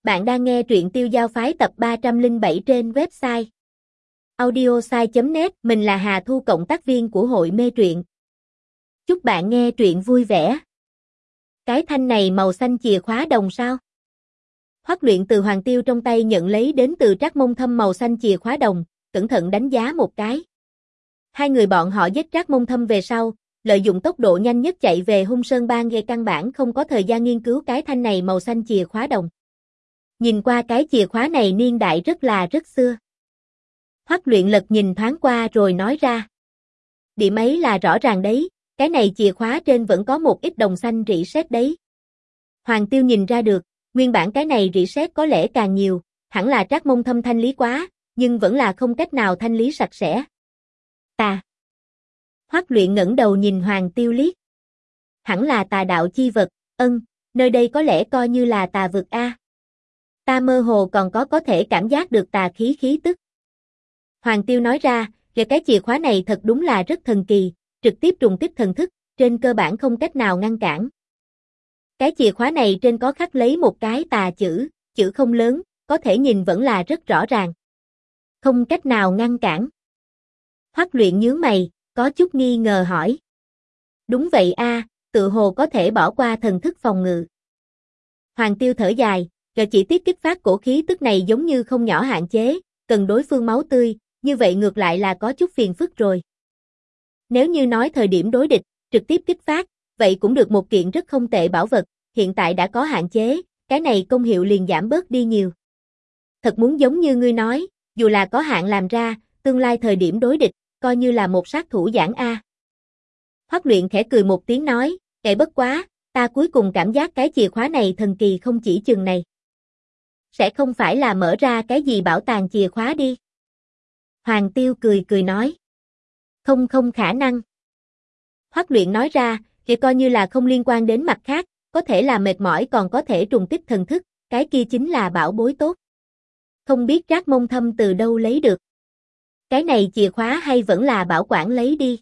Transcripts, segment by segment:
Bạn đang nghe truyện Tiêu Giao Phái tập 307 trên website audiosai.net. Mình là Hà Thu, cộng tác viên của hội mê truyện. Chúc bạn nghe truyện vui vẻ. Cái thanh này màu xanh chìa khóa đồng sao? Hoắc Luyện từ Hoàng Tiêu trong tay nhận lấy đến từ Trác Mông Thâm màu xanh chìa khóa đồng, cẩn thận đánh giá một cái. Hai người bọn họ giết Trác Mông Thâm về sau, lợi dụng tốc độ nhanh nhất chạy về Hung Sơn Bang, gây căn bản không có thời gian nghiên cứu cái thanh này màu xanh chìa khóa đồng. Nhìn qua cái chìa khóa này niên đại rất xưa. Hoắc Luyện lật nhìn thoáng qua rồi nói ra. Điểm ấy là rõ ràng đấy, cái này chìa khóa trên vẫn có một ít đồng xanh rỉ sét đấy. Hoàng Tiêu nhìn ra được, nguyên bản cái này rỉ sét có lẽ càng nhiều, hẳn là Trác Mông Thâm thanh lý quá, nhưng vẫn là không cách nào thanh lý sạch sẽ. Hoắc Luyện ngẩng đầu nhìn Hoàng Tiêu liếc. Hẳn là tà đạo chi vật, nơi đây có lẽ coi như là tà vực a. Ta mơ hồ còn có thể cảm giác được tà khí tức. Hoàng Tiêu nói ra, cái chìa khóa này thật đúng là rất thần kỳ, trực tiếp trùng kích thần thức, trên cơ bản không cách nào ngăn cản. Cái chìa khóa này trên có khắc lấy một cái tà chữ không lớn, có thể nhìn vẫn là rất rõ ràng. Không cách nào ngăn cản. Hoắc Luyện nhướng mày, có chút nghi ngờ hỏi. Đúng vậy a, tự hồ có thể bỏ qua thần thức phòng ngự. Hoàng Tiêu thở dài, chỉ tiếc kích phát cổ khí tức này giống như không nhỏ hạn chế, cần đối phương máu tươi, như vậy ngược lại là có chút phiền phức rồi. Nếu như nói thời điểm đối địch, trực tiếp kích phát, vậy cũng được một kiện rất không tệ bảo vật, hiện tại đã có hạn chế, cái này công hiệu liền giảm bớt đi nhiều. Thật muốn giống như ngươi nói, dù là có hạn làm ra, tương lai thời điểm đối địch, coi như là một sát thủ giản a. Hoắc Luyện khẽ cười một tiếng nói, bất quá, ta cuối cùng cảm giác cái chìa khóa này thần kỳ không chỉ chừng này. Sẽ không phải là mở ra cái gì bảo tàng chìa khóa đi. Hoàng Tiêu cười nói. Không khả năng. Hoắc Luyện nói ra, coi như là không liên quan đến mặt khác, có thể là mệt mỏi còn có thể trùng kích thần thức, cái kia chính là bảo bối tốt. Không biết Trác Mông Thâm từ đâu lấy được. Cái này chìa khóa hay vẫn là bảo quản lấy đi.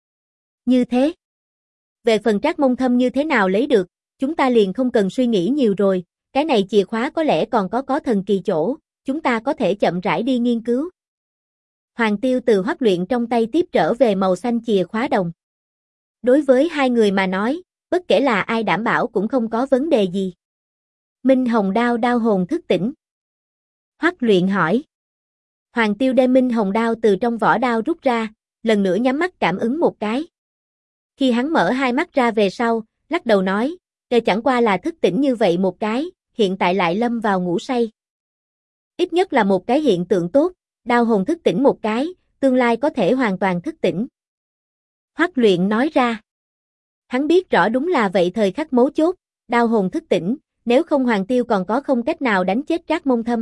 Như thế. Về phần Trác Mông Thâm như thế nào lấy được, chúng ta liền không cần suy nghĩ nhiều rồi. Cái này chìa khóa có lẽ còn có thần kỳ chỗ, chúng ta có thể chậm rãi đi nghiên cứu. Hoàng Tiêu từ Hoắc Luyện trong tay tiếp trở về màu xanh chìa khóa đồng. Đối với hai người mà nói, bất kể là ai đảm bảo cũng không có vấn đề gì. Minh Hồng Đao đao hồn thức tỉnh. Hoắc Luyện hỏi. Hoàng Tiêu đem Minh Hồng Đao từ trong vỏ đao rút ra, lần nữa nhắm mắt cảm ứng một cái. Khi hắn mở hai mắt ra về sau, lắc đầu nói, chẳng qua là thức tỉnh như vậy một cái, hiện tại lại lâm vào ngủ say. Ít nhất là một cái hiện tượng tốt, đao hồn thức tỉnh một cái, tương lai có thể hoàn toàn thức tỉnh. Hoắc Luyện nói ra. Hắn biết rõ đúng là vậy, thời khắc mấu chốt, đao hồn thức tỉnh, nếu không Hoàng Tiêu còn có không cách nào đánh chết Trác Mông Thâm.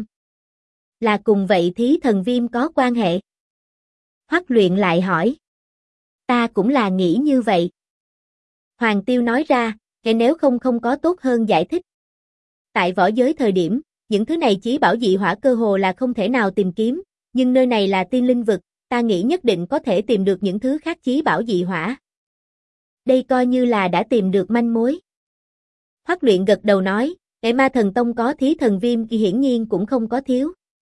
Là cùng vậy Thí Thần Viêm có quan hệ? Hoắc Luyện lại hỏi. Ta cũng là nghĩ như vậy. Hoàng Tiêu nói ra, nếu không có tốt hơn giải thích. Tại võ giới thời điểm, những thứ này chí bảo dị hỏa cơ hồ là không thể nào tìm kiếm, nhưng nơi này là tiên linh vực, ta nghĩ nhất định có thể tìm được những thứ khác chí bảo dị hỏa. Đây coi như là đã tìm được manh mối. Hoắc Luyện gật đầu nói, Ma Thần Tông có Thí Thần Viêm thì hiển nhiên cũng không có thiếu.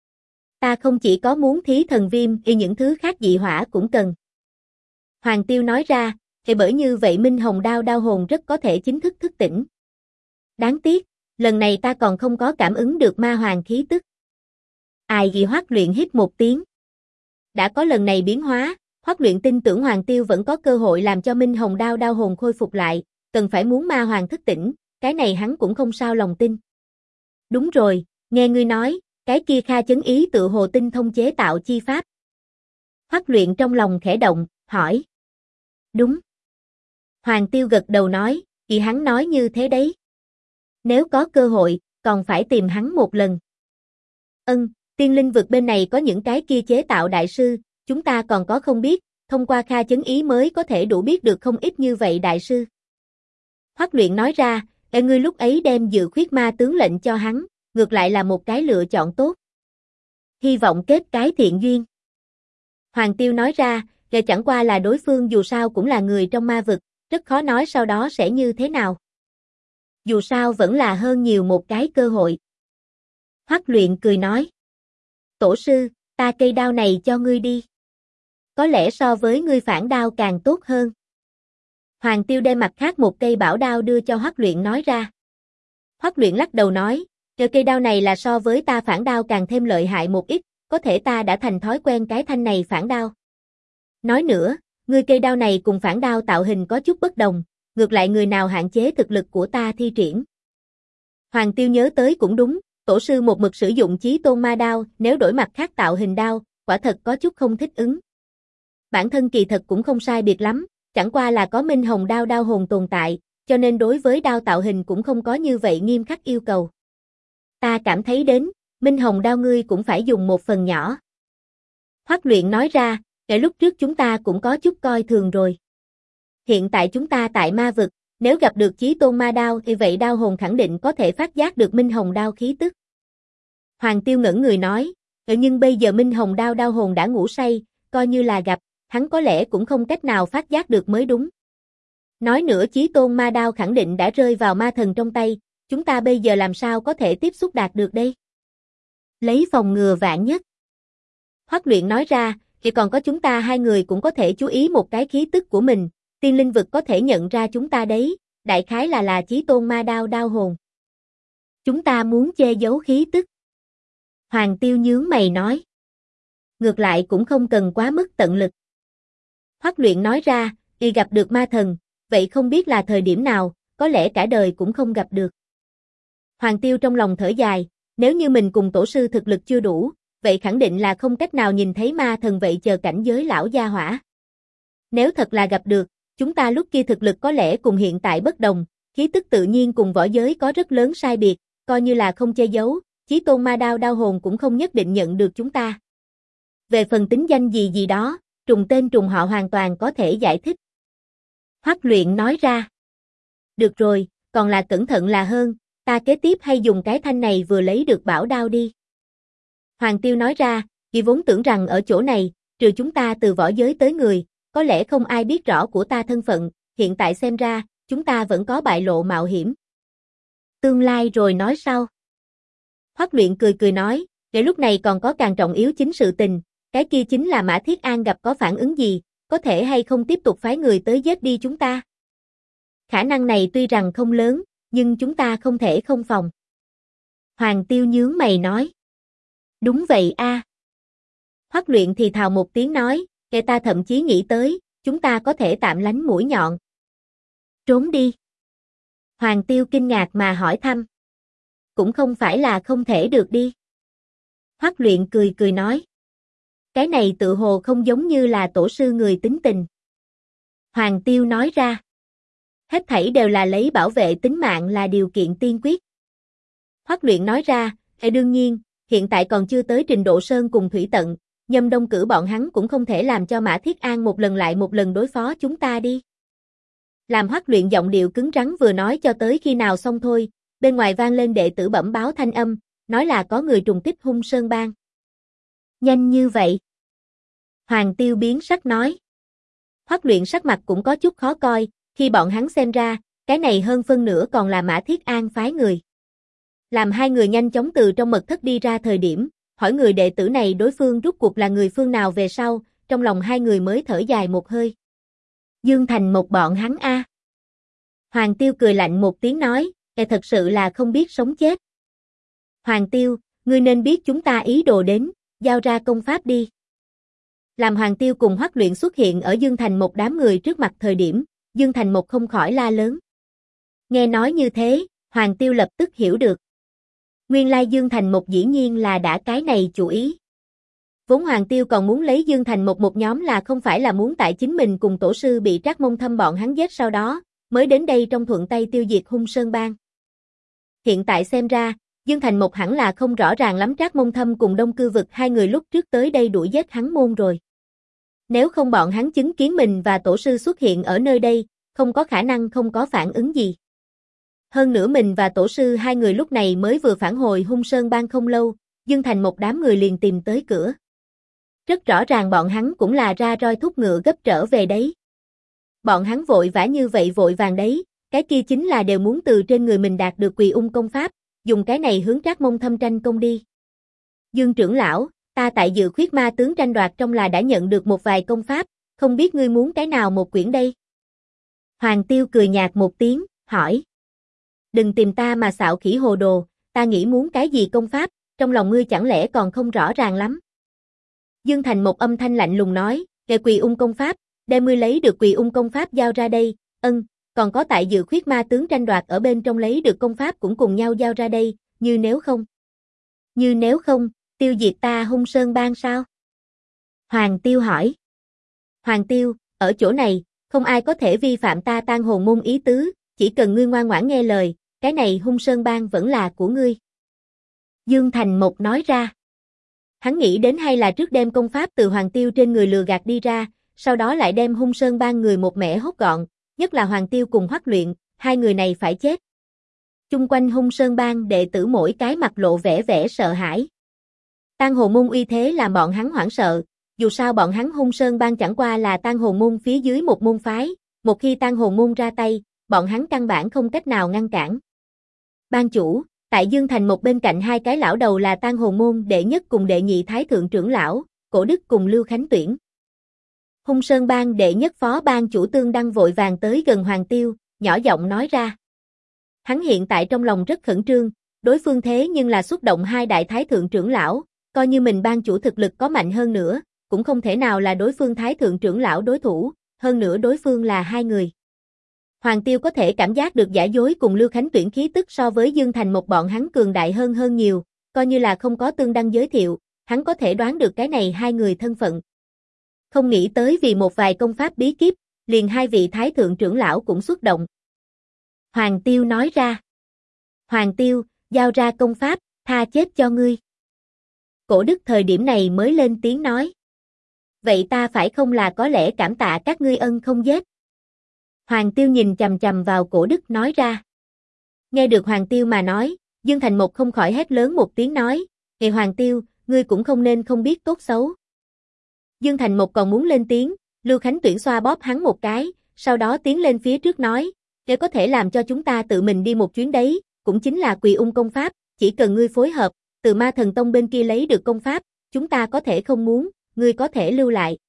Ta không chỉ có muốn Thí Thần Viêm, những thứ khác dị hỏa cũng cần. Hoàng Tiêu nói ra, bởi như vậy Minh Hồng Đao đao hồn rất có thể chính thức thức tỉnh. Đáng tiếc, lần này ta còn không có cảm ứng được ma hoàng khí tức. Ai gì? Hoắc Luyện hít một tiếng. Đã có lần này biến hóa, Hoắc Luyện tin tưởng Hoàng Tiêu vẫn có cơ hội làm cho Minh Hồng Đao đao hồn khôi phục lại, cần phải muốn ma hoàng thức tỉnh, cái này hắn cũng không sao lòng tin. Đúng rồi, nghe ngươi nói, cái kia Kha Chấn Ý tự hồ tinh thông chế tạo chi pháp. Hoắc Luyện trong lòng khẽ động, hỏi. Đúng. Hoàng Tiêu gật đầu nói, hắn nói như thế đấy. Nếu có cơ hội, còn phải tìm hắn một lần. Tiên linh vực bên này có những cái kia chế tạo đại sư, chúng ta còn có không biết, thông qua Kha Chấn Ý mới có thể đủ biết được không ít như vậy đại sư. Hoắc Luyện nói ra, ngươi lúc ấy đem Dự Khuyết Ma tướng lệnh cho hắn, ngược lại là một cái lựa chọn tốt. Hy vọng kết cái thiện duyên. Hoàng Tiêu nói ra, chẳng qua là đối phương dù sao cũng là người trong ma vực, rất khó nói sau đó sẽ như thế nào. Dù sao vẫn là hơn nhiều một cái cơ hội. Hoắc Luyện cười nói. Tổ sư, ta cây đao này cho ngươi đi. Có lẽ so với ngươi phản đao càng tốt hơn. Hoàng Tiêu đem mặt khác một cây bảo đao đưa cho Hoắc Luyện nói ra. Hoắc Luyện lắc đầu nói, cây đao này là so với ta phản đao càng thêm lợi hại một ít, có thể ta đã thành thói quen cái thanh này phản đao. Nói nữa, ngươi cây đao này cùng phản đao tạo hình có chút bất đồng, ngược lại người nào hạn chế thực lực của ta thi triển. Hoàng Tiêu nhớ tới cũng đúng, tổ sư một mực sử dụng Chí Tôn Ma đao, nếu đổi mặt khác tạo hình đao, quả thật có chút không thích ứng. Bản thân kỳ thật cũng không sai biệt lắm, chẳng qua là có Minh Hồng đao đao hồn tồn tại, cho nên đối với đao tạo hình cũng không có như vậy nghiêm khắc yêu cầu. Ta cảm thấy đến, Minh Hồng đao ngươi cũng phải dùng một phần nhỏ. Hoắc Luyện nói ra, kể lúc trước chúng ta cũng có chút coi thường rồi. Hiện tại chúng ta tại ma vực, nếu gặp được Chí Tôn Ma đao thì vậy đao hồn khẳng định có thể phát giác được Minh Hồng đao khí tức. Hoàng Tiêu ngẩn người nói, nhưng bây giờ Minh Hồng đao đao hồn đã ngủ say, coi như là gặp, hắn có lẽ cũng không cách nào phát giác được mới đúng. Nói nữa Chí Tôn Ma đao khẳng định đã rơi vào ma thần trong tay, chúng ta bây giờ làm sao có thể tiếp xúc đạt được đây? Lấy phòng ngừa vạn nhất. Hoắc Luyện nói ra, thì còn có chúng ta hai người cũng có thể chú ý một cái khí tức của mình, tiên linh vực có thể nhận ra chúng ta đấy, đại khái là Chí Tôn Ma đao đao hồn. Chúng ta muốn che giấu khí tức. Hoàng Tiêu nhướng mày nói. Ngược lại cũng không cần quá mức tận lực. Hoắc Luyện nói ra, y gặp được ma thần, vậy không biết là thời điểm nào, có lẽ cả đời cũng không gặp được. Hoàng Tiêu trong lòng thở dài, nếu như mình cùng tổ sư thực lực chưa đủ, vậy khẳng định là không cách nào nhìn thấy ma thần vậy chờ cảnh giới lão gia hỏa. Nếu thật là gặp được, chúng ta lúc kia thực lực có lẽ cùng hiện tại bất đồng, khí tức tự nhiên cùng võ giới có rất lớn sai biệt, coi như là không che giấu, Chí Tôn Ma đao đao hồn cũng không nhất định nhận được chúng ta. Về phần tính danh gì đó, trùng tên trùng họ hoàn toàn có thể giải thích. Hoắc Luyện nói ra. Được rồi, còn là cẩn thận là hơn, ta kế tiếp hay dùng cái thanh này vừa lấy được bảo đao đi. Hoàng Tiêu nói ra, vì vốn tưởng rằng ở chỗ này, trừ chúng ta từ võ giới tới người, có lẽ không ai biết rõ của ta thân phận, hiện tại xem ra, chúng ta vẫn có bại lộ mạo hiểm. Tương lai rồi nói sau. Hoắc Luyện cười nói, để lúc này còn có càng trọng yếu chính sự tình, cái kia chính là Mã Thiết An gặp có phản ứng gì, có thể hay không tiếp tục phái người tới giết đi chúng ta. Khả năng này tuy rằng không lớn, nhưng chúng ta không thể không phòng. Hoàng Tiêu nhướng mày nói. Đúng vậy a. Hoắc Luyện thì thào một tiếng nói, kẻ ta thậm chí nghĩ tới, chúng ta có thể tạm lánh mũi nhọn. Trốn đi. Hoàng Tiêu kinh ngạc mà hỏi thăm. Cũng không phải là không thể được đi. Hoắc Luyện cười nói. Cái này tự hồ không giống như là tổ sư người tính tình. Hoàng Tiêu nói ra. Hết thảy đều là lấy bảo vệ tính mạng là điều kiện tiên quyết. Hoắc Luyện nói ra, đương nhiên, hiện tại còn chưa tới trình độ sơn cùng thủy tận, Nhâm Đông cử bọn hắn cũng không thể làm cho Mã Thiết An một lần lại một lần đối phó chúng ta đi. Làm Hoắc Luyện giọng điệu cứng rắn vừa nói cho tới khi nào xong thôi, bên ngoài vang lên đệ tử bẩm báo thanh âm, nói là có người trùng kích Hung Sơn Bang. Nhanh như vậy. Hoàng Tiêu biến sắc nói. Hoắc Luyện sắc mặt cũng có chút khó coi, khi bọn hắn xem ra, cái này hơn phân nửa còn là Mã Thiết An phái người. Làm hai người nhanh chóng từ trong mật thất đi ra thời điểm, hỏi người đệ tử này đối phương rút cuộc là người phương nào về sau, trong lòng hai người mới thở dài một hơi. Dương Thành một bọn hắn a. Hoàng Tiêu cười lạnh một tiếng nói, thật sự là không biết sống chết. Hoàng Tiêu, ngươi nên biết chúng ta ý đồ đến, giao ra công pháp đi. Làm Hoàng Tiêu cùng Hoắc Luyện xuất hiện ở Dương Thành một đám người trước mặt thời điểm, Dương Thành một không khỏi la lớn. Nghe nói như thế, Hoàng Tiêu lập tức hiểu được. Nguyên lai Dương Thành một dĩ nhiên là đã cái này chủ ý. Vốn Hoàng Tiêu còn muốn lấy Dương Thành một nhóm là không phải là muốn tại chính mình cùng tổ sư bị Trác Mông Thâm bọn hắn giết sau đó, mới đến đây trong thuận tay tiêu diệt Hung Sơn Bang. Hiện tại xem ra, Dương Thành một hẳn là không rõ ràng lắm Trác Mông Thâm cùng Đông Cư Vực hai người lúc trước tới đây đuổi giết hắn môn rồi. Nếu không bọn hắn chứng kiến mình và tổ sư xuất hiện ở nơi đây, không có khả năng không có phản ứng gì. Hơn nữa mình và tổ sư hai người lúc này mới vừa phản hồi Hung Sơn Bang không lâu, Dương Thành một đám người liền tìm tới cửa. Rất rõ ràng bọn hắn cũng là ra roi thúc ngựa gấp trở về đấy. Bọn hắn vội vã như vậy vội vàng đấy, cái kia chính là đều muốn từ trên người mình đạt được Quỳ Ung công pháp, dùng cái này hướng Trác Mông Thâm tranh công đi. Dương trưởng lão, ta tại Dự Khuyết Ma tướng tranh đoạt trong là đã nhận được một vài công pháp, không biết ngươi muốn cái nào một quyển đây? Hoàng Tiêu cười nhạt một tiếng, hỏi. Đừng tìm ta mà xạo khỉ hồ đồ, ta nghĩ muốn cái gì công pháp, trong lòng ngươi chẳng lẽ còn không rõ ràng lắm. Dương Thành một âm thanh lạnh lùng nói, về Quỳ Ung công pháp, đem ngươi lấy được Quỳ Ung công pháp giao ra đây, còn có tại Dự Khuyết Ma tướng tranh đoạt ở bên trong lấy được công pháp cũng cùng nhau giao ra đây, như nếu không, tiêu diệt ta Hung Sơn Bang sao? Hoàng Tiêu hỏi. Hoàng Tiêu, ở chỗ này, không ai có thể vi phạm ta Tang Hồn môn ý tứ, chỉ cần ngươi ngoan ngoãn nghe lời, cái này Hung Sơn Bang vẫn là của ngươi. Dương Thành Mộc nói ra. Hắn nghĩ đến hay là trước đem công pháp từ Hoàng Tiêu trên người lừa gạt đi ra, sau đó lại đem Hung Sơn Bang người một mẻ hốt gọn, nhất là Hoàng Tiêu cùng Hoắc Luyện, hai người này phải chết. Chung quanh Hung Sơn Bang đệ tử mỗi cái mặt lộ vẻ sợ hãi. Tang Hồn môn uy thế làm bọn hắn hoảng sợ, dù sao bọn hắn Hung Sơn Bang chẳng qua là Tang Hồn môn phía dưới một môn phái, một khi Tang Hồn môn ra tay, bọn hắn căn bản không cách nào ngăn cản. Ban chủ, tại Dương Thành một bên cạnh hai cái lão đầu là Tang Hồn môn đệ nhất cùng đệ nhị thái thượng trưởng lão, Cổ Đức cùng Lưu Khánh Tuyển. Hung Sơn Bang đệ nhất phó ban chủ Tương Đăng vội vàng tới gần Hoàng Tiêu, nhỏ giọng nói ra. Hắn hiện tại trong lòng rất khẩn trương, đối phương thế nhưng là xúc động hai đại thái thượng trưởng lão, coi như mình ban chủ thực lực có mạnh hơn nữa, cũng không thể nào là đối phương thái thượng trưởng lão đối thủ, hơn nữa đối phương là hai người. Hoàng Tiêu có thể cảm giác được giả dối cùng Lưu Khánh Tuyển khí tức so với Dương Thành một bọn hắn cường đại hơn nhiều, coi như là không có Tương Đăng giới thiệu, hắn có thể đoán được cái này hai người thân phận. Không nghĩ tới vì một vài công pháp bí kíp, liền hai vị thái thượng trưởng lão cũng xuất động. Hoàng Tiêu nói ra. Hoàng Tiêu, giao ra công pháp, tha chết cho ngươi. Cổ Đức thời điểm này mới lên tiếng nói. Vậy ta phải không là có lẽ cảm tạ các ngươi ân không giết. Hoàng Tiêu nhìn chằm chằm vào Cổ Đức nói ra. Nghe được Hoàng Tiêu mà nói, Dương Thành Một không khỏi hét lớn một tiếng nói, Ngày Hoàng Tiêu, ngươi cũng không nên không biết tốt xấu. Dương Thành Một còn muốn lên tiếng, Lưu Khánh Tuyển xoa bóp hắn một cái, sau đó tiến lên phía trước nói, nếu có thể làm cho chúng ta tự mình đi một chuyến đấy, cũng chính là Quỳ Ung công pháp, chỉ cần ngươi phối hợp, từ Ma Thần Tông bên kia lấy được công pháp, chúng ta có thể không muốn, ngươi có thể lưu lại.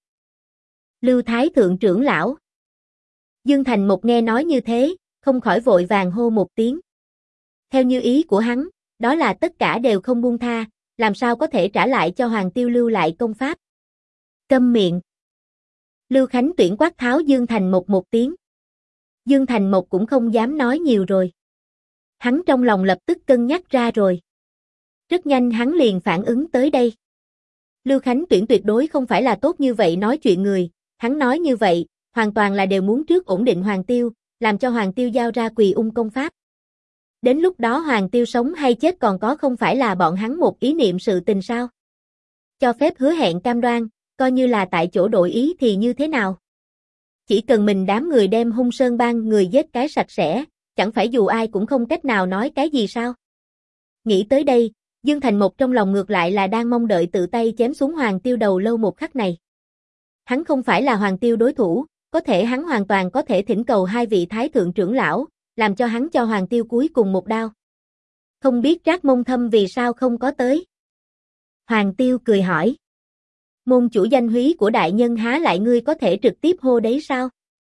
Lưu Thái Thượng trưởng lão. Dương Thành Một nghe nói như thế, không khỏi vội vàng hô một tiếng. Theo như ý của hắn, đó là tất cả đều không buông tha, làm sao có thể trả lại cho Hoàng Tiêu lưu lại công pháp. Câm miệng. Lưu Khánh Tuyển quát tháo Dương Thành một tiếng. Dương Thành Một cũng không dám nói nhiều rồi. Hắn trong lòng lập tức cân nhắc ra rồi. Rất nhanh hắn liền phản ứng tới đây. Lưu Khánh Tuyển tuyệt đối không phải là tốt như vậy nói chuyện người, hắn nói như vậy, hoàn toàn là đều muốn trước ổn định Hoàng Tiêu, làm cho Hoàng Tiêu giao ra Quỳ Ung công pháp. Đến lúc đó Hoàng Tiêu sống hay chết còn có không phải là bọn hắn một ý niệm sự tình sao? Cho phép hứa hẹn cam đoan, coi như là tại chỗ đổi ý thì như thế nào? Chỉ cần mình đám người đem Hung Sơn Bang người giết cái sạch sẽ, chẳng phải dù ai cũng không cách nào nói cái gì sao? Nghĩ tới đây, Dương Thành Một trong lòng ngược lại là đang mong đợi tự tay chém xuống Hoàng Tiêu đầu lâu một khắc này. Hắn không phải là Hoàng Tiêu đối thủ, có thể hắn hoàn toàn có thể thỉnh cầu hai vị thái thượng trưởng lão, làm cho hắn cho Hoàng Tiêu cuối cùng một đao. Không biết Trác Mông Thâm vì sao không có tới? Hoàng Tiêu cười hỏi. Môn chủ danh húy của đại nhân há lại ngươi có thể trực tiếp hô đấy sao?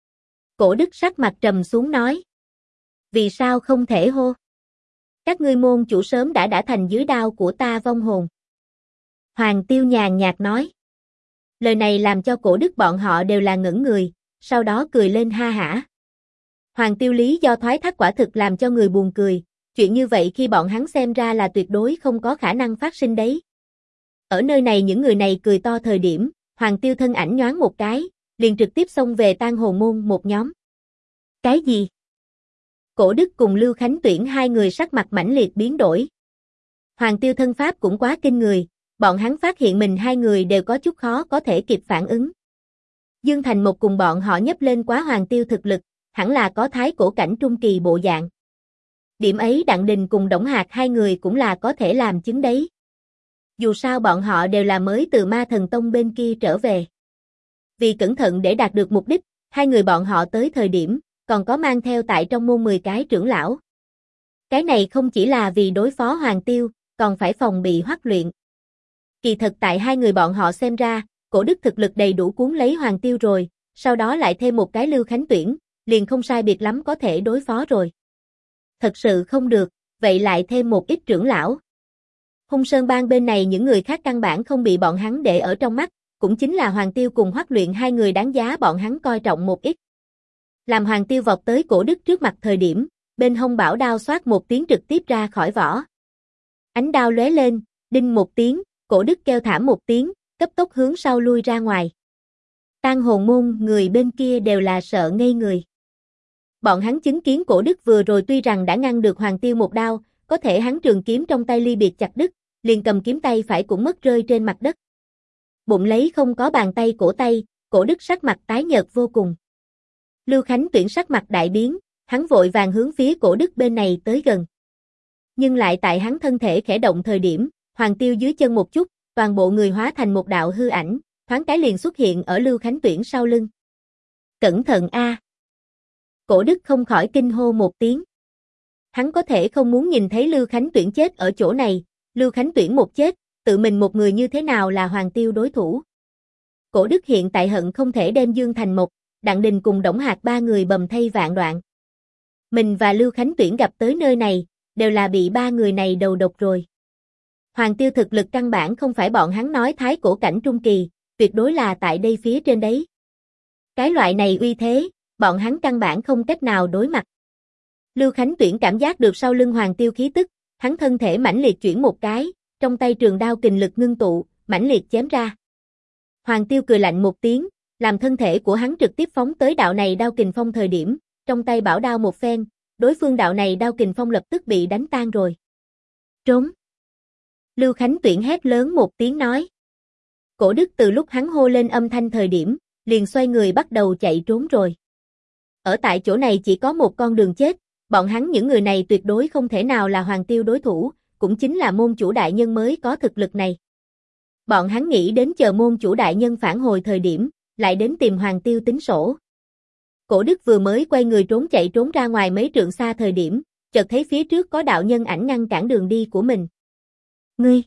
Cổ Đức sắc mặt trầm xuống nói. Vì sao không thể hô? Các ngươi môn chủ sớm đã thành dưới đao của ta vong hồn. Hoàng Tiêu nhàn nhạt nói. Lời này làm cho Cổ Đức bọn họ đều là ngẩn người, sau đó cười lên ha hả. Hoàng Tiêu lý do thoái thác quả thực làm cho người buồn cười, chuyện như vậy khi bọn hắn xem ra là tuyệt đối không có khả năng phát sinh đấy. Ở nơi này những người này cười to thời điểm, Hoàng Tiêu thân ảnh nhoáng một cái, liền trực tiếp xông về Tang Hồn môn một nhóm. Cái gì? Cổ Đức cùng Lưu Khánh Tuyển hai người sắc mặt mãnh liệt biến đổi. Hoàng Tiêu thân pháp cũng quá kinh người, bọn hắn phát hiện mình hai người đều có chút khó có thể kịp phản ứng. Dương Thành Một cùng bọn họ nhấp lên quá Hoàng Tiêu thực lực, hẳn là có thái cổ cảnh trung kỳ bộ dạng. Điểm ấy Đặng Đình cùng Đổng Hạc hai người cũng là có thể làm chứng đấy. Dù sao bọn họ đều là mới từ Ma Thần Tông bên kia trở về. Vì cẩn thận để đạt được mục đích, hai người bọn họ tới thời điểm, còn có mang theo tại trong môn 10 cái trưởng lão. Cái này không chỉ là vì đối phó Hoàng Tiêu, còn phải phòng bị Hoắc Luyện. Kỳ thật tại hai người bọn họ xem ra, Cổ Đức thực lực đầy đủ cuốn lấy Hoàng Tiêu rồi, sau đó lại thêm một cái Lưu Khánh Tuyển, liền không sai biệt lắm có thể đối phó rồi. Thật sự không được, vậy lại thêm một ít trưởng lão. Hung Sơn Bang bên này những người khác căn bản không bị bọn hắn để ở trong mắt, cũng chính là Hoàng Tiêu cùng Hoắc Luyện hai người đáng giá bọn hắn coi trọng một ít. Làm Hoàng Tiêu vọt tới Cổ Đức trước mặt thời điểm, bên hông bảo đao xoát một tiếng trực tiếp ra khỏi vỏ. Ánh đao lóe lên, đinh một tiếng, Cổ Đức kêu thảm một tiếng, cấp tốc hướng sau lui ra ngoài. Tang Hồn môn người bên kia đều là sợ ngây người. Bọn hắn chứng kiến Cổ Đức vừa rồi tuy rằng đã ngăn được Hoàng Tiêu một đao, có thể hắn trường kiếm trong tay ly biệt chặt đứt, liền cầm kiếm tay phải cũng mất rơi trên mặt đất. Bụng lấy không có bàn tay cổ tay, Cổ Đức sắc mặt tái nhợt vô cùng. Lưu Khánh Tuyển sắc mặt đại biến, hắn vội vàng hướng phía Cổ Đức bên này tới gần. Nhưng lại tại hắn thân thể khẽ động thời điểm, Hoàng Tiêu dưới chân một chút, toàn bộ người hóa thành một đạo hư ảnh, thoáng cái liền xuất hiện ở Lưu Khánh Tuyển sau lưng. Cẩn thận a! Cổ Đức không khỏi kinh hô một tiếng. Hắn có thể không muốn nhìn thấy Lưu Khánh Tuyển chết ở chỗ này, Lưu Khánh Tuyển một chết, tự mình một người như thế nào là Hoàng Tiêu đối thủ. Cổ Đức hiện tại hận không thể đem Dương Thành Mộc, Đặng Đình cùng Đổng Hạc ba người bầm thây vạn đoạn. Mình và Lưu Khánh Tuyển gặp tới nơi này, đều là bị ba người này đầu độc rồi. Hoàng Tiêu thực lực căn bản không phải bọn hắn nói thái cổ cảnh trung kỳ, tuyệt đối là tại đây phía trên đấy. Cái loại này uy thế, bọn hắn căn bản không cách nào đối mặt. Lưu Khánh Tuyển cảm giác được sau lưng Hoàng Tiêu khí tức, hắn thân thể mãnh liệt chuyển một cái, trong tay trường đao kình lực ngưng tụ, mãnh liệt chém ra. Hoàng Tiêu cười lạnh một tiếng, làm thân thể của hắn trực tiếp phóng tới đạo này đao kình phong thời điểm, trong tay bảo đao một phen, đối phương đạo này đao kình phong lập tức bị đánh tan rồi. Trốn! Lưu Khánh Tuyển hét lớn một tiếng nói. Cổ Đức từ lúc hắn hô lên âm thanh thời điểm, liền xoay người bắt đầu chạy trốn rồi. Ở tại chỗ này chỉ có một con đường chết, bọn hắn những người này tuyệt đối không thể nào là Hoàng Tiêu đối thủ, cũng chính là môn chủ đại nhân mới có thực lực này. Bọn hắn nghĩ đến chờ môn chủ đại nhân phản hồi thời điểm, lại đến tìm Hoàng Tiêu tính sổ. Cổ Đức vừa mới quay người chạy trốn ra ngoài mấy trượng xa thời điểm, chợt thấy phía trước có đạo nhân ảnh ngăn cản đường đi của mình. Ngươi!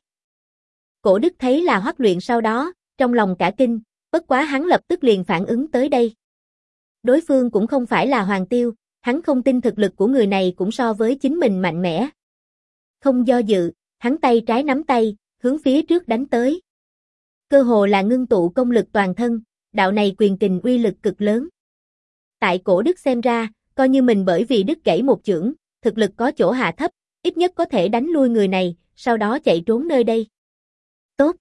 Cổ Đức thấy là Hoắc Luyện sau đó, trong lòng cả kinh, bất quá hắn lập tức liền phản ứng tới đây. Đối phương cũng không phải là Hoàng Tiêu, hắn không tin thực lực của người này cũng so với chính mình mạnh mẽ. Không do dự, hắn tay trái nắm tay, hướng phía trước đánh tới. Cơ hồ là ngưng tụ công lực toàn thân, đạo này quyền kình uy lực cực lớn. Tại Cổ Đức xem ra, coi như mình bởi vì đứt gãy một chưởng, thực lực có chỗ hạ thấp, ít nhất có thể đánh lui người này, sau đó chạy trốn nơi đây. Tốt!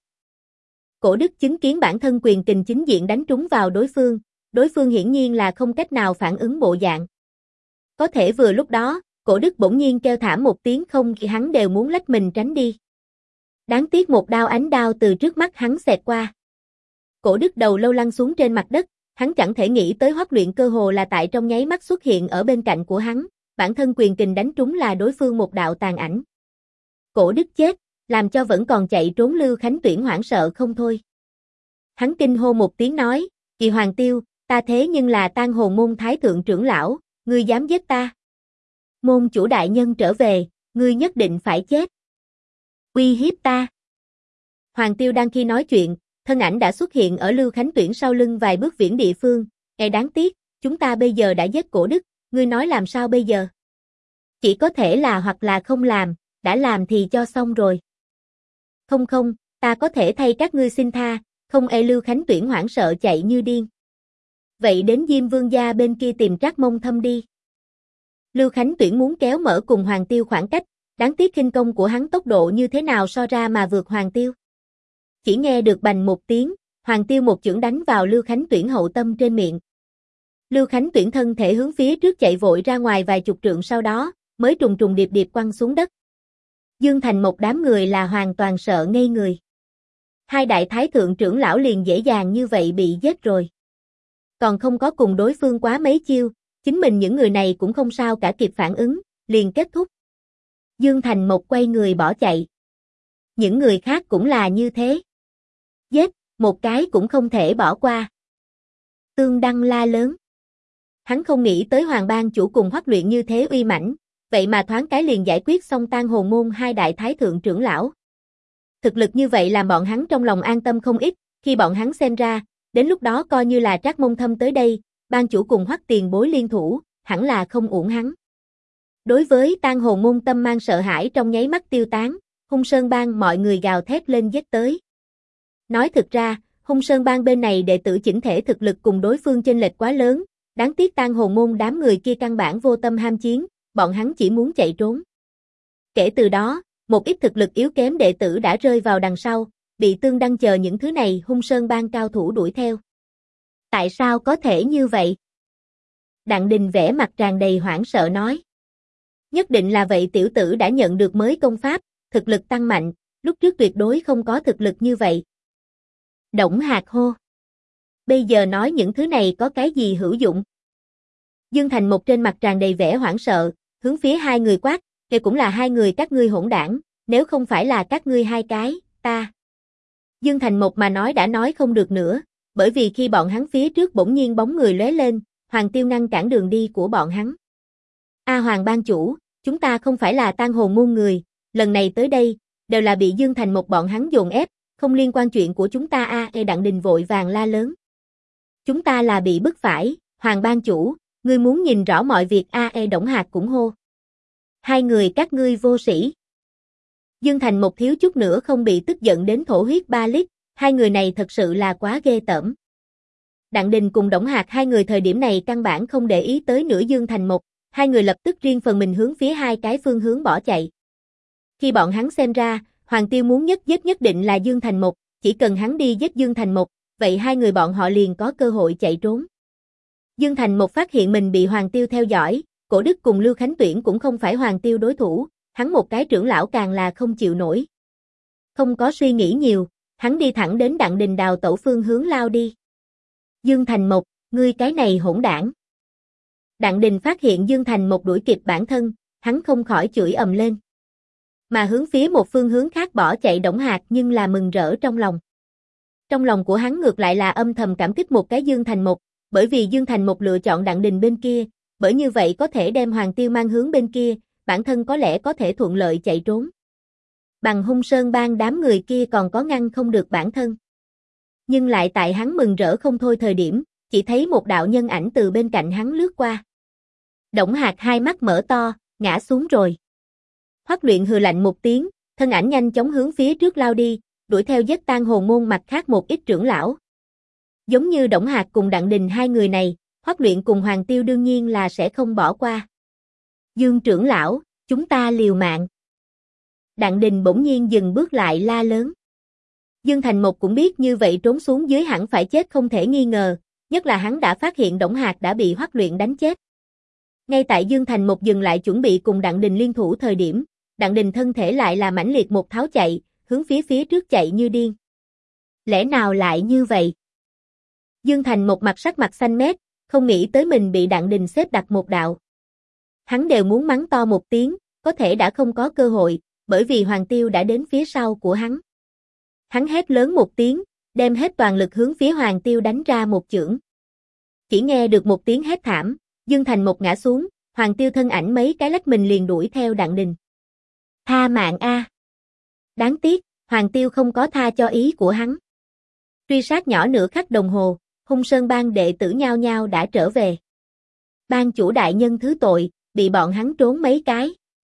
Cổ Đức chứng kiến bản thân quyền kình chính diện đánh trúng vào đối phương hiển nhiên là không cách nào phản ứng bộ dạng. Có thể vừa lúc đó, Cổ Đức bỗng nhiên kêu thảm một tiếng không khi hắn đều muốn lách mình tránh đi. Đáng tiếc một đao ánh đao từ trước mắt hắn xẹt qua. Cổ Đức đầu lâu lăn xuống trên mặt đất, hắn chẳng thể nghĩ tới Hoắc Luyện cơ hồ là tại trong nháy mắt xuất hiện ở bên cạnh của hắn, bản thân quyền kình đánh trúng là đối phương một đạo tàn ảnh. Cổ Đức chết, làm cho vẫn còn chạy trốn Lưu Khánh Tuyển hoảng sợ không thôi. Hắn kinh hô một tiếng nói, "Kỳ Hoàng Tiêu, ta thế nhưng là Tang Hồn môn thái thượng trưởng lão, ngươi dám giết ta? Môn chủ đại nhân trở về, ngươi nhất định phải chết. Uy hiếp ta." Hoàng Tiêu đang khi nói chuyện, thân ảnh đã xuất hiện ở Lưu Khánh Tuyển sau lưng vài bước viễn địa phương, đáng tiếc, chúng ta bây giờ đã giết Cổ Đức, ngươi nói làm sao bây giờ? Chỉ có thể là hoặc là không làm, đã làm thì cho xong rồi. Không không, ta có thể thay các ngươi xin tha, không Lưu Khánh Tuyển hoảng sợ chạy như điên. Vậy đến Diêm Vương gia bên kia tìm Trác Mông Thâm đi. Lưu Khánh Tuyển muốn kéo mở cùng Hoàng Tiêu khoảng cách, đáng tiếc khinh công của hắn tốc độ như thế nào so ra mà vượt Hoàng Tiêu. Chỉ nghe được bành một tiếng, Hoàng Tiêu một chưởng đánh vào Lưu Khánh Tuyển hậu tâm trên miệng. Lưu Khánh Tuyển thân thể hướng phía trước chạy vội ra ngoài vài chục trượng sau đó, mới trùng trùng điệp điệp quăng xuống đất. Dương Thành một đám người là hoàn toàn sợ ngây người. Hai đại thái thượng trưởng lão liền dễ dàng như vậy bị giết rồi. Còn không có cùng đối phương quá mấy chiêu, chính mình những người này cũng không sao cả kịp phản ứng, liền kết thúc. Dương Thành một quay người bỏ chạy. Những người khác cũng là như thế. Giết, một cái cũng không thể bỏ qua. Tương Đăng la lớn. Hắn không nghĩ tới Hoàng Bang chủ cùng Hoắc Luyện như thế uy mãnh, vậy mà thoáng cái liền giải quyết xong Tang Hồn môn hai đại thái thượng trưởng lão. Thực lực như vậy làm bọn hắn trong lòng an tâm không ít, khi bọn hắn xem ra, đến lúc đó coi như là Trác Mông Thâm tới đây, ban chủ cùng Hoắc tiền bối liên thủ, hẳn là không uổng hắn. Đối với Tang Hồn môn tâm mang sợ hãi trong nháy mắt tiêu tán, Hung Sơn bang mọi người gào thét lên giết tới. Nói thực ra, Hung Sơn bang bên này đệ tử chỉnh thể thực lực cùng đối phương chênh lệch quá lớn, đáng tiếc Tang Hồn môn đám người kia căn bản vô tâm ham chiến, bọn hắn chỉ muốn chạy trốn. Kể từ đó, một ít thực lực yếu kém đệ tử đã rơi vào đằng sau, bị Tương Đăng chờ những thứ này Hung Sơn bang cao thủ đuổi theo. Tại sao có thể như vậy? Đặng Đình vẻ mặt tràn đầy hoảng sợ nói. Nhất định là vậy, tiểu tử đã nhận được mới công pháp, thực lực tăng mạnh, lúc trước tuyệt đối không có thực lực như vậy. Đổng Hạc hô. Bây giờ nói những thứ này có cái gì hữu dụng? Dương Thành Một trên mặt tràn đầy vẻ hoảng sợ, hướng phía hai người quát, kể cũng là hai người các ngươi hỗn đảng, nếu không phải là các ngươi hai cái, ta. Dương Thành Một mà nói đã nói không được nữa, bởi vì khi bọn hắn phía trước bỗng nhiên bóng người lóe lên, Hoàng Tiêu ngăn cản đường đi của bọn hắn. Hoàng ban chủ, chúng ta không phải là Tang Hồn môn người, lần này tới đây, đều là bị Dương Thành Một bọn hắn dồn ép, không liên quan chuyện của chúng ta. Đặng Đình vội vàng la lớn. Chúng ta là bị bức phải, Hoàng ban chủ, ngươi muốn nhìn rõ mọi việc. Đổng Hạc cũng hô. Hai người các ngươi vô sĩ. Dương Thành Một thiếu chút nữa không bị tức giận đến thổ huyết 3 lít, hai người này thật sự là quá ghê tởm. Đặng Đình cùng Đổng Hạc hai người thời điểm này căn bản không để ý tới nữa Dương Thành Một, hai người lập tức riêng phần mình hướng phía hai cái phương hướng bỏ chạy. Khi bọn hắn xem ra, Hoàng Tiêu muốn giết nhất định là Dương Thành Một, chỉ cần hắn đi giết Dương Thành Một, vậy hai người bọn họ liền có cơ hội chạy trốn. Dương Thành Một phát hiện mình bị Hoàng Tiêu theo dõi, Cổ Đức cùng Lưu Khánh Tuyển cũng không phải Hoàng Tiêu đối thủ, hắn một cái trưởng lão càng là không chịu nổi. Không có suy nghĩ nhiều, hắn đi thẳng đến Đặng Đình đào tẩu phương hướng lao đi. Dương Thành Một, ngươi cái này hỗn đảng. Đặng Đình phát hiện Dương Thành Một đuổi kịp bản thân, hắn không khỏi chửi ầm lên. Mà hướng phía một phương hướng khác bỏ chạy Đổng Hạc nhưng là mừng rỡ trong lòng. Trong lòng của hắn ngược lại là âm thầm cảm kích một cái Dương Thành Một, bởi vì Dương Thành Một lựa chọn Đặng Đình bên kia, bởi như vậy có thể đem Hoàng Tiêu mang hướng bên kia, bản thân có lẽ có thể thuận lợi chạy trốn. Bằng Hung Sơn bang đám người kia còn có ngăn không được bản thân. Nhưng lại tại hắn mừng rỡ không thôi thời điểm, chỉ thấy một đạo nhân ảnh từ bên cạnh hắn lướt qua. Đổng Hạc hai mắt mở to, ngã xuống rồi. Hoắc Luyện hừ lạnh một tiếng, thân ảnh nhanh chóng hướng phía trước lao đi, đuổi theo giết Tang Hồn môn mặt khác một ít trưởng lão. Giống như Đổng Hạc cùng Đặng Đình hai người này, Hoắc Luyện cùng Hoàng Tiêu đương nhiên là sẽ không bỏ qua. Dương trưởng lão, chúng ta liều mạng. Đặng Đình bỗng nhiên dừng bước lại la lớn. Dương Thành Một cũng biết như vậy trốn xuống dưới hẳn phải chết không thể nghi ngờ, nhất là hắn đã phát hiện Đổng Hạc đã bị Hoắc Luyện đánh chết. Ngay tại Dương Thành Một dừng lại chuẩn bị cùng Đặng Đình liên thủ thời điểm, Đặng Đình thân thể lại là mãnh liệt một tháo chạy, hướng phía trước chạy như điên. Lẽ nào lại như vậy? Dương Thành Một mặt sắc mặt xanh mét, không nghĩ tới mình bị Đặng Đình xếp đặt một đạo. Hắn đều muốn mắng to một tiếng, có thể đã không có cơ hội, bởi vì Hoàng Tiêu đã đến phía sau của hắn. Hắn hét lớn một tiếng, đem hết toàn lực hướng phía Hoàng Tiêu đánh ra một chưởng. Chỉ nghe được một tiếng hét thảm, Dương Thành Một ngã xuống, Hoàng Tiêu thân ảnh mấy cái lách mình liền đuổi theo Đặng Đình. Tha mạng a! Đáng tiếc, Hoàng Tiêu không có tha cho ý của hắn. Truy sát nhỏ nửa khắc đồng hồ, Hung Sơn bang đệ tử nhao nhao đã trở về. Ban chủ đại nhân thứ tội, bị bọn hắn trốn mấy cái.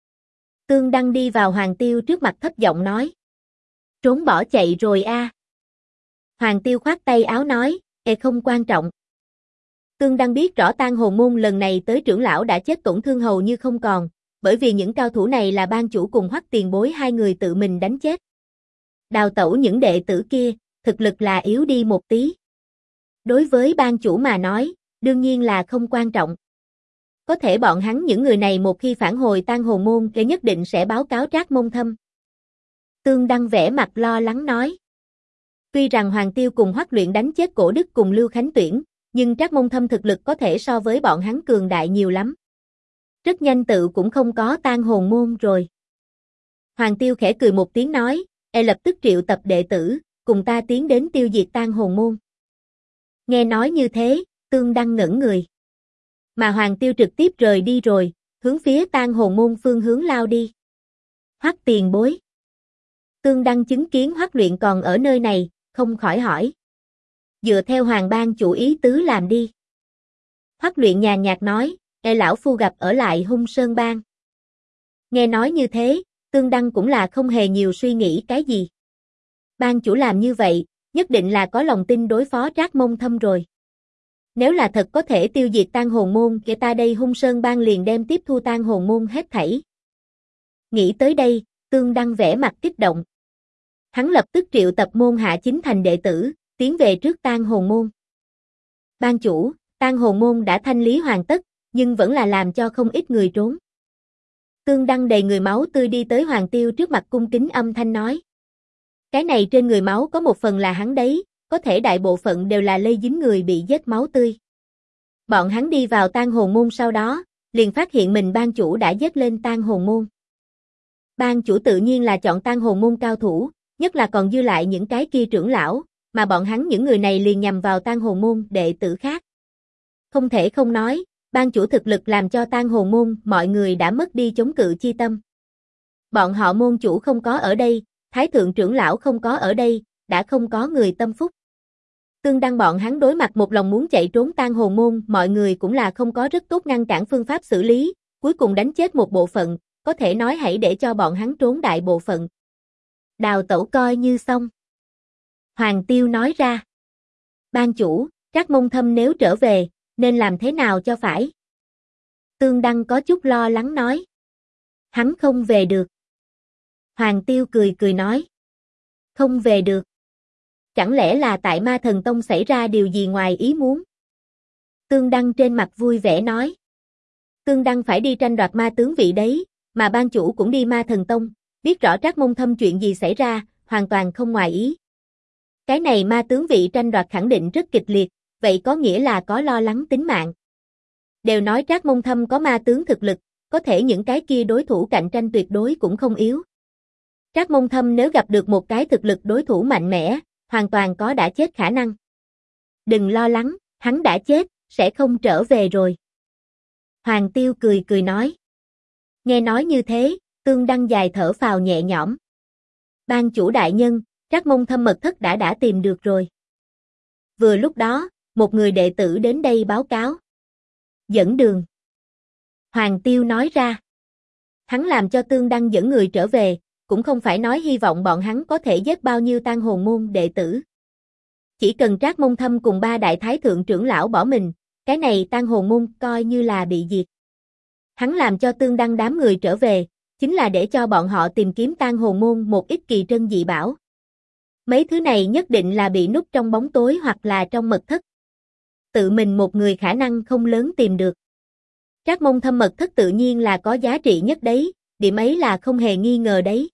Tương Đăng đi vào Hoàng Tiêu trước mặt thấp giọng nói. Trốn bỏ chạy rồi a. Hoàng Tiêu khoát tay áo nói, không quan trọng. Tương Đăng biết rõ Tang Hồn môn lần này tới trưởng lão đã chết tổn thương hầu như không còn, bởi vì những cao thủ này là ban chủ cùng Hoắc tiền bối hai người tự mình đánh chết. Đào tẩu những đệ tử kia, thực lực là yếu đi một tí. Đối với ban chủ mà nói, đương nhiên là không quan trọng. Có thể bọn hắn những người này một khi phản hồi Tang Hồn môn thì nhất định sẽ báo cáo Trác Mông Thâm. Tương Đăng vẻ mặt lo lắng nói. Tuy rằng Hoàng Tiêu cùng Hoắc Luyện đánh chết Cổ Đức cùng Lưu Khánh Tuyển, nhưng Trác Mông Thâm thực lực có thể so với bọn hắn cường đại nhiều lắm. Rất nhanh tự cũng không có Tang Hồn môn rồi. Hoàng Tiêu khẽ cười một tiếng nói, lập tức triệu tập đệ tử, cùng ta tiến đến tiêu diệt Tang Hồn môn. Nghe nói như thế, Tương Đăng ngẩn người. Mà Hoàng Tiêu trực tiếp rời đi rồi, hướng phía Tang Hồn Môn phương hướng lao đi. Hoắc tiền bối. Tương Đăng chứng kiến Hoắc Luyện còn ở nơi này, không khỏi hỏi. Dựa theo Hoàng Bang chủ ý tứ làm đi. Hoắc Luyện nhàn nhạt nói, lão phu gặp ở lại Hung Sơn Bang. Nghe nói như thế, Tương Đăng cũng là không hề nhiều suy nghĩ cái gì. Bang chủ làm như vậy, nhất định là có lòng tin đối phó Trác Mông Thâm rồi. Nếu là thật có thể tiêu diệt Tang Hồn Môn, kể ta đây Hung Sơn Bang liền đem tiếp thu Tang Hồn Môn hết thảy. Nghĩ tới đây, Tương Đăng vẻ mặt kích động. Hắn lập tức triệu tập môn hạ chính thành đệ tử, tiến về trước Tang Hồn Môn. Bang chủ, Tang Hồn Môn đã thanh lý hoàn tất, nhưng vẫn là làm cho không ít người trốn. Tương Đăng đầy người máu tươi đi tới Hoàng Tiêu trước mặt cung kính âm thanh nói. Cái này trên người máu có một phần là hắn đấy, có thể đại bộ phận đều là lây dính người bị vết máu tươi. Bọn hắn đi vào Tang Hồn Môn sau đó, liền phát hiện mình bang chủ đã dết lên Tang Hồn Môn. Bang chủ tự nhiên là chọn Tang Hồn Môn cao thủ, nhất là còn dư lại những cái kia trưởng lão, mà bọn hắn những người này liền nhằm vào Tang Hồn Môn đệ tử khác. Không thể không nói, bang chủ thực lực làm cho Tang Hồn Môn mọi người đã mất đi chống cự chi tâm. Bọn họ môn chủ không có ở đây, thái thượng trưởng lão không có ở đây, đã không có người tâm phúc. Tương Đăng bọn hắn đối mặt một lòng muốn chạy trốn Tang Hồn Môn, mọi người cũng là không có rất tốt ngăn cản phương pháp xử lý, cuối cùng đánh chết một bộ phận, có thể nói hãy để cho bọn hắn trốn đại bộ phận. Đào tẩu coi như xong. Hoàng Tiêu nói ra. Ban chủ, Trác Mông Thâm nếu trở về, nên làm thế nào cho phải? Tương Đăng có chút lo lắng nói. Hắn không về được. Hoàng Tiêu cười cười nói. Không về được. Chẳng lẽ là tại Ma Thần Tông xảy ra điều gì ngoài ý muốn? Tương Đăng trên mặt vui vẻ nói. Tương Đăng phải đi tranh đoạt ma tướng vị đấy, mà ban chủ cũng đi Ma Thần Tông, biết rõ Trác Mông Thâm chuyện gì xảy ra, hoàn toàn không ngoài ý. Cái này ma tướng vị tranh đoạt khẳng định rất kịch liệt, vậy có nghĩa là có lo lắng tính mạng. Đều nói Trác Mông Thâm có ma tướng thực lực, có thể những cái kia đối thủ cạnh tranh tuyệt đối cũng không yếu. Trác Mông Thâm nếu gặp được một cái thực lực đối thủ mạnh mẽ, hoàn toàn có đã chết khả năng. Đừng lo lắng, hắn đã chết, sẽ không trở về rồi. Hoàng Tiêu cười cười nói. Nghe nói như thế, Tương Đăng dài thở phào nhẹ nhõm. Ban chủ đại nhân, Trác Mông Thâm mật thất đã tìm được rồi. Vừa lúc đó, một người đệ tử đến đây báo cáo. Dẫn đường. Hoàng Tiêu nói ra. Hắn làm cho Tương Đăng dẫn người trở về, cũng không phải nói hy vọng bọn hắn có thể giết bao nhiêu Tang Hồn Môn đệ tử. Chỉ cần Trác Mông Thâm cùng ba đại thái thượng trưởng lão bỏ mình, cái này Tang Hồn Môn coi như là bị diệt. Hắn làm cho Tương Đăng đám người trở về, chính là để cho bọn họ tìm kiếm Tang Hồn Môn một ít kỳ trân dị bảo. Mấy thứ này nhất định là bị núp trong bóng tối hoặc là trong mật thất. Tự mình một người khả năng không lớn tìm được. Trác Mông Thâm mật thất tự nhiên là có giá trị nhất đấy, điểm ấy là không hề nghi ngờ đấy.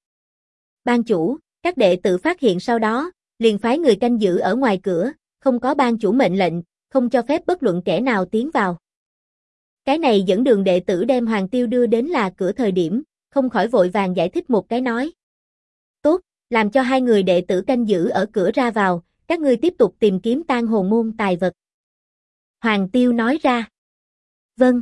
Ban chủ, các đệ tử phát hiện sau đó, liền phái người canh giữ ở ngoài cửa, không có ban chủ mệnh lệnh, không cho phép bất luận kẻ nào tiến vào. Cái này dẫn đường đệ tử đem Hoàng Tiêu đưa đến là cửa thời điểm, không khỏi vội vàng giải thích một cái nói. Tốt, làm cho hai người đệ tử canh giữ ở cửa ra vào, các ngươi tiếp tục tìm kiếm Tang Hồn Môn tài vật. Hoàng Tiêu nói ra. Vâng.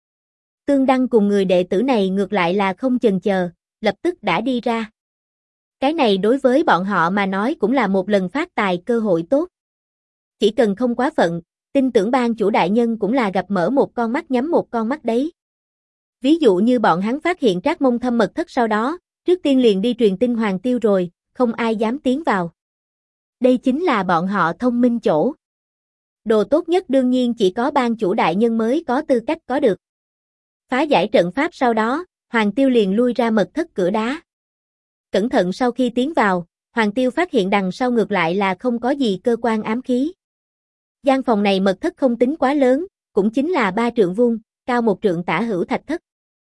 Tương Đăng cùng người đệ tử này ngược lại là không chần chờ, lập tức đã đi ra. Cái này đối với bọn họ mà nói cũng là một lần phát tài cơ hội tốt. Chỉ cần không quá phận, tin tưởng ban chủ đại nhân cũng là gặp mở một con mắt nhắm một con mắt đấy. Ví dụ như bọn hắn phát hiện Trác Mông Thâm mật thất sau đó, trước tiên liền đi truyền tin Hoàng Tiêu rồi, không ai dám tiến vào. Đây chính là bọn họ thông minh chỗ. Đồ tốt nhất đương nhiên chỉ có ban chủ đại nhân mới có tư cách có được. Phá giải trận pháp sau đó, Hoàng Tiêu liền lui ra mật thất cửa đá. Cẩn thận sau khi tiến vào, Hoàng Tiêu phát hiện đằng sau ngược lại là không có gì cơ quan ám khí. Gian phòng này mật thất không tính quá lớn, cũng chính là 3 trượng vuông, cao 1 trượng tả hữu thạch thất.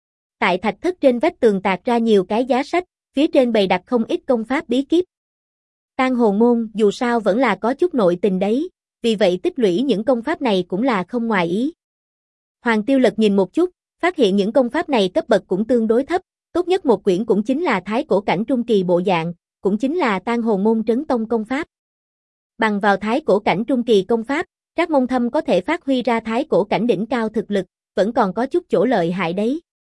Tại thạch thất trên vách tường tạc ra nhiều cái giá sách, phía trên bày đặt không ít công pháp bí kíp. Tang Hồn Môn dù sao vẫn là có chút nội tình đấy, vì vậy tích lũy những công pháp này cũng là không ngoài ý. Hoàng Tiêu lật nhìn một chút, phát hiện những công pháp này cấp bậc cũng tương đối thấp, tốt nhất một quyển cũng chính là thái cổ cảnh trung kỳ bộ dạng, cũng chính là Tang Hồn Môn trấn tông công pháp. Bằng vào thái cổ cảnh trung kỳ công pháp, Trác Mông Thâm có thể phát huy ra thái cổ cảnh đỉnh cao thực lực, vẫn còn có chút chỗ lợi hại đấy.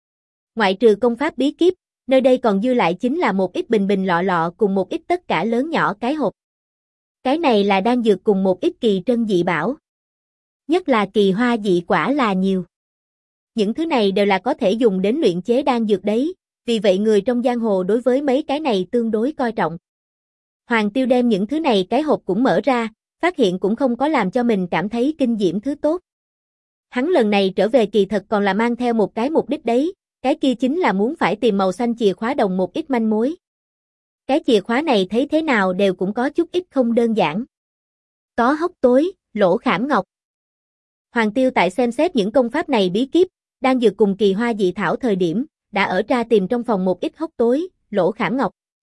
Ngoại trừ công pháp bí kíp, nơi đây còn dư lại chính là một ít bình bình lọ lọ cùng một ít tất cả lớn nhỏ cái hộp. Cái này là đan dược cùng một ít kỳ trân dị bảo. Nhất là kỳ hoa dị quả là nhiều. Những thứ này đều là có thể dùng đến luyện chế đan dược đấy, vì vậy người trong giang hồ đối với mấy cái này tương đối coi trọng. Hoàng Tiêu đem những thứ này cái hộp cũng mở ra, phát hiện cũng không có làm cho mình cảm thấy kinh diễm thứ tốt. Hắn lần này trở về kỳ thật còn là mang theo một cái mục đích đấy, cái kia chính là muốn phải tìm màu xanh chìa khóa đồng một ít manh mối. Cái chìa khóa này thấy thế nào đều cũng có chút ít không đơn giản. Có hốc tối, lỗ khảm ngọc. Hoàng Tiêu tại xem xét những công pháp này bí kíp, đang dược cùng kỳ hoa dị thảo thời điểm, đã ở tra tìm trong phòng một ít hốc tối, lỗ khảm ngọc.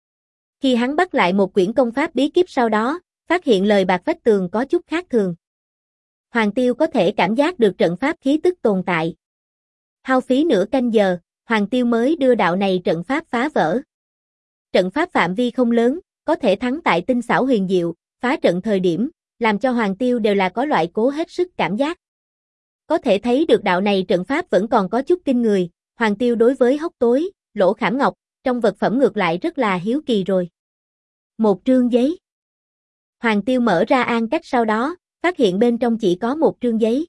Khi hắn bắt lại một quyển công pháp bí kíp sau đó, phát hiện lời bạc vách tường có chút khác thường. Hoàng Tiêu có thể cảm giác được trận pháp khí tức tồn tại. Hao phí nửa canh giờ, Hoàng Tiêu mới đưa đạo này trận pháp phá vỡ. Trận pháp phạm vi không lớn, có thể thắng tại tinh xảo huyền diệu, phá trận thời điểm, làm cho Hoàng Tiêu đều là có loại cố hết sức cảm giác. Có thể thấy được đạo này trận pháp vẫn còn có chút kinh người, Hoàng Tiêu đối với hốc tối, lỗ khảm ngọc, trong vật phẩm ngược lại rất là hiếu kỳ rồi. Một trương giấy. Hoàng Tiêu mở ra an cách sau đó, phát hiện bên trong chỉ có một trương giấy.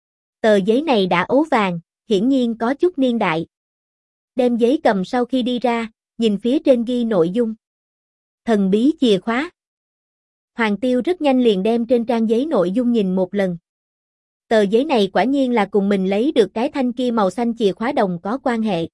Tờ giấy này đã ố vàng, hiển nhiên có chút niên đại. Đem giấy cầm sau khi đi ra, nhìn phía trên ghi nội dung. Thần bí chìa khóa. Hoàng Tiêu rất nhanh liền đem trên trang giấy nội dung nhìn một lần. Tờ giấy này quả nhiên là cùng mình lấy được cái thanh kia màu xanh chìa khóa đồng có quan hệ.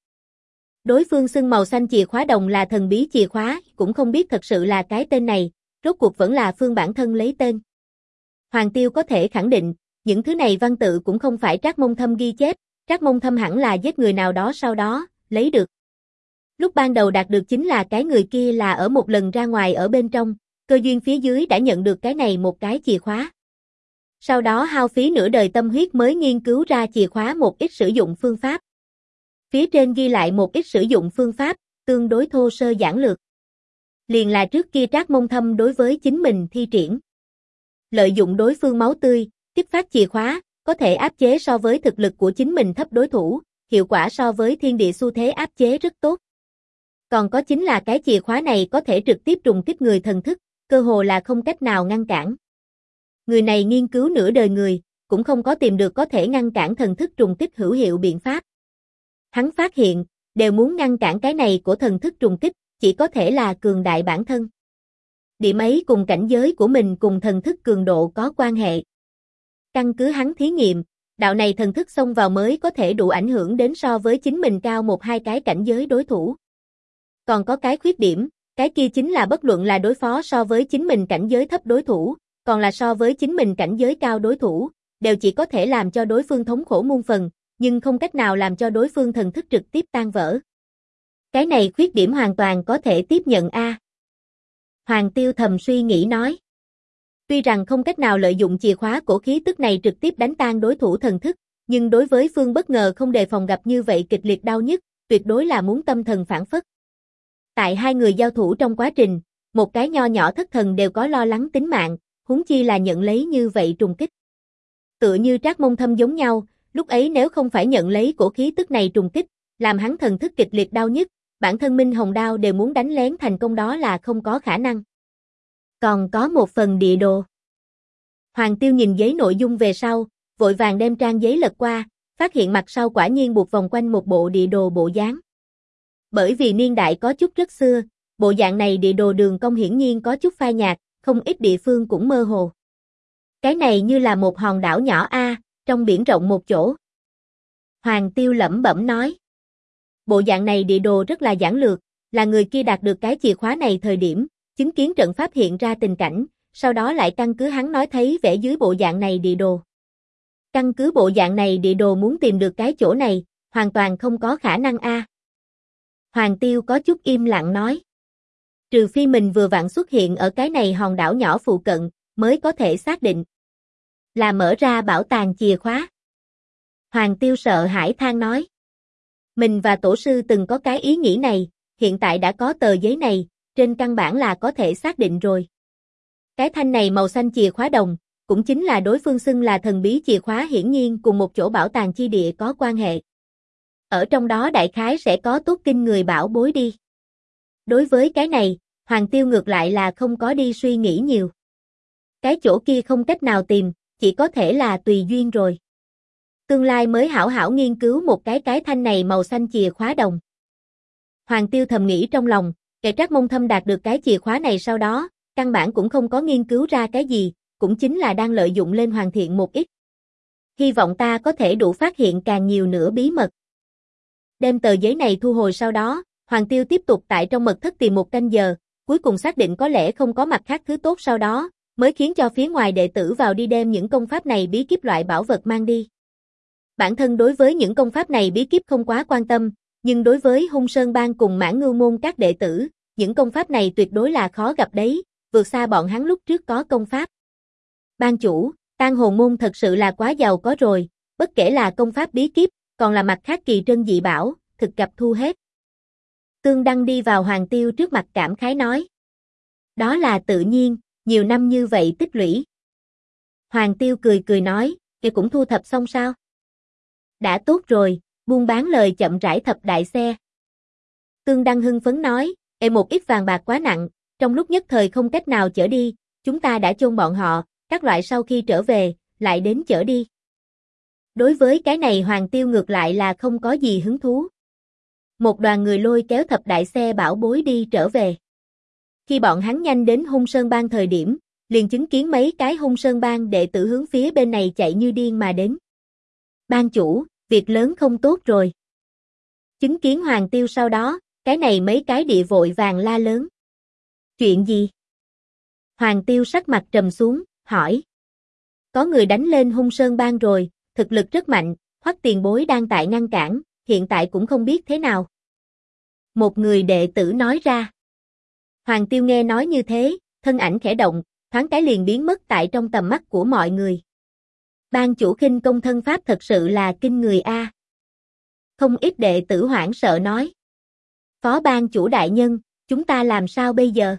Đối phương xưng màu xanh chìa khóa đồng là thần bí chìa khóa, cũng không biết thật sự là cái tên này, rốt cuộc vẫn là Phương bản thân lấy tên. Hoàng Tiêu có thể khẳng định, những thứ này văn tự cũng không phải Trác Mông Thâm ghi chép, Trác Mông Thâm hẳn là giết người nào đó sau đó, lấy được. Lúc ban đầu đạt được chính là cái người kia là ở một lần ra ngoài ở bên trong, cơ duyên phía dưới đã nhận được cái này một cái chìa khóa. Sau đó hao phí nửa đời tâm huyết mới nghiên cứu ra chìa khóa một ít sử dụng phương pháp. Phía trên ghi lại một ít sử dụng phương pháp, tương đối thô sơ giản lược. Liền là trước kia Trác Mông Thâm đối với chính mình thi triển. Lợi dụng đối phương máu tươi, kích phát chìa khóa, có thể áp chế so với thực lực của chính mình thấp đối thủ, hiệu quả so với thiên địa xu thế áp chế rất tốt. Còn có chính là cái chìa khóa này có thể trực tiếp trùng kích người thần thức, cơ hồ là không cách nào ngăn cản. Người này nghiên cứu nửa đời người, cũng không có tìm được có thể ngăn cản thần thức trùng kích hữu hiệu biện pháp. Hắn phát hiện, đều muốn ngăn cản cái này của thần thức trùng kích, chỉ có thể là cường đại bản thân. Điểm ấy cùng cảnh giới của mình cùng thần thức cường độ có quan hệ. Căn cứ hắn thí nghiệm, đạo này thần thức xông vào mới có thể đủ ảnh hưởng đến so với chính mình cao một hai cái cảnh giới đối thủ. Còn có cái khuyết điểm, cái kia chính là bất luận là đối phó so với chính mình cảnh giới thấp đối thủ, còn là so với chính mình cảnh giới cao đối thủ, đều chỉ có thể làm cho đối phương thống khổ muôn phần, nhưng không cách nào làm cho đối phương thần thức trực tiếp tan vỡ. Cái này khuyết điểm hoàn toàn có thể tiếp nhận a. Hoàng Tiêu thầm suy nghĩ nói. Tuy rằng không cách nào lợi dụng chìa khóa cổ khí tức này trực tiếp đánh tan đối thủ thần thức, nhưng đối với phương bất ngờ không đề phòng gặp như vậy kịch liệt đau nhức, tuyệt đối là muốn tâm thần phản phất. Tại hai người giao thủ trong quá trình, một cái nho nhỏ thất thần đều có lo lắng tính mạng, huống chi là nhận lấy như vậy trùng kích. Tựa như Trác Mông Thâm giống nhau, lúc ấy nếu không phải nhận lấy cổ khí tức này trùng kích, làm hắn thần thức kịch liệt đau nhức, bản thân Minh Hồng Đao đều muốn đánh lén thành công đó là không có khả năng. Còn có một phần địa đồ. Hoàng Tiêu nhìn giấy nội dung về sau, vội vàng đem trang giấy lật qua, phát hiện mặt sau quả nhiên buộc vòng quanh một bộ địa đồ bộ dáng. Bởi vì niên đại có chút rất xưa, bộ dạng này địa đồ đường cong hiển nhiên có chút phai nhạt, không ít địa phương cũng mơ hồ. Cái này như là một hòn đảo nhỏ a, trong biển rộng một chỗ. Hoàng Tiêu lẩm bẩm nói. Bộ dạng này địa đồ rất là giản lược, là người kia đạt được cái chìa khóa này thời điểm, chứng kiến trận pháp hiện ra tình cảnh, sau đó lại căn cứ hắn nói thấy vẽ dưới bộ dạng này địa đồ. Căn cứ bộ dạng này địa đồ muốn tìm được cái chỗ này, hoàn toàn không có khả năng a. Hoàng Tiêu có chút im lặng nói. Trừ phi mình vừa vặn xuất hiện ở cái này hòn đảo nhỏ phụ cận, mới có thể xác định. Là mở ra bảo tàng chìa khóa. Hoàng Tiêu sợ hãi than nói. Mình và tổ sư từng có cái ý nghĩ này, hiện tại đã có tờ giấy này, trên căn bản là có thể xác định rồi. Cái thanh này màu xanh chìa khóa đồng, cũng chính là đối phương xưng là thần bí chìa khóa hiển nhiên cùng một chỗ bảo tàng chi địa có quan hệ. ở trong đó đại khái sẽ có tốt kinh người bảo bối đi. Đối với cái này, Hoàng Tiêu ngược lại là không có đi suy nghĩ nhiều. Cái chỗ kia không cách nào tìm, chỉ có thể là tùy duyên rồi. Tương lai mới hảo hảo nghiên cứu một cái thanh này màu xanh chìa khóa đồng. Hoàng Tiêu thầm nghĩ trong lòng, kẻ Trác Mông Thâm đạt được cái chìa khóa này sau đó, căn bản cũng không có nghiên cứu ra cái gì, cũng chính là đang lợi dụng lên hoàn thiện một ít. Hy vọng ta có thể đủ phát hiện càng nhiều nữa bí mật. Đem tờ giấy này thu hồi sau đó, Hoàng Tiêu tiếp tục tại trong mật thất tìm một canh giờ, cuối cùng xác định có lẽ không có mặt khác thứ tốt sau đó, mới khiến cho phía ngoài đệ tử vào đi đem những công pháp này bí kíp loại bảo vật mang đi. Bản thân đối với những công pháp này bí kíp không quá quan tâm, nhưng đối với Hung Sơn Bang cùng Mãn Ngưu môn các đệ tử, những công pháp này tuyệt đối là khó gặp đấy, vượt xa bọn hắn lúc trước có công pháp. Ban chủ, Tang Hồn môn thật sự là quá giàu có rồi, bất kể là công pháp bí kíp, còn là mặt khác kỳ trân dị bảo, thực gặp thu hết. Tương Đăng đi vào Hoàng Tiêu trước mặt cảm khái nói. Đó là tự nhiên, nhiều năm như vậy tích lũy. Hoàng Tiêu cười cười nói, "Kìa cũng thu thập xong sao?" "Đã tốt rồi, buôn bán lời chậm rãi thập đại xe." Tương Đăng hưng phấn nói, một ít vàng bạc quá nặng, trong lúc nhất thời không cách nào chở đi, chúng ta đã chôn bọn họ, các loại sau khi trở về, lại đến chở đi." Đối với cái này Hoàng Tiêu ngược lại là không có gì hứng thú. Một đoàn người lôi kéo thập đại xe bảo bối đi trở về. Khi bọn hắn nhanh đến Hung Sơn Bang thời điểm, liền chứng kiến mấy cái Hung Sơn Bang đệ tử hướng phía bên này chạy như điên mà đến. "Ban chủ, việc lớn không tốt rồi." Chứng kiến Hoàng Tiêu sau đó, cái này mấy cái địa vội vàng la lớn. "Chuyện gì?" Hoàng Tiêu sắc mặt trầm xuống, hỏi. "Có người đánh lên Hung Sơn Bang rồi, thực lực rất mạnh, Hoắc tiền bối đang tại ngăn cản, hiện tại cũng không biết thế nào." Một người đệ tử nói ra. Hoàng Tiêu nghe nói như thế, thân ảnh khẽ động, thoáng cái liền biến mất tại trong tầm mắt của mọi người. Ban chủ khinh công thân pháp thật sự là kinh người a. Không ít đệ tử hoảng sợ nói. "Phó ban chủ đại nhân, chúng ta làm sao bây giờ?"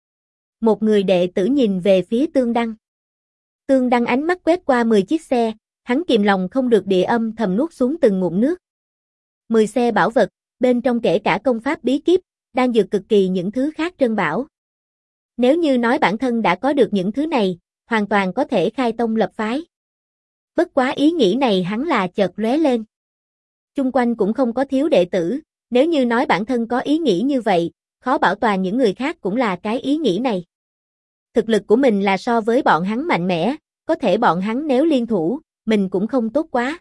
Một người đệ tử nhìn về phía Tương Đăng. Tương Đăng ánh mắt quét qua 10 chiếc xe, hắn kìm lòng không được địa âm thầm nuốt xuống từng ngụm nước. 10 xe bảo vật, bên trong kể cả công pháp bí kíp, đang dược cực kỳ những thứ khác trân bảo. Nếu như nói bản thân đã có được những thứ này, hoàn toàn có thể khai tông lập phái. Bất quá ý nghĩ này hắn là chợt lóe lên. Chung quanh cũng không có thiếu đệ tử, nếu như nói bản thân có ý nghĩ như vậy, khó bảo toàn những người khác cũng là cái ý nghĩ này. Thực lực của mình là so với bọn hắn mạnh mẽ, có thể bọn hắn nếu liên thủ, mình cũng không tốt quá.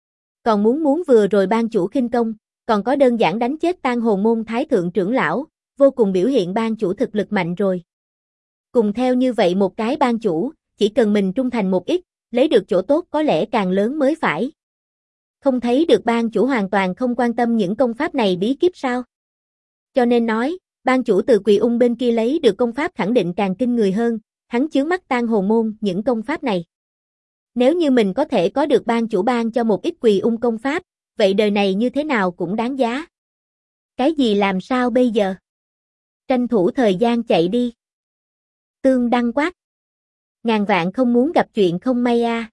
Còn muốn vừa rồi ban chủ khinh công, còn có đơn giản đánh chết Tang Hồn môn thái thượng trưởng lão, vô cùng biểu hiện ban chủ thực lực mạnh rồi. Cùng theo như vậy một cái ban chủ, chỉ cần mình trung thành một ít, lấy được chỗ tốt có lẽ càng lớn mới phải. Không thấy được ban chủ hoàn toàn không quan tâm những công pháp này bí kíp sao? Cho nên nói, ban chủ từ Quỳ Ung bên kia lấy được công pháp khẳng định càng kinh người hơn, hắn chướng mắt Tang Hồn môn những công pháp này. Nếu như mình có thể có được ban chủ ban cho một ít Quỳ Ung công pháp, vậy đời này như thế nào cũng đáng giá. Cái gì làm sao bây giờ? Tranh thủ thời gian chạy đi. Tương Đăng quát. Ngàn vạn không muốn gặp chuyện không may a.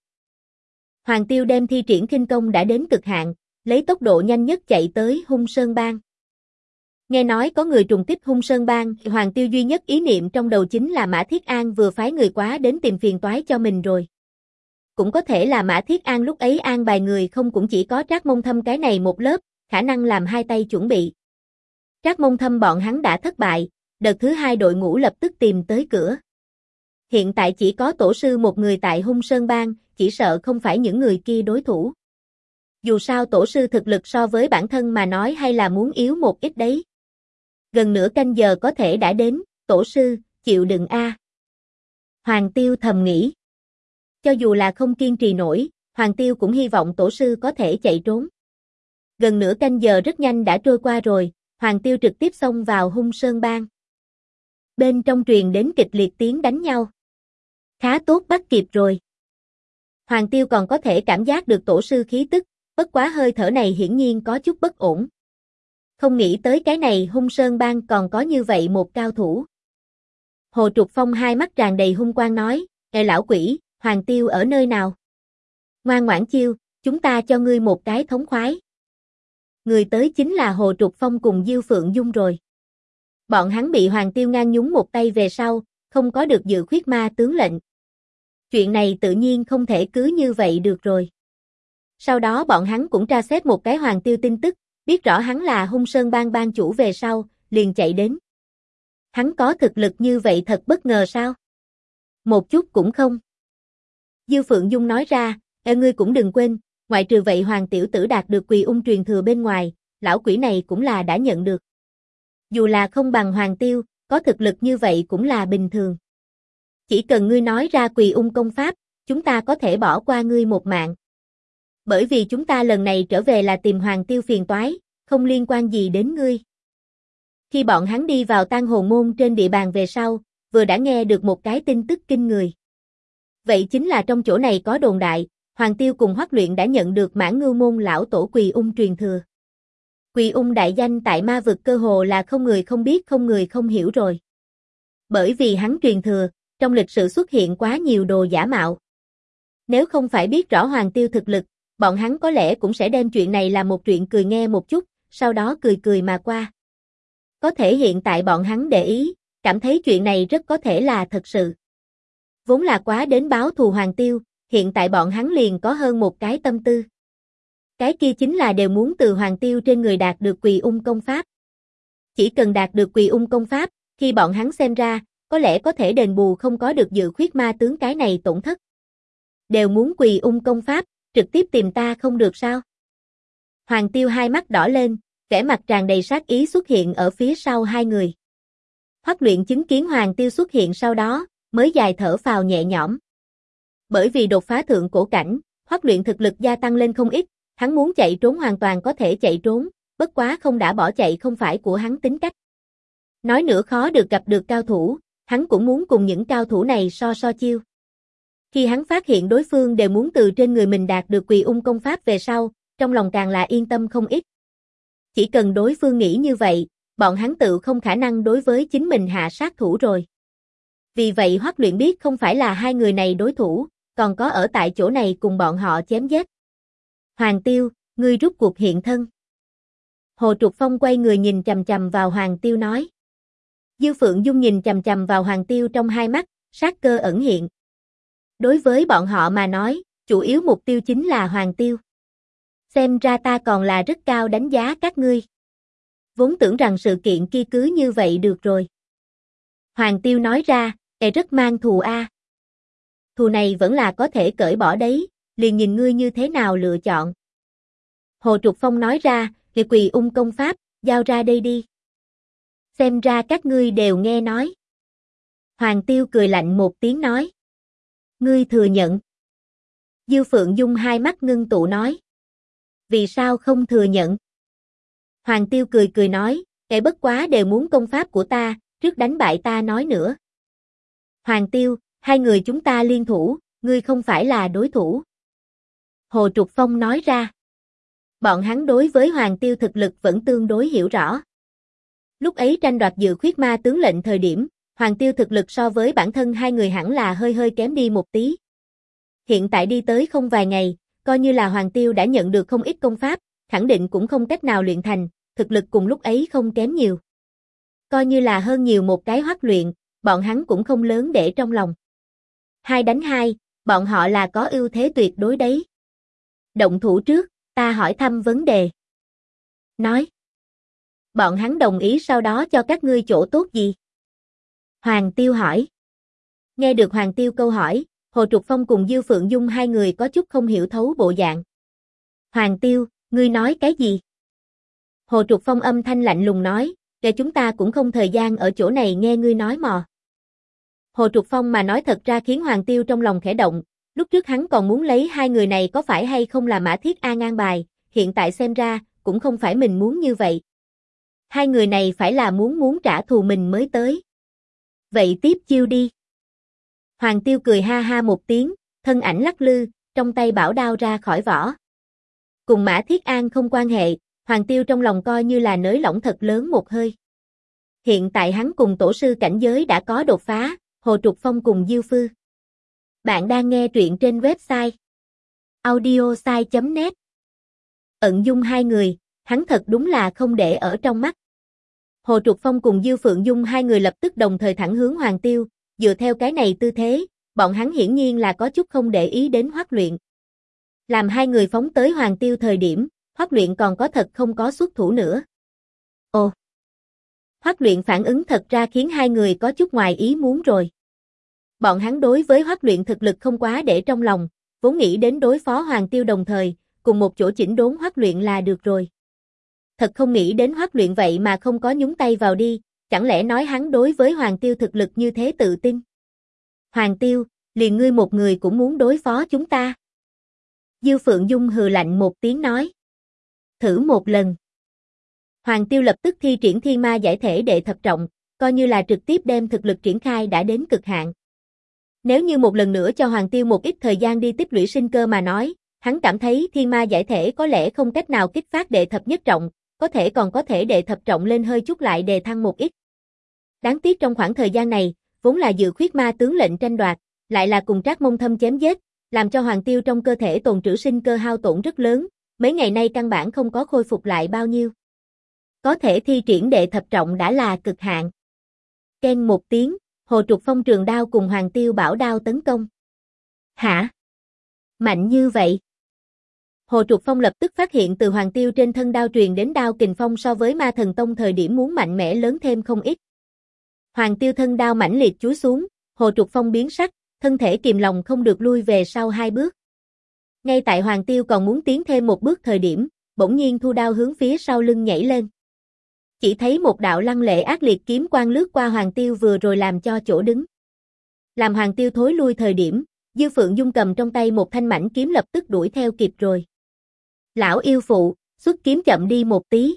Hoàng Tiêu đem thi triển khinh công đã đến cực hạn, lấy tốc độ nhanh nhất chạy tới Hung Sơn Bang. Nghe nói có người trùng kích Hung Sơn Bang, Hoàng Tiêu duy nhất ý niệm trong đầu chính là Mã Thiết An vừa phái người quá đến tìm phiền toái cho mình rồi. Cũng có thể là Mã Thiết An lúc ấy an bài người không cũng chỉ có Trác Mông Thâm cái này một lớp, khả năng làm hai tay chuẩn bị. Trác Mông Thâm bọn hắn đã thất bại, đợt thứ hai đội ngũ lập tức tìm tới cửa. Hiện tại chỉ có tổ sư một người tại Hung Sơn Bang, chỉ sợ không phải những người kia đối thủ. Dù sao tổ sư thực lực so với bản thân mà nói hay là muốn yếu một ít đấy. Gần nửa canh giờ có thể đã đến, tổ sư, chịu đựng a. Hoàng Tiêu thầm nghĩ. Cho dù là không kiên trì nổi, Hoàng Tiêu cũng hy vọng tổ sư có thể chạy trốn. Gần nửa canh giờ rất nhanh đã trôi qua rồi, Hoàng Tiêu trực tiếp xông vào Hung Sơn Bang. Bên trong truyền đến kịch liệt tiếng đánh nhau. Khá tốt bắt kịp rồi. Hoàng Tiêu còn có thể cảm giác được tổ sư khí tức, bất quá hơi thở này hiển nhiên có chút bất ổn. Không nghĩ tới cái này Hung Sơn Bang còn có như vậy một cao thủ. Hồ Trục Phong hai mắt tràn đầy hung quang nói, lão quỷ, Hoàng Tiêu ở nơi nào? Ngoan ngoãn chiêu, chúng ta cho ngươi một cái thống khoái." người tới chính là Hồ Trục Phong cùng Diêu Phượng Dung rồi. Bọn hắn bị Hoàng Tiêu ngang nhúng một tay về sau, không có được Dự Khuyết Ma tướng lệnh. Chuyện này tự nhiên không thể cứ như vậy được rồi. Sau đó bọn hắn cũng tra xét một cái Hoàng Tiêu tin tức, biết rõ hắn là Hung Sơn Bang bang chủ về sau, liền chạy đến. Hắn có thực lực như vậy thật bất ngờ sao? Một chút cũng không. Diêu Phượng Dung nói ra, ngươi cũng đừng quên, ngoại trừ vậy Hoàng tiểu tử đạt được Quỳ Ung truyền thừa bên ngoài, lão quỷ này cũng là đã nhận được. Dù là không bằng Hoàng Tiêu, có thực lực như vậy cũng là bình thường. Chỉ cần ngươi nói ra Quỳ Ung công pháp, chúng ta có thể bỏ qua ngươi một mạng. Bởi vì chúng ta lần này trở về là tìm Hoàng Tiêu phiền toái, không liên quan gì đến ngươi. Khi bọn hắn đi vào Tang Hồn Môn trên địa bàn về sau, vừa đã nghe được một cái tin tức kinh người. Vậy chính là trong chỗ này có đồn đại, Hoàng Tiêu cùng Hoắc Luyện đã nhận được Mãn Ngưu Môn lão tổ Quỳ Ung truyền thừa. Quỳ Ung đại danh tại ma vực cơ hồ là không người không biết không người không hiểu rồi. Bởi vì hắn truyền thừa, trong lịch sử xuất hiện quá nhiều đồ giả mạo. Nếu không phải biết rõ Hoàng Tiêu thực lực, bọn hắn có lẽ cũng sẽ đem chuyện này làm một chuyện cười nghe một chút, sau đó cười cười mà qua. Có thể hiện tại bọn hắn để ý, cảm thấy chuyện này rất có thể là thật sự. Vốn là quá đến báo thù Hoàng Tiêu, hiện tại bọn hắn liền có hơn một cái tâm tư. Cái kia chính là đều muốn từ Hoàng Tiêu trên người đạt được Quỳ Ung công pháp. Chỉ cần đạt được Quỳ Ung công pháp, khi bọn hắn xem ra, có lẽ có thể đền bù không có được Dự Khuyết Ma tướng cái này tổn thất. Đều muốn Quỳ Ung công pháp, trực tiếp tìm ta không được sao? Hoàng Tiêu hai mắt đỏ lên, vẻ mặt tràn đầy sát ý xuất hiện ở phía sau hai người. Hoắc Luyện chứng kiến Hoàng Tiêu xuất hiện sau đó, mới dài thở phào nhẹ nhõm. Bởi vì đột phá thượng cổ cảnh, Hoắc Luyện thực lực gia tăng lên không ít, hắn muốn chạy trốn hoàn toàn có thể chạy trốn, bất quá không đã bỏ chạy không phải của hắn tính cách. Nói nữa khó được gặp được cao thủ, hắn cũng muốn cùng những cao thủ này so chiêu. Khi hắn phát hiện đối phương đều muốn từ trên người mình đạt được Quỳ Ung công pháp về sau, trong lòng càng là yên tâm không ít. Chỉ cần đối phương nghĩ như vậy, bọn hắn tự không khả năng đối với chính mình hạ sát thủ rồi. Vì vậy Hoắc Luyện biết không phải là hai người này đối thủ, còn có ở tại chỗ này cùng bọn họ chém giết. Hoàng Tiêu, ngươi rút cuộc hiện thân. Hồ Trục Phong quay người nhìn chằm chằm vào Hoàng Tiêu nói. Diêu Phượng Dung nhìn chằm chằm vào Hoàng Tiêu trong hai mắt, sát cơ ẩn hiện. Đối với bọn họ mà nói, chủ yếu mục tiêu chính là Hoàng Tiêu. Xem ra ta còn là rất cao đánh giá các ngươi. Vốn tưởng rằng sự kiện kia cứ như vậy được rồi. Hoàng Tiêu nói ra, rất mang thù a. Thù này vẫn là có thể cởi bỏ đấy, liền nhìn ngươi như thế nào lựa chọn. Hồ Trục Phong nói ra, Quỳ Ung công pháp, giao ra đây đi. Xem ra các ngươi đều nghe nói. Hoàng Tiêu cười lạnh một tiếng nói. Ngươi thừa nhận. Diêu Phượng Dung hai mắt ngưng tụ nói. Vì sao không thừa nhận? Hoàng Tiêu cười cười nói, bất quá đều muốn công pháp của ta, trước đánh bại ta nói nữa. Hoàng Tiêu, hai người chúng ta liên thủ, ngươi không phải là đối thủ. Hồ Trục Phong nói ra. Bọn hắn đối với Hoàng Tiêu thực lực vẫn tương đối hiểu rõ. Lúc ấy tranh đoạt Dự Khuyết Ma tướng lệnh thời điểm, Hoàng Tiêu thực lực so với bản thân hai người hẳn là hơi kém đi một tí. Hiện tại đi tới không vài ngày, coi như là Hoàng Tiêu đã nhận được không ít công pháp, khẳng định cũng không cách nào luyện thành, thực lực cùng lúc ấy không kém nhiều. Coi như là hơn nhiều một cái Hoắc Luyện, bọn hắn cũng không lớn để trong lòng. 2 đánh 2, bọn họ là có ưu thế tuyệt đối đấy. Động thủ trước, ta hỏi thăm vấn đề. Nói. Bọn hắn đồng ý sau đó cho các ngươi chỗ tốt gì? Hoàng Tiêu hỏi. Nghe được Hoàng Tiêu câu hỏi, Hồ Trục Phong cùng Diêu Phượng Dung hai người có chút không hiểu thấu bộ dạng. Hoàng Tiêu, ngươi nói cái gì? Hồ Trục Phong âm thanh lạnh lùng nói, để chúng ta cũng không thời gian ở chỗ này nghe ngươi nói mò. Hồ Trục Phong mà nói thật ra khiến Hoàng Tiêu trong lòng khẽ động, lúc trước hắn còn muốn lấy hai người này có phải hay không là Mã Thiết A ngang bài, hiện tại xem ra, cũng không phải mình muốn như vậy. Hai người này phải là muốn trả thù mình mới tới. Vậy tiếp chiêu đi. Hoàng Tiêu cười ha ha một tiếng, thân ảnh lắc lư, trong tay bảo đao ra khỏi vỏ. Cùng Mã Thiết An không quan hệ, Hoàng Tiêu trong lòng coi như là nới lỏng thật lớn một hơi. Hiện tại hắn cùng tổ sư cảnh giới đã có đột phá, Hồ Trục Phong cùng Diêu Phư. Bạn đang nghe truyện trên website audiosai.net. Ẩn dung hai người, Hắn thật đúng là không để ở trong mắt. Hồ Trục Phong cùng Diêu Phượng Dung hai người lập tức đồng thời thẳng hướng Hoàng Tiêu, dựa theo cái này tư thế, bọn hắn hiển nhiên là có chút không để ý đến Hoắc Luyện. Làm hai người phóng tới Hoàng Tiêu thời điểm, Hoắc Luyện còn có thật không có xuất thủ nữa. Ồ! Hoắc Luyện phản ứng thật ra khiến hai người có chút ngoài ý muốn rồi. Bọn hắn đối với Hoắc Luyện thực lực không quá để trong lòng, vốn nghĩ đến đối phó Hoàng Tiêu đồng thời, cùng một chỗ chỉnh đốn Hoắc Luyện là được rồi. Thật không nghĩ đến Hoắc Luyện vậy mà không có nhúng tay vào đi, chẳng lẽ nói hắn đối với Hoàng Tiêu thực lực như thế tự tin. Hoàng Tiêu, liền ngươi một người cũng muốn đối phó chúng ta. Diêu Phượng Dung hừ lạnh một tiếng nói. Thử một lần. Hoàng Tiêu lập tức thi triển Thiên Ma giải thể đệ thập trọng, coi như là trực tiếp đem thực lực triển khai đã đến cực hạn. Nếu như một lần nữa cho Hoàng Tiêu một ít thời gian đi tích lũy sinh cơ mà nói, hắn cảm thấy Thiên Ma giải thể có lẽ không cách nào kích phát đệ thập nhất trọng, có thể còn có thể đệ thập trọng lên hơi chút lại đề thăng một ít. Đáng tiếc trong khoảng thời gian này, vốn là dự khuyết ma tướng lệnh tranh đoạt, lại là cùng Trác Mông Thâm chém giết, làm cho Hoàng Tiêu trong cơ thể tồn trữ sinh cơ hao tổn rất lớn, mấy ngày nay căn bản không có khôi phục lại bao nhiêu. Có thể thi triển đệ thập trọng đã là cực hạn. Keng một tiếng, Hồ Trục Phong trường đao cùng Hoàng Tiêu bảo đao tấn công. Hả? Mạnh như vậy? Hồ Trục Phong lập tức phát hiện từ Hoàng Tiêu trên thân đao truyền đến đao kình phong so với Ma Thần Tông thời điểm muốn mạnh mẽ lớn thêm không ít. Hoàng Tiêu thân đao mãnh liệt chúi xuống, Hồ Trục Phong biến sắc, thân thể kìm lòng không được lui về sau hai bước. Ngay tại Hoàng Tiêu còn muốn tiến thêm một bước thời điểm, bỗng nhiên thu đao hướng phía sau lưng nhảy lên. Chỉ thấy một đạo lăng lệ ác liệt kiếm quang lướt qua Hoàng Tiêu vừa rồi làm cho chỗ đứng. Làm Hoàng Tiêu thối lui thời điểm, Diêu Phượng Dung cầm trong tay một thanh mảnh kiếm lập tức đuổi theo kịp rồi. Lão yêu phụ, xuất kiếm chậm đi một tí.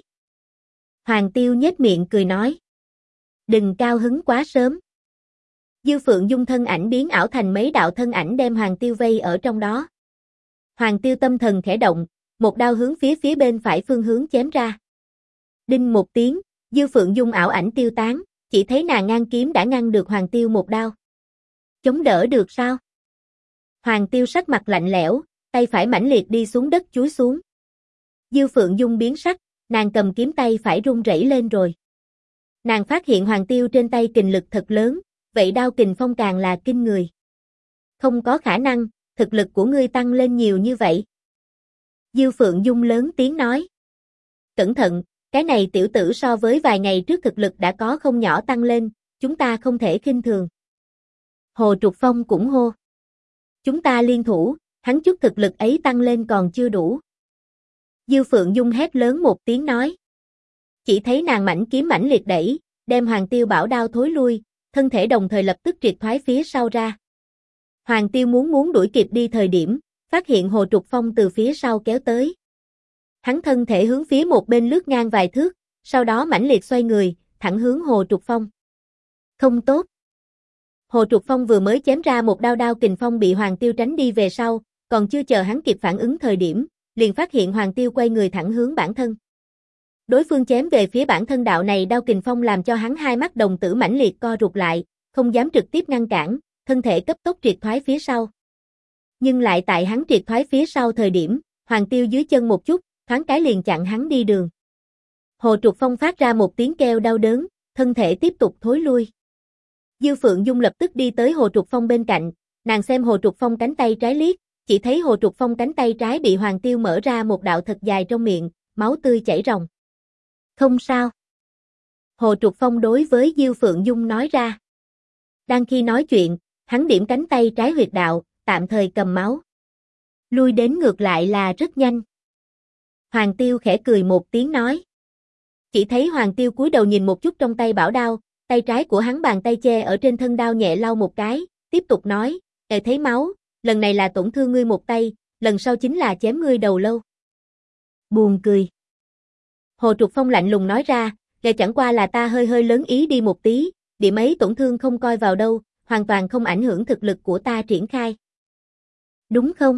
Hoàng Tiêu nhếch miệng cười nói. Đừng cao hứng quá sớm. Diêu Phượng Dung thân ảnh biến ảo thành mấy đạo thân ảnh đem Hoàng Tiêu vây ở trong đó. Hoàng Tiêu tâm thần khẽ động, một đao hướng phía bên phải phương hướng chém ra. Đinh một tiếng, Diêu Phượng Dung ảo ảnh tiêu tán, chỉ thấy nàng ngang kiếm đã ngăn được Hoàng Tiêu một đao. Chống đỡ được sao? Hoàng Tiêu sắc mặt lạnh lẽo, tay phải mãnh liệt đi xuống đất chúi xuống. Diêu Phượng Dung biến sắc, nàng cầm kiếm tay phải run rẩy lên rồi. Nàng phát hiện Hoàng Tiêu trên tay kình lực thật lớn, vậy đao kình phong càng là kinh người. Không có khả năng, thực lực của ngươi tăng lên nhiều như vậy. Diêu Phượng Dung lớn tiếng nói. Cẩn thận, cái này tiểu tử so với vài ngày trước thực lực đã có không nhỏ tăng lên, chúng ta không thể khinh thường. Hồ Trục Phong cũng hô. Chúng ta liên thủ, hắn chút thực lực ấy tăng lên còn chưa đủ. Diêu Phượng Dung hét lớn một tiếng nói. Chỉ thấy nàng mảnh kiếm mãnh liệt đẩy, đem Hoàng Tiêu bảo đao thối lui, thân thể đồng thời lập tức triệt thoái phía sau ra. Hoàng Tiêu muốn đuổi kịp đi thời điểm, phát hiện Hồ Trục Phong từ phía sau kéo tới. Hắn thân thể hướng phía một bên lướt ngang vài thước, sau đó mãnh liệt xoay người, thẳng hướng Hồ Trục Phong. Không tốt. Hồ Trục Phong vừa mới chém ra một đao kình phong bị Hoàng Tiêu tránh đi về sau, còn chưa chờ hắn kịp phản ứng thời điểm, liền phát hiện Hoàng Tiêu quay người thẳng hướng bản thân. Đối phương chém về phía bản thân đạo này đao kình phong làm cho hắn hai mắt đồng tử mãnh liệt co rụt lại, không dám trực tiếp ngăn cản, thân thể cấp tốc triệt thoái phía sau. Nhưng lại tại hắn triệt thoái phía sau thời điểm, Hoàng Tiêu dưới chân một chút, thoáng cái liền chặn hắn đi đường. Hồ Trục Phong phát ra một tiếng kêu đau đớn, thân thể tiếp tục thối lui. Diêu Phượng Dung lập tức đi tới Hồ Trục Phong bên cạnh, nàng xem Hồ Trục Phong cánh tay trái liếc, chỉ thấy Hồ Trục Phong cánh tay trái bị Hoàng Tiêu mở ra một đạo thật dài trong miệng, máu tươi chảy ròng. Không sao. Hồ Trục Phong đối với Diêu Phượng Dung nói ra. Đang khi nói chuyện, hắn điểm cánh tay trái huyệt đạo, tạm thời cầm máu. Lui đến ngược lại là rất nhanh. Hoàng Tiêu khẽ cười một tiếng nói. Chỉ thấy Hoàng Tiêu cúi đầu nhìn một chút trong tay bảo đao, tay trái của hắn bàn tay che ở trên thân đao nhẹ lau một cái, tiếp tục nói, thấy máu, lần này là tổn thương ngươi một tay, lần sau chính là chém ngươi đầu lâu. Buồn cười. Hồ Trục Phong lạnh lùng nói ra, chẳng qua là ta hơi lớn ý đi một tí, điểm ấy tổn thương không coi vào đâu, hoàn toàn không ảnh hưởng thực lực của ta triển khai. Đúng không?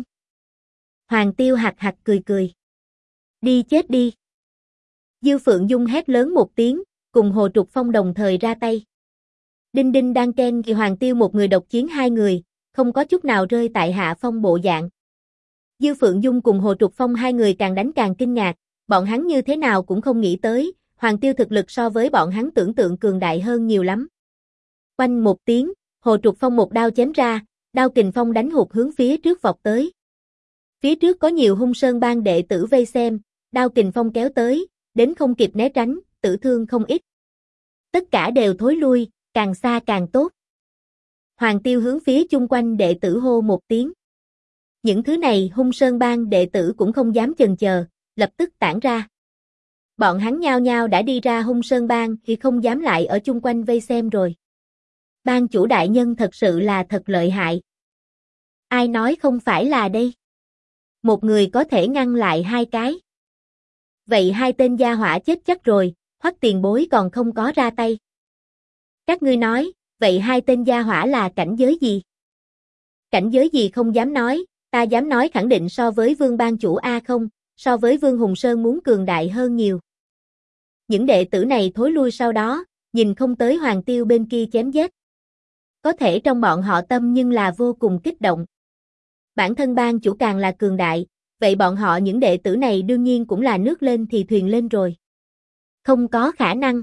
Hoàng Tiêu hạc hạc cười. Đi chết đi. Diêu Phượng Dung hét lớn một tiếng, cùng Hồ Trục Phong đồng thời ra tay. Đinh đinh đang ken thì Hoàng Tiêu một người độc chiến hai người, không có chút nào rơi tại hạ phong bộ dạng. Diêu Phượng Dung cùng Hồ Trục Phong hai người càng đánh càng kinh ngạc, bọn hắn như thế nào cũng không nghĩ tới, Hoàng Tiêu thực lực so với bọn hắn tưởng tượng cường đại hơn nhiều lắm. Oanh một tiếng, Hồ Trục Phong một đao chém ra, đao kình phong đánh hụt hướng phía trước vọt tới. Phía trước có nhiều Hung Sơn Bang đệ tử vây xem, đao kình phong kéo tới, đến không kịp né tránh, tử thương không ít. Tất cả đều thối lui, càng xa càng tốt. Hoàng Tiêu hướng phía chung quanh đệ tử hô một tiếng. Những thứ này Hung Sơn Bang đệ tử cũng không dám chần chờ, lập tức tản ra. Bọn hắn nhao nhao đã đi ra Hung Sơn Bang thì không dám lại ở chung quanh vây xem rồi. Bang chủ đại nhân thật sự là thật lợi hại. Ai nói không phải là đây? Một người có thể ngăn lại hai cái. Vậy hai tên gia hỏa chết chắc rồi, Hoắc tiền bối còn không có ra tay. Các ngươi nói, vậy hai tên gia hỏa là cảnh giới gì? Cảnh giới gì không dám nói, ta dám nói khẳng định so với Vương bang chủ A không, so với Vương Hùng Sơn muốn cường đại hơn nhiều. Những đệ tử này thối lui sau đó, nhìn không tới Hoàng Tiêu bên kia chém giết. Có thể trong bọn họ tâm nhưng là vô cùng kích động. Bản thân bang chủ càng là cường đại, vậy bọn họ những đệ tử này đương nhiên cũng là nước lên thì thuyền lên rồi. Không có khả năng.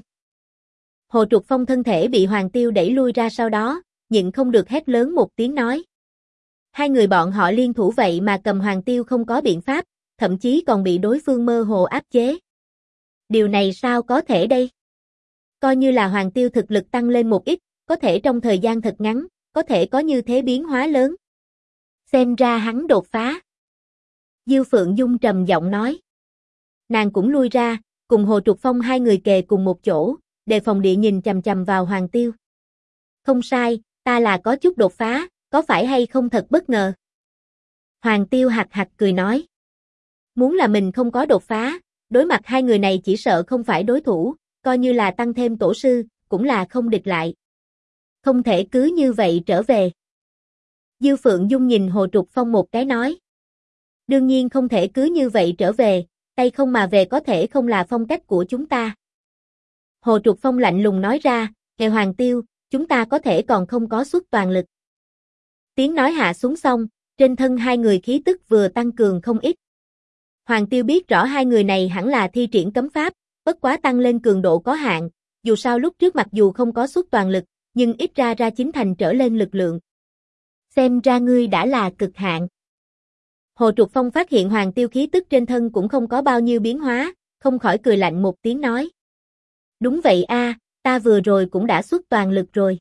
Hồ Trục Phong thân thể bị Hoàng Tiêu đẩy lui ra sau đó, nhịn không được hét lớn một tiếng nói. Hai người bọn họ liên thủ vậy mà cầm Hoàng Tiêu không có biện pháp, thậm chí còn bị đối phương mơ hồ áp chế. Điều này sao có thể đây? Coi như là Hoàng Tiêu thực lực tăng lên một ít, có thể trong thời gian thật ngắn, có thể có như thế biến hóa lớn. Xem ra hắn đột phá. Diêu Phượng Dung trầm giọng nói. Nàng cũng lui ra, cùng Hồ Trục Phong hai người kề cùng một chỗ, đề phòng địa nhìn chằm chằm vào Hoàng Tiêu. Không sai, ta là có chút đột phá, có phải hay không thật bất ngờ? Hoàng Tiêu hạc hạc cười nói. Muốn là mình không có đột phá, đối mặt hai người này chỉ sợ không phải đối thủ, coi như là tăng thêm tổ sư, cũng là không địch lại. Không thể cứ như vậy trở về. Diêu Phượng Dung nhìn Hồ Trục Phong một cái nói. Đương nhiên không thể cứ như vậy trở về, tay không mà về có thể không là phong cách của chúng ta. Hồ Trục Phong lạnh lùng nói ra, nghe Hoàng Tiêu, chúng ta có thể còn không có xuất toàn lực. Tiếng nói hạ xuống xong, trên thân hai người khí tức vừa tăng cường không ít. Hoàng Tiêu biết rõ hai người này hẳn là thi triển cấm pháp, bất quá tăng lên cường độ có hạn, dù sao lúc trước mặc dù không có xuất toàn lực, nhưng ít ra chín thành trở lên lực lượng. Xem ra ngươi đã là cực hạn. Hồ Trục Phong phát hiện Hoàng Tiêu khí tức trên thân cũng không có bao nhiêu biến hóa, không khỏi cười lạnh một tiếng nói. Đúng vậy a, ta vừa rồi cũng đã xuất toàn lực rồi.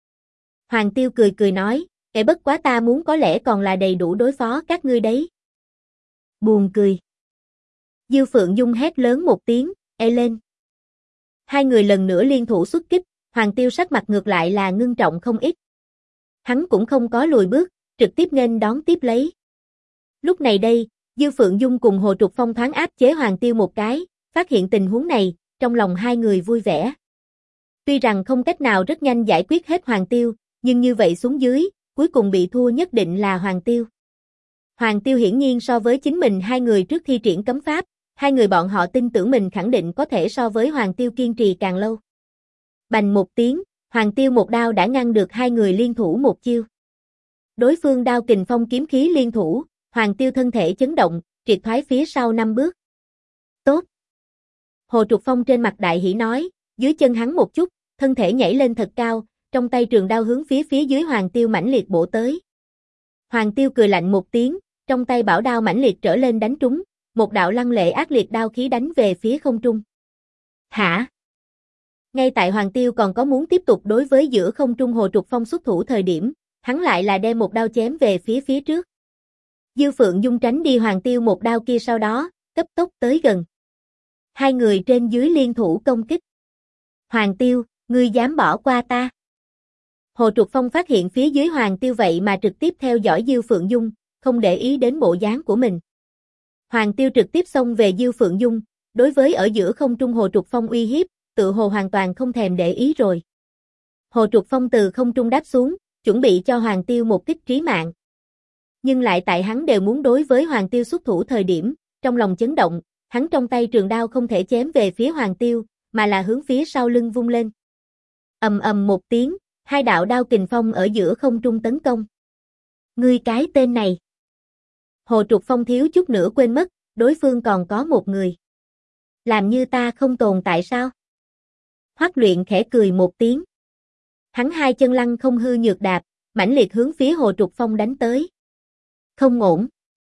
Hoàng Tiêu cười cười nói, kể bất quá ta muốn có lẽ còn là đầy đủ đối phó các ngươi đấy. Buồn cười. Diêu Phượng Dung hét lớn một tiếng, ê lên. Hai người lần nữa liên thủ xuất kích, Hoàng Tiêu sắc mặt ngược lại là ngưng trọng không ít. Hắn cũng không có lùi bước, trực tiếp nghênh đón tiếp lấy. Lúc này đây, Diêu Phượng Dung cùng Hồ Trục Phong thoáng áp chế Hoàng Tiêu một cái, phát hiện tình huống này, trong lòng hai người vui vẻ. Tuy rằng không cách nào rất nhanh giải quyết hết Hoàng Tiêu, nhưng như vậy xuống dưới, cuối cùng bị thua nhất định là Hoàng Tiêu. Hoàng Tiêu hiển nhiên so với chính mình hai người trước thi triển cấm pháp, hai người bọn họ tin tưởng mình khẳng định có thể so với Hoàng Tiêu kiên trì càng lâu. Bành một tiếng, Hoàng Tiêu một đao đã ngăn được hai người liên thủ một chiêu. Đối phương đao kình phong kiếm khí liên thủ, Hoàng Tiêu thân thể chấn động, triệt thoái phía sau 5 bước. Tốt. Hồ Trục Phong trên mặt đại hỉ nói, dưới chân hắn một chút, thân thể nhảy lên thật cao, trong tay trường đao hướng phía dưới Hoàng Tiêu mãnh liệt bổ tới. Hoàng Tiêu cười lạnh một tiếng, trong tay bảo đao mãnh liệt trở lên đánh trúng, một đạo lăng lệ ác liệt đao khí đánh về phía không trung. Hả? Ngay tại Hoàng Tiêu còn có muốn tiếp tục đối với giữa không trung Hồ Trục Phong xuất thủ thời điểm, hắn lại là đem một đao chém về phía trước. Diêu Phượng Dung tránh đi Hoàng Tiêu một đao kia sau đó, cấp tốc tới gần. Hai người trên dưới liên thủ công kích. Hoàng Tiêu, ngươi dám bỏ qua ta? Hồ Trục Phong phát hiện phía dưới Hoàng Tiêu vậy mà trực tiếp theo dõi Diêu Phượng Dung, không để ý đến bộ dáng của mình. Hoàng Tiêu trực tiếp xông về Diêu Phượng Dung, đối với ở giữa không trung Hồ Trục Phong uy hiếp, tự hồ hoàn toàn không thèm để ý rồi. Hồ Trục Phong từ không trung đáp xuống, chuẩn bị cho Hoàng Tiêu một kích trí mạng. Nhưng lại tại hắn đều muốn đối với Hoàng Tiêu xuất thủ thời điểm, trong lòng chấn động, hắn trong tay trường đao không thể chém về phía Hoàng Tiêu, mà là hướng phía sau lưng vung lên. Ầm ầm một tiếng, hai đạo đao kình phong ở giữa không trung tấn công. Ngươi cái tên này. Hồ Trục Phong thiếu chút nữa quên mất, đối phương còn có một người. Làm như ta không tồn tại sao? Hoắc Luyện khẽ cười một tiếng. Hắn hai chân lăng không hư nhược đạp, mãnh liệt hướng phía Hồ Trục Phong đánh tới. Không ổn.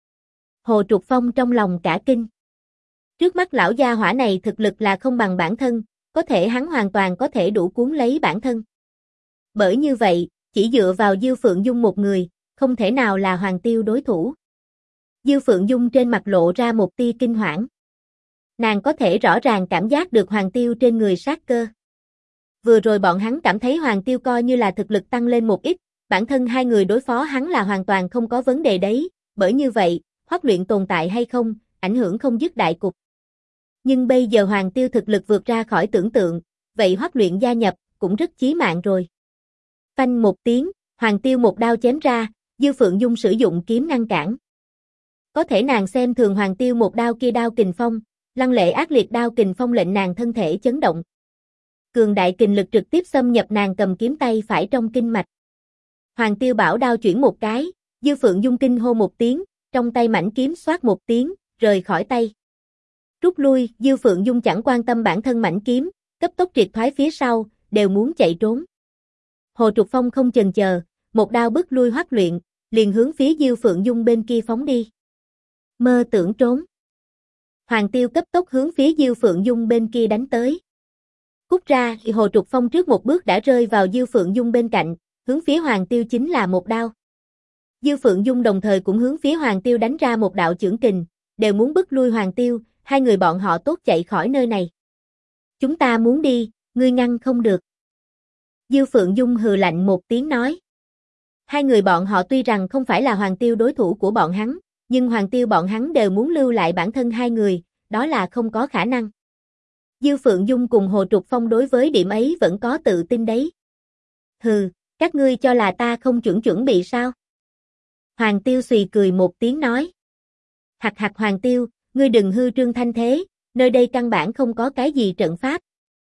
Hồ Trục Phong trong lòng cả kinh. Trước mắt lão gia hỏa này thực lực là không bằng bản thân, có thể hắn hoàn toàn có thể đủ cuốn lấy bản thân. Bởi như vậy, chỉ dựa vào Diêu Phượng Dung một người, không thể nào là Hoàng Tiêu đối thủ. Diêu Phượng Dung trên mặt lộ ra một tia kinh hoảng. Nàng có thể rõ ràng cảm giác được Hoàng Tiêu trên người sát cơ. Vừa rồi bọn hắn cảm thấy Hoàng Tiêu coi như là thực lực tăng lên một ít, bản thân hai người đối phó hắn là hoàn toàn không có vấn đề đấy, bởi như vậy, Hoắc Luyện tồn tại hay không, ảnh hưởng không dứt đại cục. Nhưng bây giờ Hoàng Tiêu thực lực vượt ra khỏi tưởng tượng, vậy Hoắc Luyện gia nhập, cũng rất chí mạng rồi. Phanh một tiếng, Hoàng Tiêu một đao chém ra, Diêu Phượng Dung sử dụng kiếm ngăn cản. Có thể nàng xem thường Hoàng Tiêu một đao kia đao kình phong, lăng lệ ác liệt đao kình phong lệnh nàng thân thể chấn động. Cường đại kình lực trực tiếp xâm nhập nàng cầm kiếm tay phải trong kinh mạch. Hoàng Tiêu bảo đao chuyển một cái, Diêu Phượng Dung kinh hô một tiếng, trong tay mảnh kiếm xoát một tiếng, rời khỏi tay. Rút lui, Diêu Phượng Dung chẳng quan tâm bản thân mảnh kiếm, cấp tốc triệt thoái phía sau, đều muốn chạy trốn. Hồ Trục Phong không chần chờ, một đao bức lui Hoắc Luyện, liền hướng phía Diêu Phượng Dung bên kia phóng đi. Mơ tưởng trốn. Hoàng Tiêu cấp tốc hướng phía Diêu Phượng Dung bên kia đánh tới. Cút ra, thì Hồ Trục Phong trước một bước đã rơi vào Diêu Phượng Dung bên cạnh, hướng phía Hoàng Tiêu chính là một đao. Diêu Phượng Dung đồng thời cũng hướng phía Hoàng Tiêu đánh ra một đạo chưởng kình, đều muốn bức lui Hoàng Tiêu, hai người bọn họ tốt chạy khỏi nơi này. Chúng ta muốn đi, ngươi ngăn không được. Diêu Phượng Dung hừ lạnh một tiếng nói. Hai người bọn họ tuy rằng không phải là Hoàng Tiêu đối thủ của bọn hắn, nhưng Hoàng Tiêu bọn hắn đều muốn lưu lại bản thân hai người, đó là không có khả năng. Diêu Phượng Dung cùng Hồ Trục Phong đối với điểm ấy vẫn có tự tin đấy. Hừ, các ngươi cho là ta không chuẩn bị sao? Hoàng Tiêu xùy cười một tiếng nói. Hạc hạc Hoàng Tiêu, ngươi đừng hư trương thanh thế, nơi đây căn bản không có cái gì trận pháp.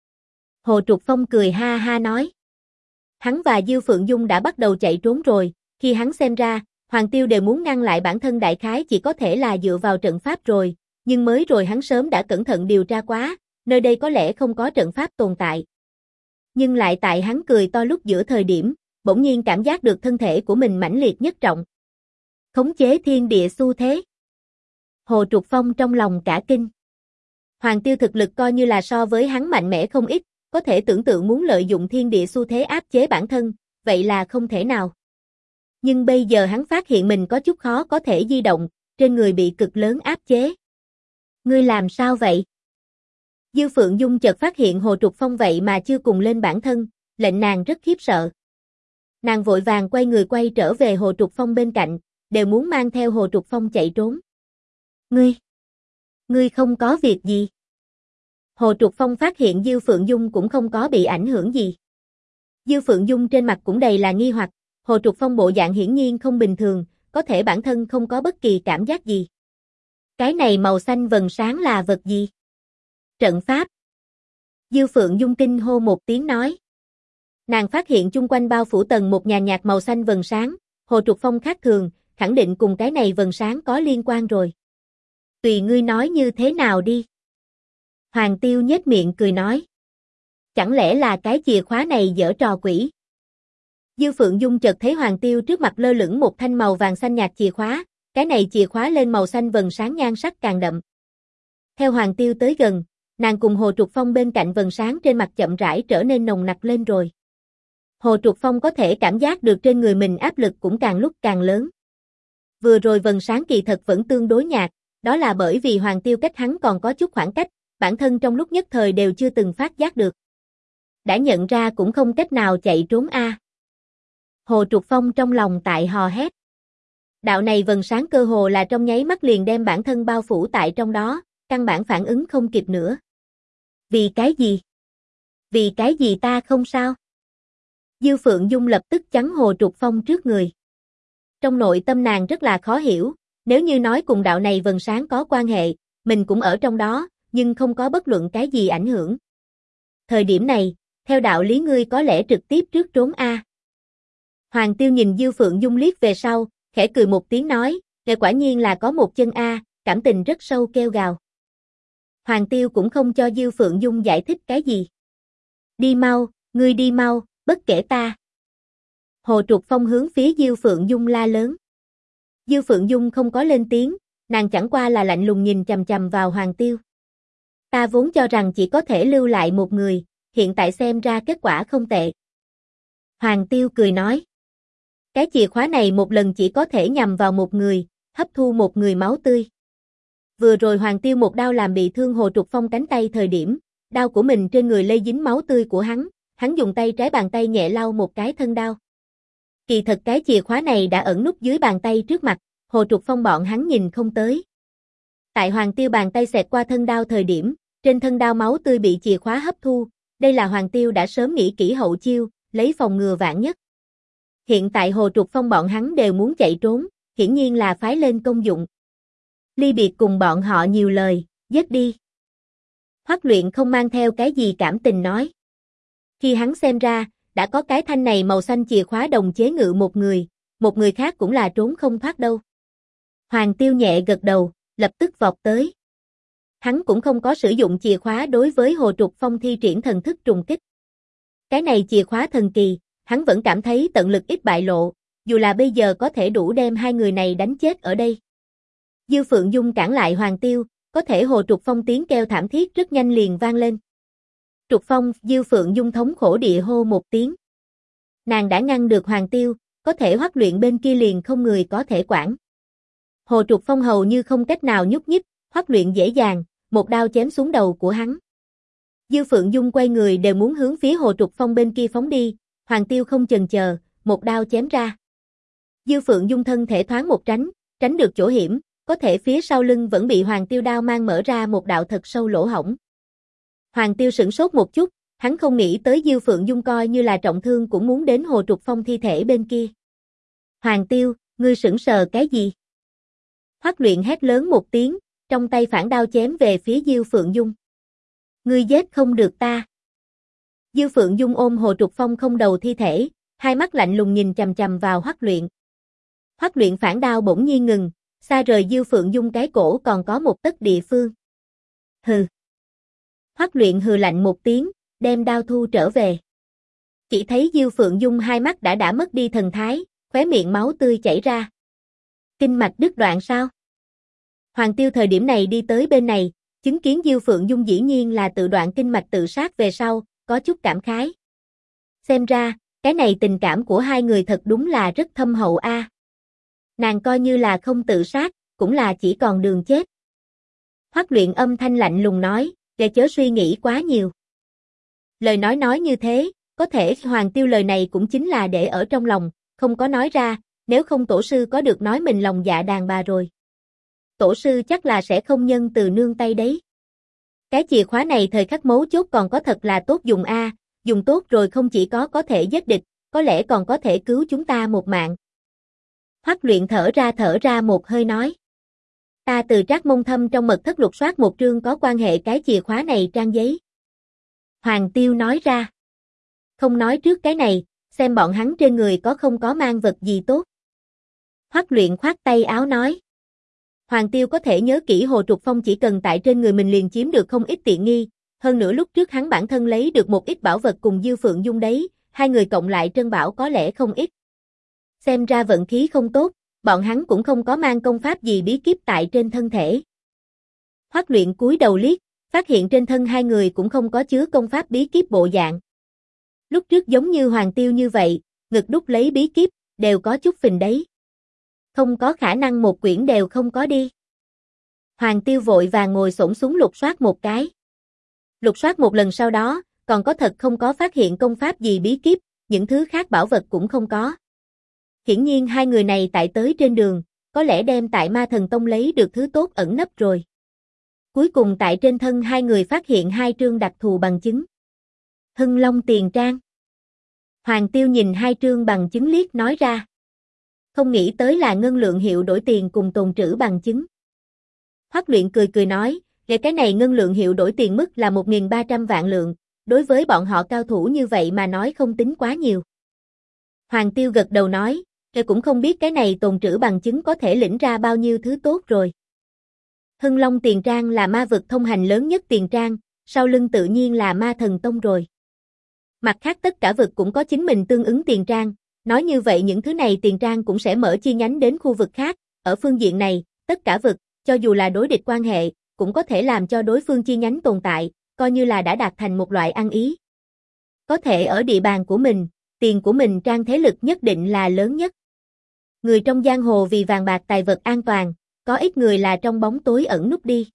Hồ Trục Phong cười ha ha nói. Hắn và Diêu Phượng Dung đã bắt đầu chạy trốn rồi, khi hắn xem ra, Hoàng Tiêu đều muốn ngăn lại bản thân đại khái chỉ có thể là dựa vào trận pháp rồi, nhưng mới rồi hắn sớm đã cẩn thận điều tra quá, nơi đây có lẽ không có trận pháp tồn tại. Nhưng lại tại hắn cười to lúc giữa thời điểm, bỗng nhiên cảm giác được thân thể của mình mãnh liệt nhất trọng. Khống chế thiên địa xu thế. Hồ Trục Phong trong lòng cả kinh. Hoàng Tiêu thực lực coi như là so với hắn mạnh mẽ không ít, có thể tưởng tượng muốn lợi dụng thiên địa xu thế áp chế bản thân, vậy là không thể nào. Nhưng bây giờ hắn phát hiện mình có chút khó có thể di động, trên người bị cực lớn áp chế. Ngươi làm sao vậy? Diêu Phượng Dung chợt phát hiện Hồ Trục Phong vậy mà chưa cùng lên bản thân, lệnh nàng rất khiếp sợ. Nàng vội vàng quay người quay trở về Hồ Trục Phong bên cạnh, đều muốn mang theo Hồ Trục Phong chạy trốn. Ngươi không có việc gì. Hồ Trục Phong phát hiện Diêu Phượng Dung cũng không có bị ảnh hưởng gì. Diêu Phượng Dung trên mặt cũng đầy là nghi hoặc, Hồ Trục Phong bộ dạng hiển nhiên không bình thường, có thể bản thân không có bất kỳ cảm giác gì. Cái này màu xanh vầng sáng là vật gì? Trận pháp. Diêu Phượng Dung kinh hô một tiếng nói. Nàng phát hiện chung quanh bao phủ tầng một nhàn nhạt màu xanh vầng sáng, Hồ Trục Phong khác thường, khẳng định cùng cái này vầng sáng có liên quan rồi. Tùy ngươi nói như thế nào đi. Hoàng Tiêu nhếch miệng cười nói. Chẳng lẽ là cái chìa khóa này giở trò quỷ? Diêu Phượng Dung chợt thấy Hoàng Tiêu trước mặt lơ lửng một thanh màu vàng xanh nhạt chìa khóa, cái này chìa khóa lên màu xanh vầng sáng nhan sắc càng đậm. Theo Hoàng Tiêu tới gần, nàng cùng Hồ Trục Phong bên cạnh vầng sáng trên mặt chậm rãi trở nên nồng nặc lên rồi. Hồ Trục Phong có thể cảm giác được trên người mình áp lực cũng càng lúc càng lớn. Vừa rồi vầng sáng kỳ thật vẫn tương đối nhạt, đó là bởi vì Hoàng Tiêu cách hắn còn có chút khoảng cách, bản thân trong lúc nhất thời đều chưa từng phát giác được. Đã nhận ra cũng không cách nào chạy trốn a. Hồ Trục Phong trong lòng tại hò hét. Đạo này vầng sáng cơ hồ là trong nháy mắt liền đem bản thân bao phủ tại trong đó, căn bản phản ứng không kịp nữa. Vì cái gì? Vì cái gì ta không sao? Diêu Phượng Dung lập tức chắn Hồ Trục Phong trước người. Trong nội tâm nàng rất là khó hiểu, nếu như nói cùng đạo này vầng sáng có quan hệ, mình cũng ở trong đó, nhưng không có bất luận cái gì ảnh hưởng. Thời điểm này, theo đạo lý ngươi có lẽ trực tiếp trước trốn a. Hoàng Tiêu nhìn Diêu Phượng Dung liếc về sau, khẽ cười một tiếng nói, "Ngài quả nhiên là có một chân a, cảm tình rất sâu kêu gào." Hoàng Tiêu cũng không cho Diêu Phượng Dung giải thích cái gì. Đi mau, ngươi đi mau, bất kể ta. Hồ Trục Phong hướng phía Diêu Phượng Dung la lớn. Diêu Phượng Dung không có lên tiếng, nàng chẳng qua là lạnh lùng nhìn chằm chằm vào Hoàng Tiêu. Ta vốn cho rằng chỉ có thể lưu lại một người, hiện tại xem ra kết quả không tệ. Hoàng Tiêu cười nói. Cái chìa khóa này một lần chỉ có thể nhằm vào một người, hấp thu một người máu tươi. Vừa rồi Hoàng Tiêu một đao làm bị thương Hồ Trục Phong cánh tay thời điểm, đao của mình trên người lây dính máu tươi của hắn dùng tay trái bàn tay nhẹ lau một cái thân đao. Kỳ thật cái chìa khóa này đã ẩn núp dưới bàn tay trước mặt, Hồ Trục Phong bọn hắn nhìn không tới. Tại Hoàng Tiêu bàn tay xẹt qua thân đao thời điểm, trên thân đao máu tươi bị chìa khóa hấp thu, đây là Hoàng Tiêu đã sớm nghĩ kỹ hậu chiêu, lấy phòng ngừa vạn nhất. Hiện tại Hồ Trục Phong bọn hắn đều muốn chạy trốn, hiển nhiên là phái lên công dụng. Ly biệt cùng bọn họ nhiều lời, giết đi. Hoắc Luyện không mang theo cái gì cảm tình nói. Khi hắn xem ra, đã có cái thanh này màu xanh chìa khóa đồng chế ngự một người khác cũng là trốn không thoát đâu. Hoàng Tiêu nhẹ gật đầu, lập tức vọt tới. Hắn cũng không có sử dụng chìa khóa đối với Hồ Trục Phong thi triển thần thức trùng kích. Cái này chìa khóa thần kỳ, hắn vẫn cảm thấy tận lực ít bại lộ, dù là bây giờ có thể đủ đem hai người này đánh chết ở đây. Diêu Phượng Dung cản lại Hoàng Tiêu, có thể Hồ Trục Phong tiếng kêu thảm thiết rất nhanh liền vang lên. Trục Phong, Diêu Phượng Dung thống khổ địa hô một tiếng. Nàng đã ngăn được Hoàng Tiêu, có thể Hoắc Luyện bên kia liền không người có thể quản. Hồ Trục Phong hầu như không cách nào nhúc nhích, Hoắc Luyện dễ dàng, một đao chém xuống đầu của hắn. Diêu Phượng Dung quay người đều muốn hướng phía Hồ Trục Phong bên kia phóng đi, Hoàng Tiêu không chần chờ, một đao chém ra. Diêu Phượng Dung thân thể thoáng một tránh được chỗ hiểm, có thể phía sau lưng vẫn bị Hoàng Tiêu đao mang mở ra một đạo thật sâu lỗ hổng. Hoàng Tiêu sửng sốt một chút, hắn không nghĩ tới Diêu Phượng Dung coi như là trọng thương cũng muốn đến Hồ Trục Phong thi thể bên kia. Hoàng Tiêu, ngươi sững sờ cái gì? Hoắc Luyện hét lớn một tiếng, trong tay phản đao chém về phía Diêu Phượng Dung. Ngươi giết không được ta. Diêu Phượng Dung ôm Hồ Trục Phong không đầu thi thể, hai mắt lạnh lùng nhìn chằm chằm vào Hoắc Luyện. Hoắc Luyện phản đao bỗng nhiên ngừng, xa rời Diêu Phượng Dung cái cổ còn có một tấc địa phương. Hừ. Hoắc Luyện hừ lạnh một tiếng, đem đao thu trở về. Chỉ thấy Diêu Phượng Dung hai mắt đã mất đi thần thái, khóe miệng máu tươi chảy ra. Kinh mạch đứt đoạn sao? Hoàng Tiêu thời điểm này đi tới bên này, chứng kiến Diêu Phượng Dung dĩ nhiên là tự đoạn kinh mạch tự sát về sau, có chút cảm khái. Xem ra, cái này tình cảm của hai người thật đúng là rất thâm hậu a. Nàng coi như là không tự sát, cũng là chỉ còn đường chết. Hoắc Luyện âm thanh lạnh lùng nói, để chớ suy nghĩ quá nhiều. Lời nói như thế, có thể Hoàng Tiêu lời này cũng chính là để ở trong lòng, không có nói ra, nếu không tổ sư có được nói mình lòng dạ đàn bà rồi. Tổ sư chắc là sẽ không nhân từ nương tay đấy. Cái chìa khóa này thời khắc mấu chốt còn có thật là tốt dùng a, dùng tốt rồi không chỉ có thể giết địch, có lẽ còn có thể cứu chúng ta một mạng. Hoắc Luyện thở ra một hơi nói. Ta từ Trác Mông Thâm trong mật thất lục soát một trương có quan hệ cái chìa khóa này trang giấy. Hoàng Tiêu nói ra. Không nói trước cái này, xem bọn hắn trên người có không có mang vật gì tốt. Hoắc Luyện khoát tay áo nói. Hoàng Tiêu có thể nhớ kỹ Hồ Trục Phong chỉ cần tại trên người mình liền chiếm được không ít tiện nghi, hơn nữa lúc trước hắn bản thân lấy được một ít bảo vật cùng Diêu Phượng Dung đấy, hai người cộng lại trân bảo có lẽ không ít. Xem ra vận khí không tốt, bọn hắn cũng không có mang công pháp gì bí kíp tại trên thân thể. Hoắc Luyện cúi đầu liếc, phát hiện trên thân hai người cũng không có chứa công pháp bí kíp bộ dạng. Lúc trước giống như Hoàng Tiêu như vậy, ngực đút lấy bí kíp, đều có chút phình đấy. Không có khả năng một quyển đều không có đi. Hoàng Tiêu vội vàng ngồi xổm xuống lục soát một cái. Lục soát một lần sau đó, còn có thật không có phát hiện công pháp gì bí kíp, những thứ khác bảo vật cũng không có. Hiển nhiên hai người này tại tới trên đường, có lẽ đem tại Ma Thần Tông lấy được thứ tốt ẩn nấp rồi. Cuối cùng tại trên thân hai người phát hiện hai trương đặc thù bằng chứng. Hưng Long tiền trang. Hoàng Tiêu nhìn hai trương bằng chứng liếc nói ra. Không nghĩ tới là ngân lượng hiệu đổi tiền cùng tồn trữ bằng chứng. Hoắc Luyện cười nói, để cái này ngân lượng hiệu đổi tiền mức là 1.300 vạn lượng, đối với bọn họ cao thủ như vậy mà nói không tính quá nhiều. Hoàng Tiêu gật đầu nói, cũng không biết cái này tồn trữ bằng chứng có thể lĩnh ra bao nhiêu thứ tốt rồi. Hưng Long Tiền Trang là ma vực thông hành lớn nhất Tiền Trang, sau lưng tự nhiên là Ma Thần Tông rồi. Mặt khác tất cả vực cũng có chính mình tương ứng Tiền Trang, nói như vậy những thứ này Tiền Trang cũng sẽ mở chi nhánh đến khu vực khác, ở phương diện này, tất cả vực, cho dù là đối địch quan hệ, cũng có thể làm cho đối phương chi nhánh tồn tại, coi như là đã đạt thành một loại ăn ý. Có thể ở địa bàn của mình, tiền của mình Trang thế lực nhất định là lớn nhất. Người trong giang hồ vì vàng bạc tài vật an toàn, có ít người là trong bóng tối ẩn núp đi.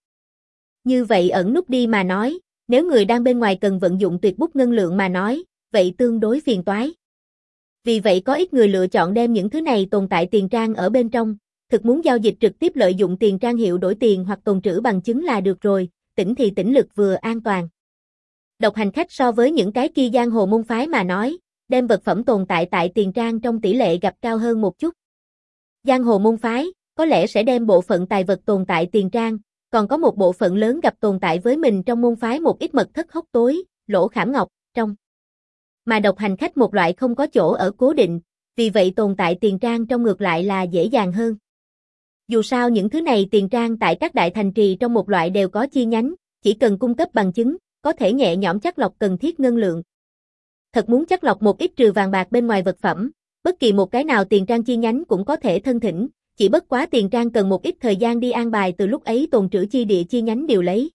Như vậy ẩn núp đi mà nói, nếu người đang bên ngoài cần vận dụng tuyệt bút ngân lượng mà nói, vậy tương đối phiền toái. Vì vậy có ít người lựa chọn đem những thứ này tồn tại Tiền Trang ở bên trong, thực muốn giao dịch trực tiếp lợi dụng Tiền Trang hiệu đổi tiền hoặc tồn trữ bằng chứng là được rồi, tỉnh thì tỉnh lực vừa an toàn. Độc hành khách so với những cái kia giang hồ môn phái mà nói, đem vật phẩm tồn tại tại Tiền Trang trong tỷ lệ gặp cao hơn một chút. Giang hồ môn phái, có lẽ sẽ đem bộ phận tài vật tồn tại Tiền Trang, còn có một bộ phận lớn gặp tồn tại với mình trong môn phái một ít mật thất hốc tối, lỗ khảm ngọc, trong. Mà độc hành khách một loại không có chỗ ở cố định, vì vậy tồn tại Tiền Trang trong ngược lại là dễ dàng hơn. Dù sao những thứ này Tiền Trang tại các đại thành trì trong một loại đều có chi nhánh, chỉ cần cung cấp bằng chứng, có thể nhẹ nhõm chắt lọc cần thiết ngân lượng. Thật muốn chắt lọc một ít trừ vàng bạc bên ngoài vật phẩm, bất kỳ một cái nào Tiền Trang chi nhánh cũng có thể thân thỉnh, chỉ bất quá Tiền Trang cần một ít thời gian đi an bài từ lúc ấy tồn trữ chi địa chi nhánh điều lấy.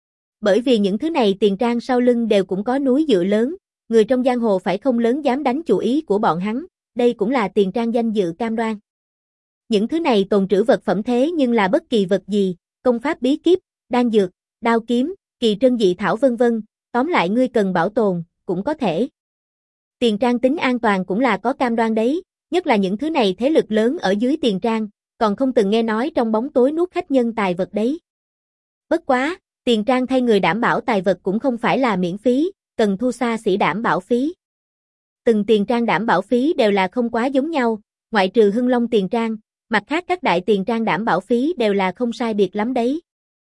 Bởi vì những thứ này Tiền Trang sau lưng đều cũng có núi dựa lớn, người trong giang hồ phải không lớn dám đánh chủ ý của bọn hắn, đây cũng là Tiền Trang danh dự cam đoan. Những thứ này tồn trữ vật phẩm thế nhưng là bất kỳ vật gì, công pháp bí kíp, đan dược, đao kiếm, kỳ trân dị thảo vân vân, tóm lại ngươi cần bảo tồn, cũng có thể. Tiền Trang tính an toàn cũng là có cam đoan đấy, nhất là những thứ này thế lực lớn ở dưới Tiền Trang, còn không từng nghe nói trong bóng tối nuốt khách nhân tài vật đấy. Bất quá, Tiền Trang thay người đảm bảo tài vật cũng không phải là miễn phí, cần thu xa xỉ đảm bảo phí. Từng Tiền Trang đảm bảo phí đều là không quá giống nhau, ngoại trừ Hưng Long Tiền Trang, mặt khác các đại Tiền Trang đảm bảo phí đều là không sai biệt lắm đấy.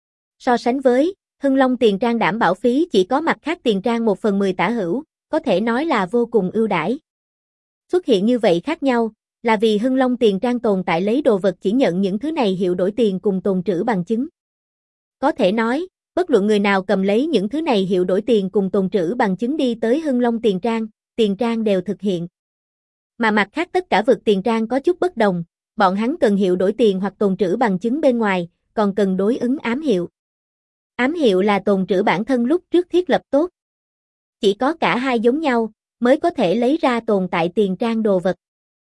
So sánh với, Hưng Long Tiền Trang đảm bảo phí chỉ có mặt khác Tiền Trang 1/10 tả hữu, có thể nói là vô cùng ưu đãi. Xuất hiện như vậy khác nhau, là vì Hưng Long Tiền Trang tồn tại lấy đồ vật chỉ nhận những thứ này hiệu đổi tiền cùng tồn trữ bằng chứng. Có thể nói, bất luận người nào cầm lấy những thứ này hiệu đổi tiền cùng tồn trữ bằng chứng đi tới Hưng Long Tiền Trang đều thực hiện. Mà mặt khác tất cả vực Tiền Trang có chút bất đồng, bọn hắn cần hiệu đổi tiền hoặc tồn trữ bằng chứng bên ngoài, còn cần đối ứng ám hiệu. Ám hiệu là tồn trữ bản thân lúc trước thiết lập tốt. Chỉ có cả hai giống nhau, mới có thể lấy ra tồn tại Tiền Trang đồ vật.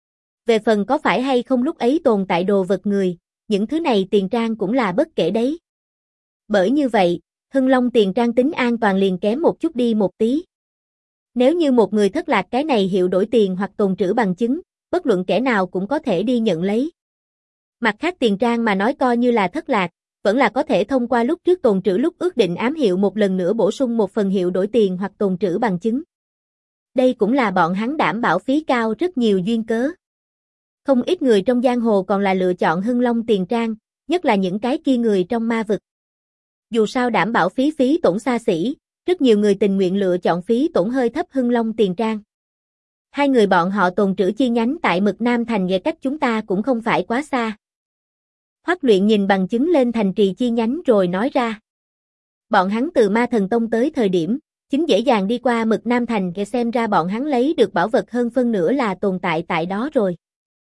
Về phần có phải hay không lúc ấy tồn tại đồ vật người, những thứ này Tiền Trang cũng là bất kể đấy. Bởi như vậy, Hưng Long Tiền Trang tính an toàn liền kém một chút đi một tí. Nếu như một người thất lạc cái này hiệu đổi tiền hoặc tồn trữ bằng chứng, bất luận kẻ nào cũng có thể đi nhận lấy. Mặt khác Tiền Trang mà nói coi như là thất lạc, vẫn là có thể thông qua lúc trước tồn trữ lúc ước định ám hiệu một lần nữa bổ sung một phần hiệu đổi tiền hoặc tồn trữ bằng chứng. Đây cũng là bọn hắn đảm bảo phí cao rất nhiều duyên cớ. Không ít người trong giang hồ còn là lựa chọn Hưng Long Tiền Trang, nhất là những cái kia người trong ma vực. Dù sao đảm bảo phí tổn xa xỉ, rất nhiều người tình nguyện lựa chọn phí tổn hơi thấp Hưng Long Tiền Trang. Hai người bọn họ tồn trữ chi nhánh tại Mực Nam Thành về cách chúng ta cũng không phải quá xa. Hoắc Luyện nhìn bằng chứng lên thành trì chi nhánh rồi nói ra. Bọn hắn từ Ma Thần Tông tới thời điểm, chính dễ dàng đi qua Mực Nam Thành để xem ra bọn hắn lấy được bảo vật hơn phân nửa là tồn tại tại đó rồi.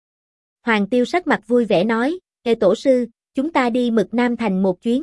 Hoàng Tiêu sắc mặt vui vẻ nói, Ê tổ sư, chúng ta đi Mực Nam Thành một chuyến.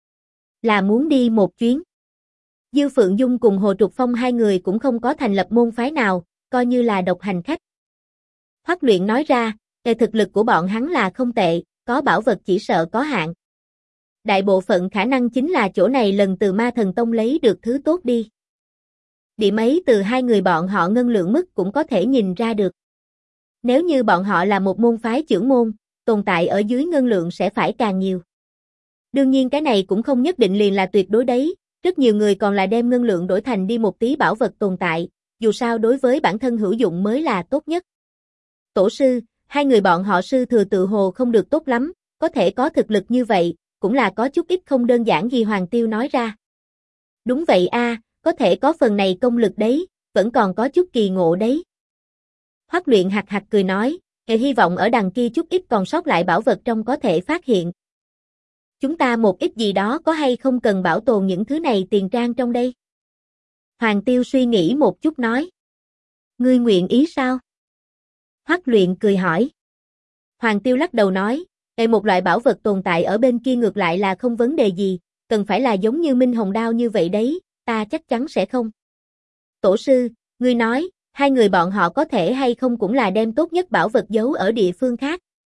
Là muốn đi một chuyến. Dư Phượng Dung cùng Hồ Trục Phong hai người cũng không có thành lập môn phái nào, coi như là độc hành khách. Hoắc Luyện nói ra, Ê thực lực của bọn hắn là không tệ, có bảo vật chỉ sợ có hạn. Đại bộ phận khả năng chính là chỗ này lần từ Ma Thần Tông lấy được thứ tốt đi. Điểm ấy từ hai người bọn họ ngân lượng mức cũng có thể nhìn ra được. Nếu như bọn họ là một môn phái trưởng môn, tồn tại ở dưới ngân lượng sẽ phải càng nhiều. Đương nhiên cái này cũng không nhất định liền là tuyệt đối đấy, rất nhiều người còn là đem ngân lượng đổi thành đi một tí bảo vật tồn tại, dù sao đối với bản thân hữu dụng mới là tốt nhất. Tổ sư, hai người bọn họ sư thừa tự hồ không được tốt lắm, có thể có thực lực như vậy, cũng là có chút ít không đơn giản gì Hoàng Tiêu nói ra. Đúng vậy a, có thể có phần này công lực đấy, vẫn còn có chút kỳ ngộ đấy. Hoắc Luyện hạc hạc cười nói, hy vọng ở đằng kia chút ít còn sót lại bảo vật trong có thể phát hiện. chúng ta một ít gì đó có hay không cần bảo tồn những thứ này tiền trang trong đây? Hoàng Tiêu suy nghĩ một chút nói. Ngươi nguyện ý sao? Hoắc Luyện cười hỏi. Hoàng Tiêu lắc đầu nói, một loại bảo vật tồn tại ở bên kia ngược lại là không vấn đề gì, cần phải là giống như Minh Hồng Đao như vậy đấy, ta chắc chắn sẽ không. Tổ sư, ngươi nói, hai người bọn họ có thể hay không cũng là đem tốt nhất bảo vật giấu ở địa phương khác.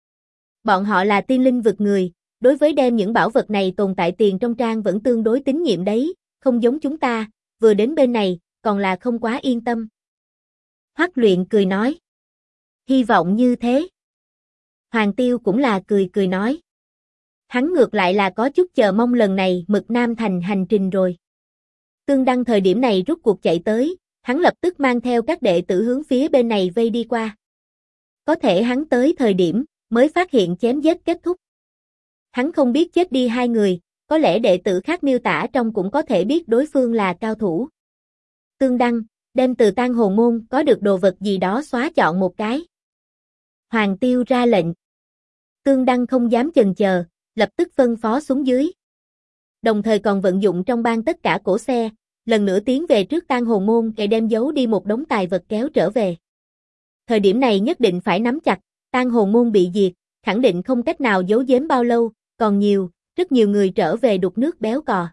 Bọn họ là tiên linh vực người, đối với đem những bảo vật này tồn tại tiền trong trang vẫn tương đối tín nhiệm đấy, không giống chúng ta, vừa đến bên này, còn là không quá yên tâm. Hoắc Luyện cười nói. Hy vọng như thế. Hoàng Tiêu cũng là cười cười nói. Hắn ngược lại là có chút chờ mong lần này Mực Nam Thành hành trình rồi. Tương Đăng thời điểm này rút cuộc chạy tới, hắn lập tức mang theo các đệ tử hướng phía bên này vây đi qua. Có thể hắn tới thời điểm, mới phát hiện chém giết kết thúc. Hắn không biết chết đi hai người, có lẽ đệ tử khác miêu tả trong cũng có thể biết đối phương là cao thủ. Tương Đăng, đem từ Tang Hồ Môn có được đồ vật gì đó xóa chọn một cái. Hoàng Tiêu ra lệnh. Tương Đăng không dám chần chờ, lập tức phân phó xuống dưới. Đồng thời còn vận dụng trong bang tất cả cổ xe, lần nữa tiến về trước Tang Hồ Môn để đem giấu đi một đống tài vật kéo trở về. Thời điểm này nhất định phải nắm chặt, Tang Hồ Môn bị diệt, khẳng định không cách nào giấu giếm bao lâu, còn rất nhiều người trở về đục nước béo cò.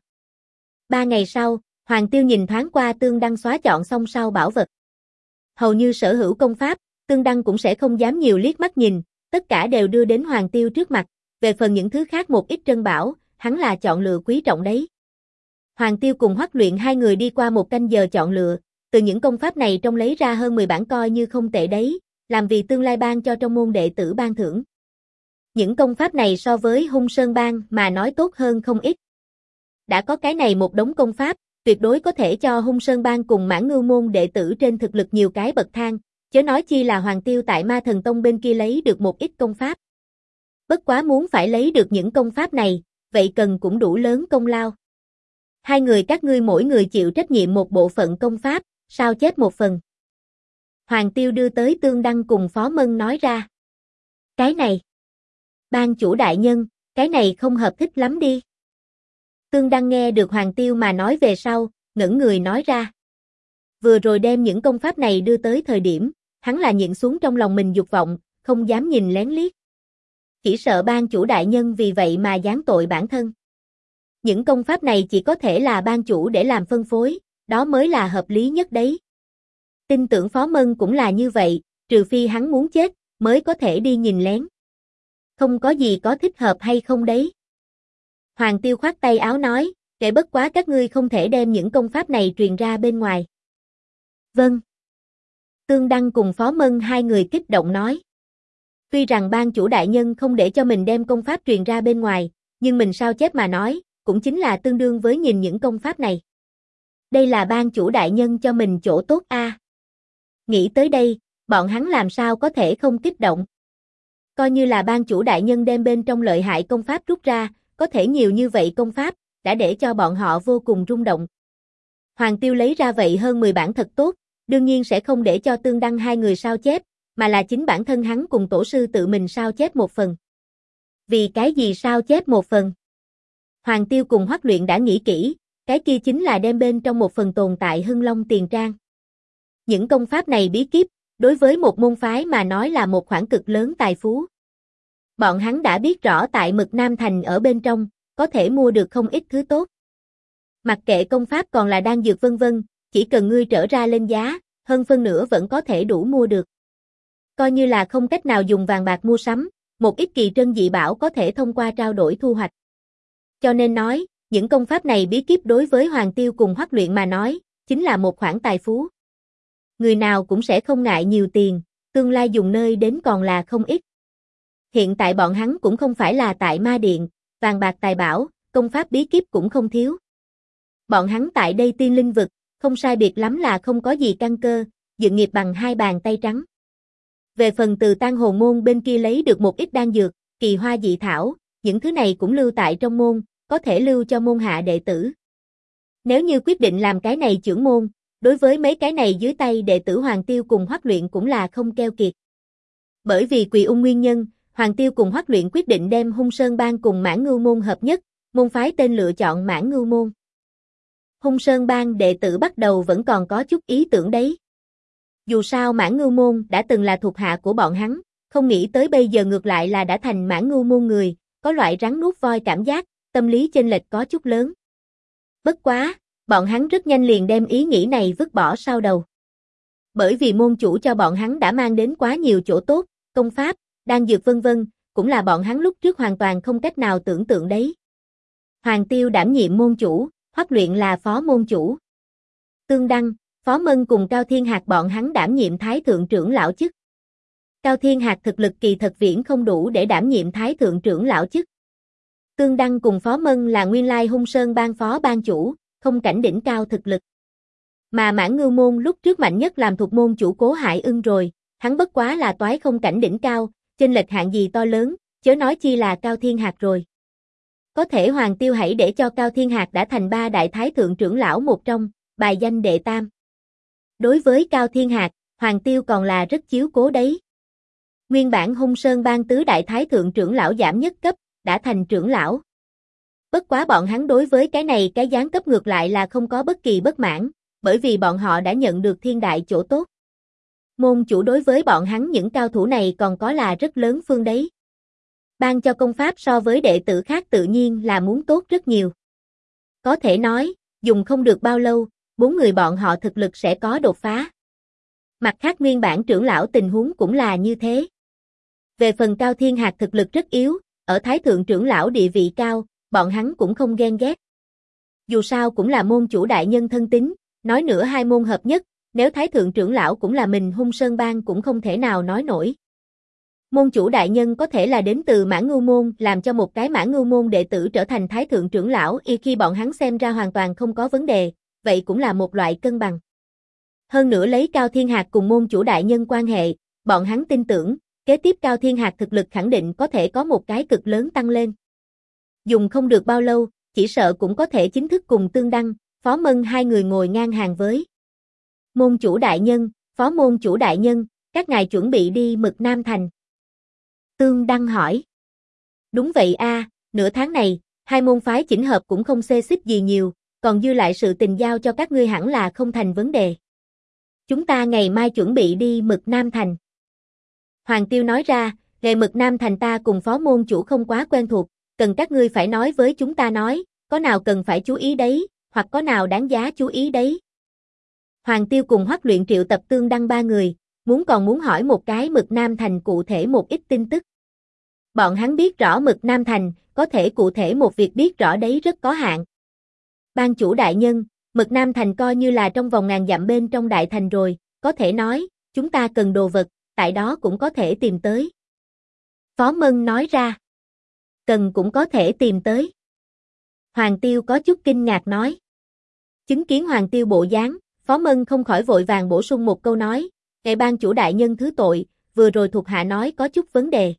3 ngày sau, Hoàng Tiêu nhìn thoáng qua Tương Đăng xóa chọn xong sau bảo vật. Hầu như sở hữu công pháp, Tương Đăng cũng sẽ không dám nhiều liếc mắt nhìn, tất cả đều đưa đến Hoàng Tiêu trước mặt, về phần những thứ khác một ít trân bảo, hắn là chọn lựa quý trọng đấy. Hoàng Tiêu cùng Hoắc Luyện hai người đi qua 1 canh giờ chọn lựa, từ những công pháp này trong lấy ra hơn 10 bản coi như không tệ đấy, làm vì tương lai ban cho trong môn đệ tử ban thưởng. Những công pháp này so với Hung Sơn Bang mà nói tốt hơn không ít. Đã có cái này một đống công pháp, tuyệt đối có thể cho Hung Sơn Bang cùng Mãn Ngưu môn đệ tử trên thực lực nhiều cái bậc thang, chớ nói chi là Hoàng Tiêu tại Ma Thần Tông bên kia lấy được một ít công pháp. Bất quá muốn phải lấy được những công pháp này, vậy cần cũng đủ lớn công lao. Hai người các ngươi mỗi người chịu trách nhiệm một bộ phận công pháp, sao chép một phần. Hoàng Tiêu đưa tới Tương Đăng cùng Phó Mân nói ra. Cái này. Ban chủ đại nhân, cái này không hợp thích lắm đi. Tương Đăng nghe được Hoàng Tiêu mà nói về sau, ngẩng người nói ra. Vừa rồi đem những công pháp này đưa tới thời điểm, hắn là nhịn xuống trong lòng mình dục vọng, không dám nhìn lén liếc. Chỉ sợ ban chủ đại nhân vì vậy mà giáng tội bản thân. Những công pháp này chỉ có thể là ban chủ để làm phân phối, đó mới là hợp lý nhất đấy. Tin tưởng Phó Mân cũng là như vậy, trừ phi hắn muốn chết, mới có thể đi nhìn lén. Không có gì có thích hợp hay không đấy. Hoàng Tiêu khoát tay áo nói, kể bất quá các ngươi không thể đem những công pháp này truyền ra bên ngoài. Vâng. Tương Đăng cùng Phó Mân hai người kích động nói. Tuy rằng ban chủ đại nhân không để cho mình đem công pháp truyền ra bên ngoài, nhưng mình sao chép mà nói, cũng chính là tương đương với nhìn những công pháp này. Đây là ban chủ đại nhân cho mình chỗ tốt a. Nghĩ tới đây, bọn hắn làm sao có thể không kích động. Coi như là ban chủ đại nhân đem bên trong lợi hại công pháp rút ra, có thể nhiều như vậy công pháp, đã để cho bọn họ vô cùng rung động. Hoàng Tiêu lấy ra vậy hơn 10 bản thật tốt, đương nhiên sẽ không để cho Tương Đăng hai người sao chép, mà là chính bản thân hắn cùng tổ sư tự mình sao chép một phần. Vì cái gì sao chép một phần? Hoàng Tiêu cùng Hoắc Luyện đã nghĩ kỹ, cái kia chính là đem bên trong một phần tồn tại Hưng Long tiền trang. Những công pháp này bí kíp, đối với một môn phái mà nói là một khoản cực lớn tài phú. Bọn hắn đã biết rõ tại Mực Nam Thành ở bên trong, có thể mua được không ít thứ tốt. Mặc kệ công pháp còn là đan dược vân vân, chỉ cần ngươi trở ra lên giá, hơn phân nửa vẫn có thể đủ mua được. Coi như là không cách nào dùng vàng bạc mua sắm, một ít kỳ trân dị bảo có thể thông qua trao đổi thu hoạch. Cho nên nói, những công pháp này bí kíp đối với Hoàng Tiêu cùng Hoắc Luyện mà nói, chính là một khoản tài phú. Người nào cũng sẽ không ngại nhiều tiền, tương lai dùng nơi đến còn là không ít. Hiện tại bọn hắn cũng không phải là tại ma điện, vàng bạc tài bảo, công pháp bí kíp cũng không thiếu. Bọn hắn tại đây tiên linh vực, không sai biệt lắm là không có gì căn cơ, dựng nghiệp bằng hai bàn tay trắng. Về phần từ Tang Hồ môn bên kia lấy được một ít đan dược, kỳ hoa dị thảo, những thứ này cũng lưu tại trong môn, có thể lưu cho môn hạ đệ tử. Nếu như quyết định làm cái này trưởng môn, đối với mấy cái này dưới tay đệ tử Hoàng Tiêu cùng Hoắc Luyện cũng là không keo kiệt. Bởi vì Quỳ Ung nguyên nhân, Hoàng Tiêu cùng Hoắc Luyện quyết định đem Hung Sơn Bang cùng Mãn Ngưu Môn hợp nhất, môn phái tên lựa chọn Mãn Ngưu Môn. Hung Sơn Bang đệ tử bắt đầu vẫn còn có chút ý tưởng đấy. Dù sao Mãn Ngưu Môn đã từng là thuộc hạ của bọn hắn, không nghĩ tới bây giờ ngược lại là đã thành Mãn Ngưu Môn người, có loại rắn nuốt voi cảm giác, tâm lý chênh lệch có chút lớn. Bất quá, bọn hắn rất nhanh liền đem ý nghĩ này vứt bỏ sau đầu. Bởi vì môn chủ cho bọn hắn đã mang đến quá nhiều chỗ tốt, công pháp, đan dược vân vân, cũng là bọn hắn lúc trước hoàn toàn không cách nào tưởng tượng đấy. Hoàng Tiêu đảm nhiệm môn chủ, Hoắc Luyện là phó môn chủ. Tương Đăng, Phó Mân cùng Cao Thiên Hạc bọn hắn đảm nhiệm Thái Thượng trưởng lão chức. Cao Thiên Hạc thực lực kỳ thật viễn không đủ để đảm nhiệm Thái Thượng trưởng lão chức. Tương Đăng cùng Phó Mân là nguyên lai Hung Sơn Bang phó ban chủ, không cảnh đỉnh cao thực lực. Mà Mãn Ngưu Môn lúc trước mạnh nhất làm thuộc môn chủ Cố Hải Ưng rồi, hắn bất quá là toái không cảnh đỉnh cao, chênh lệch hạng gì to lớn, chớ nói chi là Cao Thiên Hạc rồi. Có thể Hoàng Tiêu hãy để cho Cao Thiên Hạc đã thành 3 đại thái thượng trưởng lão một trong, bài danh đệ tam. Đối với Cao Thiên Hạc, Hoàng Tiêu còn là rất chiếu cố đấy. Nguyên bản Hung Sơn Bang tứ đại thái thượng trưởng lão giảm nhất cấp, đã thành trưởng lão. Bất quá bọn hắn đối với cái này cái giáng cấp ngược lại là không có bất kỳ bất mãn, bởi vì bọn họ đã nhận được thiên đại chỗ tốt. Môn chủ đối với bọn hắn những cao thủ này còn có là rất lớn phương đấy. Ban cho công pháp so với đệ tử khác tự nhiên là muốn tốt rất nhiều. Có thể nói, dùng không được bao lâu, 4 người bọn họ thực lực sẽ có đột phá. Mặt khác nguyên bản trưởng lão tình huống cũng là như thế. Về phần Cao Thiên Hạc thực lực rất yếu, ở Thái Thượng trưởng lão địa vị cao, bọn hắn cũng không ghen ghét. Dù sao cũng là môn chủ đại nhân thân tín, nói nữa hai môn hợp nhất, nếu Thái Thượng trưởng lão cũng là mình Hung Sơn Bang cũng không thể nào nói nổi. Môn chủ đại nhân có thể là đến từ Mãn Ngưu Môn, làm cho một cái Mãn Ngưu Môn đệ tử trở thành Thái Thượng trưởng lão, khi bọn hắn xem ra hoàn toàn không có vấn đề, vậy cũng là một loại cân bằng. Hơn nữa lấy Cao Thiên Hạc cùng môn chủ đại nhân quan hệ, bọn hắn tin tưởng, kế tiếp Cao Thiên Hạc thực lực khẳng định có thể có một cái cực lớn tăng lên. Dùng không được bao lâu, chỉ sợ cũng có thể chính thức cùng Tương Đăng, Phó Mân hai người ngồi ngang hàng với. Môn chủ đại nhân, phó môn chủ đại nhân, các ngài chuẩn bị đi Mực Nam Thành. Tương Đăng hỏi. Đúng vậy a, nửa tháng này, hai môn phái chỉnh hợp cũng không xê xích gì nhiều, còn dư lại sự tình giao cho các ngươi hẳn là không thành vấn đề. Chúng ta ngày mai chuẩn bị đi Mực Nam Thành. Hoàng Tiêu nói ra, ngày Mực Nam Thành ta cùng phó môn chủ không quá quen thuộc, cần các ngươi phải nói với chúng ta nói, có nào cần phải chú ý đấy, hoặc có nào đáng giá chú ý đấy. Hoàng Tiêu cùng Hoắc Luyện triệu tập Tương Đăng 3 người, còn muốn hỏi một cái Mực Nam Thành cụ thể một ít tin tức. Bọn hắn biết rõ Mực Nam Thành, có thể cụ thể một việc biết rõ đấy rất có hạn. Ban chủ đại nhân, Mực Nam Thành coi như là trong vòng ngàn dặm bên trong đại thành rồi, có thể nói, chúng ta cần đồ vật, tại đó cũng có thể tìm tới. Phó Mân nói ra. Cần cũng có thể tìm tới. Hoàng Tiêu có chút kinh ngạc nói. Chứng kiến Hoàng Tiêu bộ dáng, Phó Mân không khỏi vội vàng bổ sung một câu nói, ngài ban chủ đại nhân thứ tội, vừa rồi thuộc hạ nói có chút vấn đề.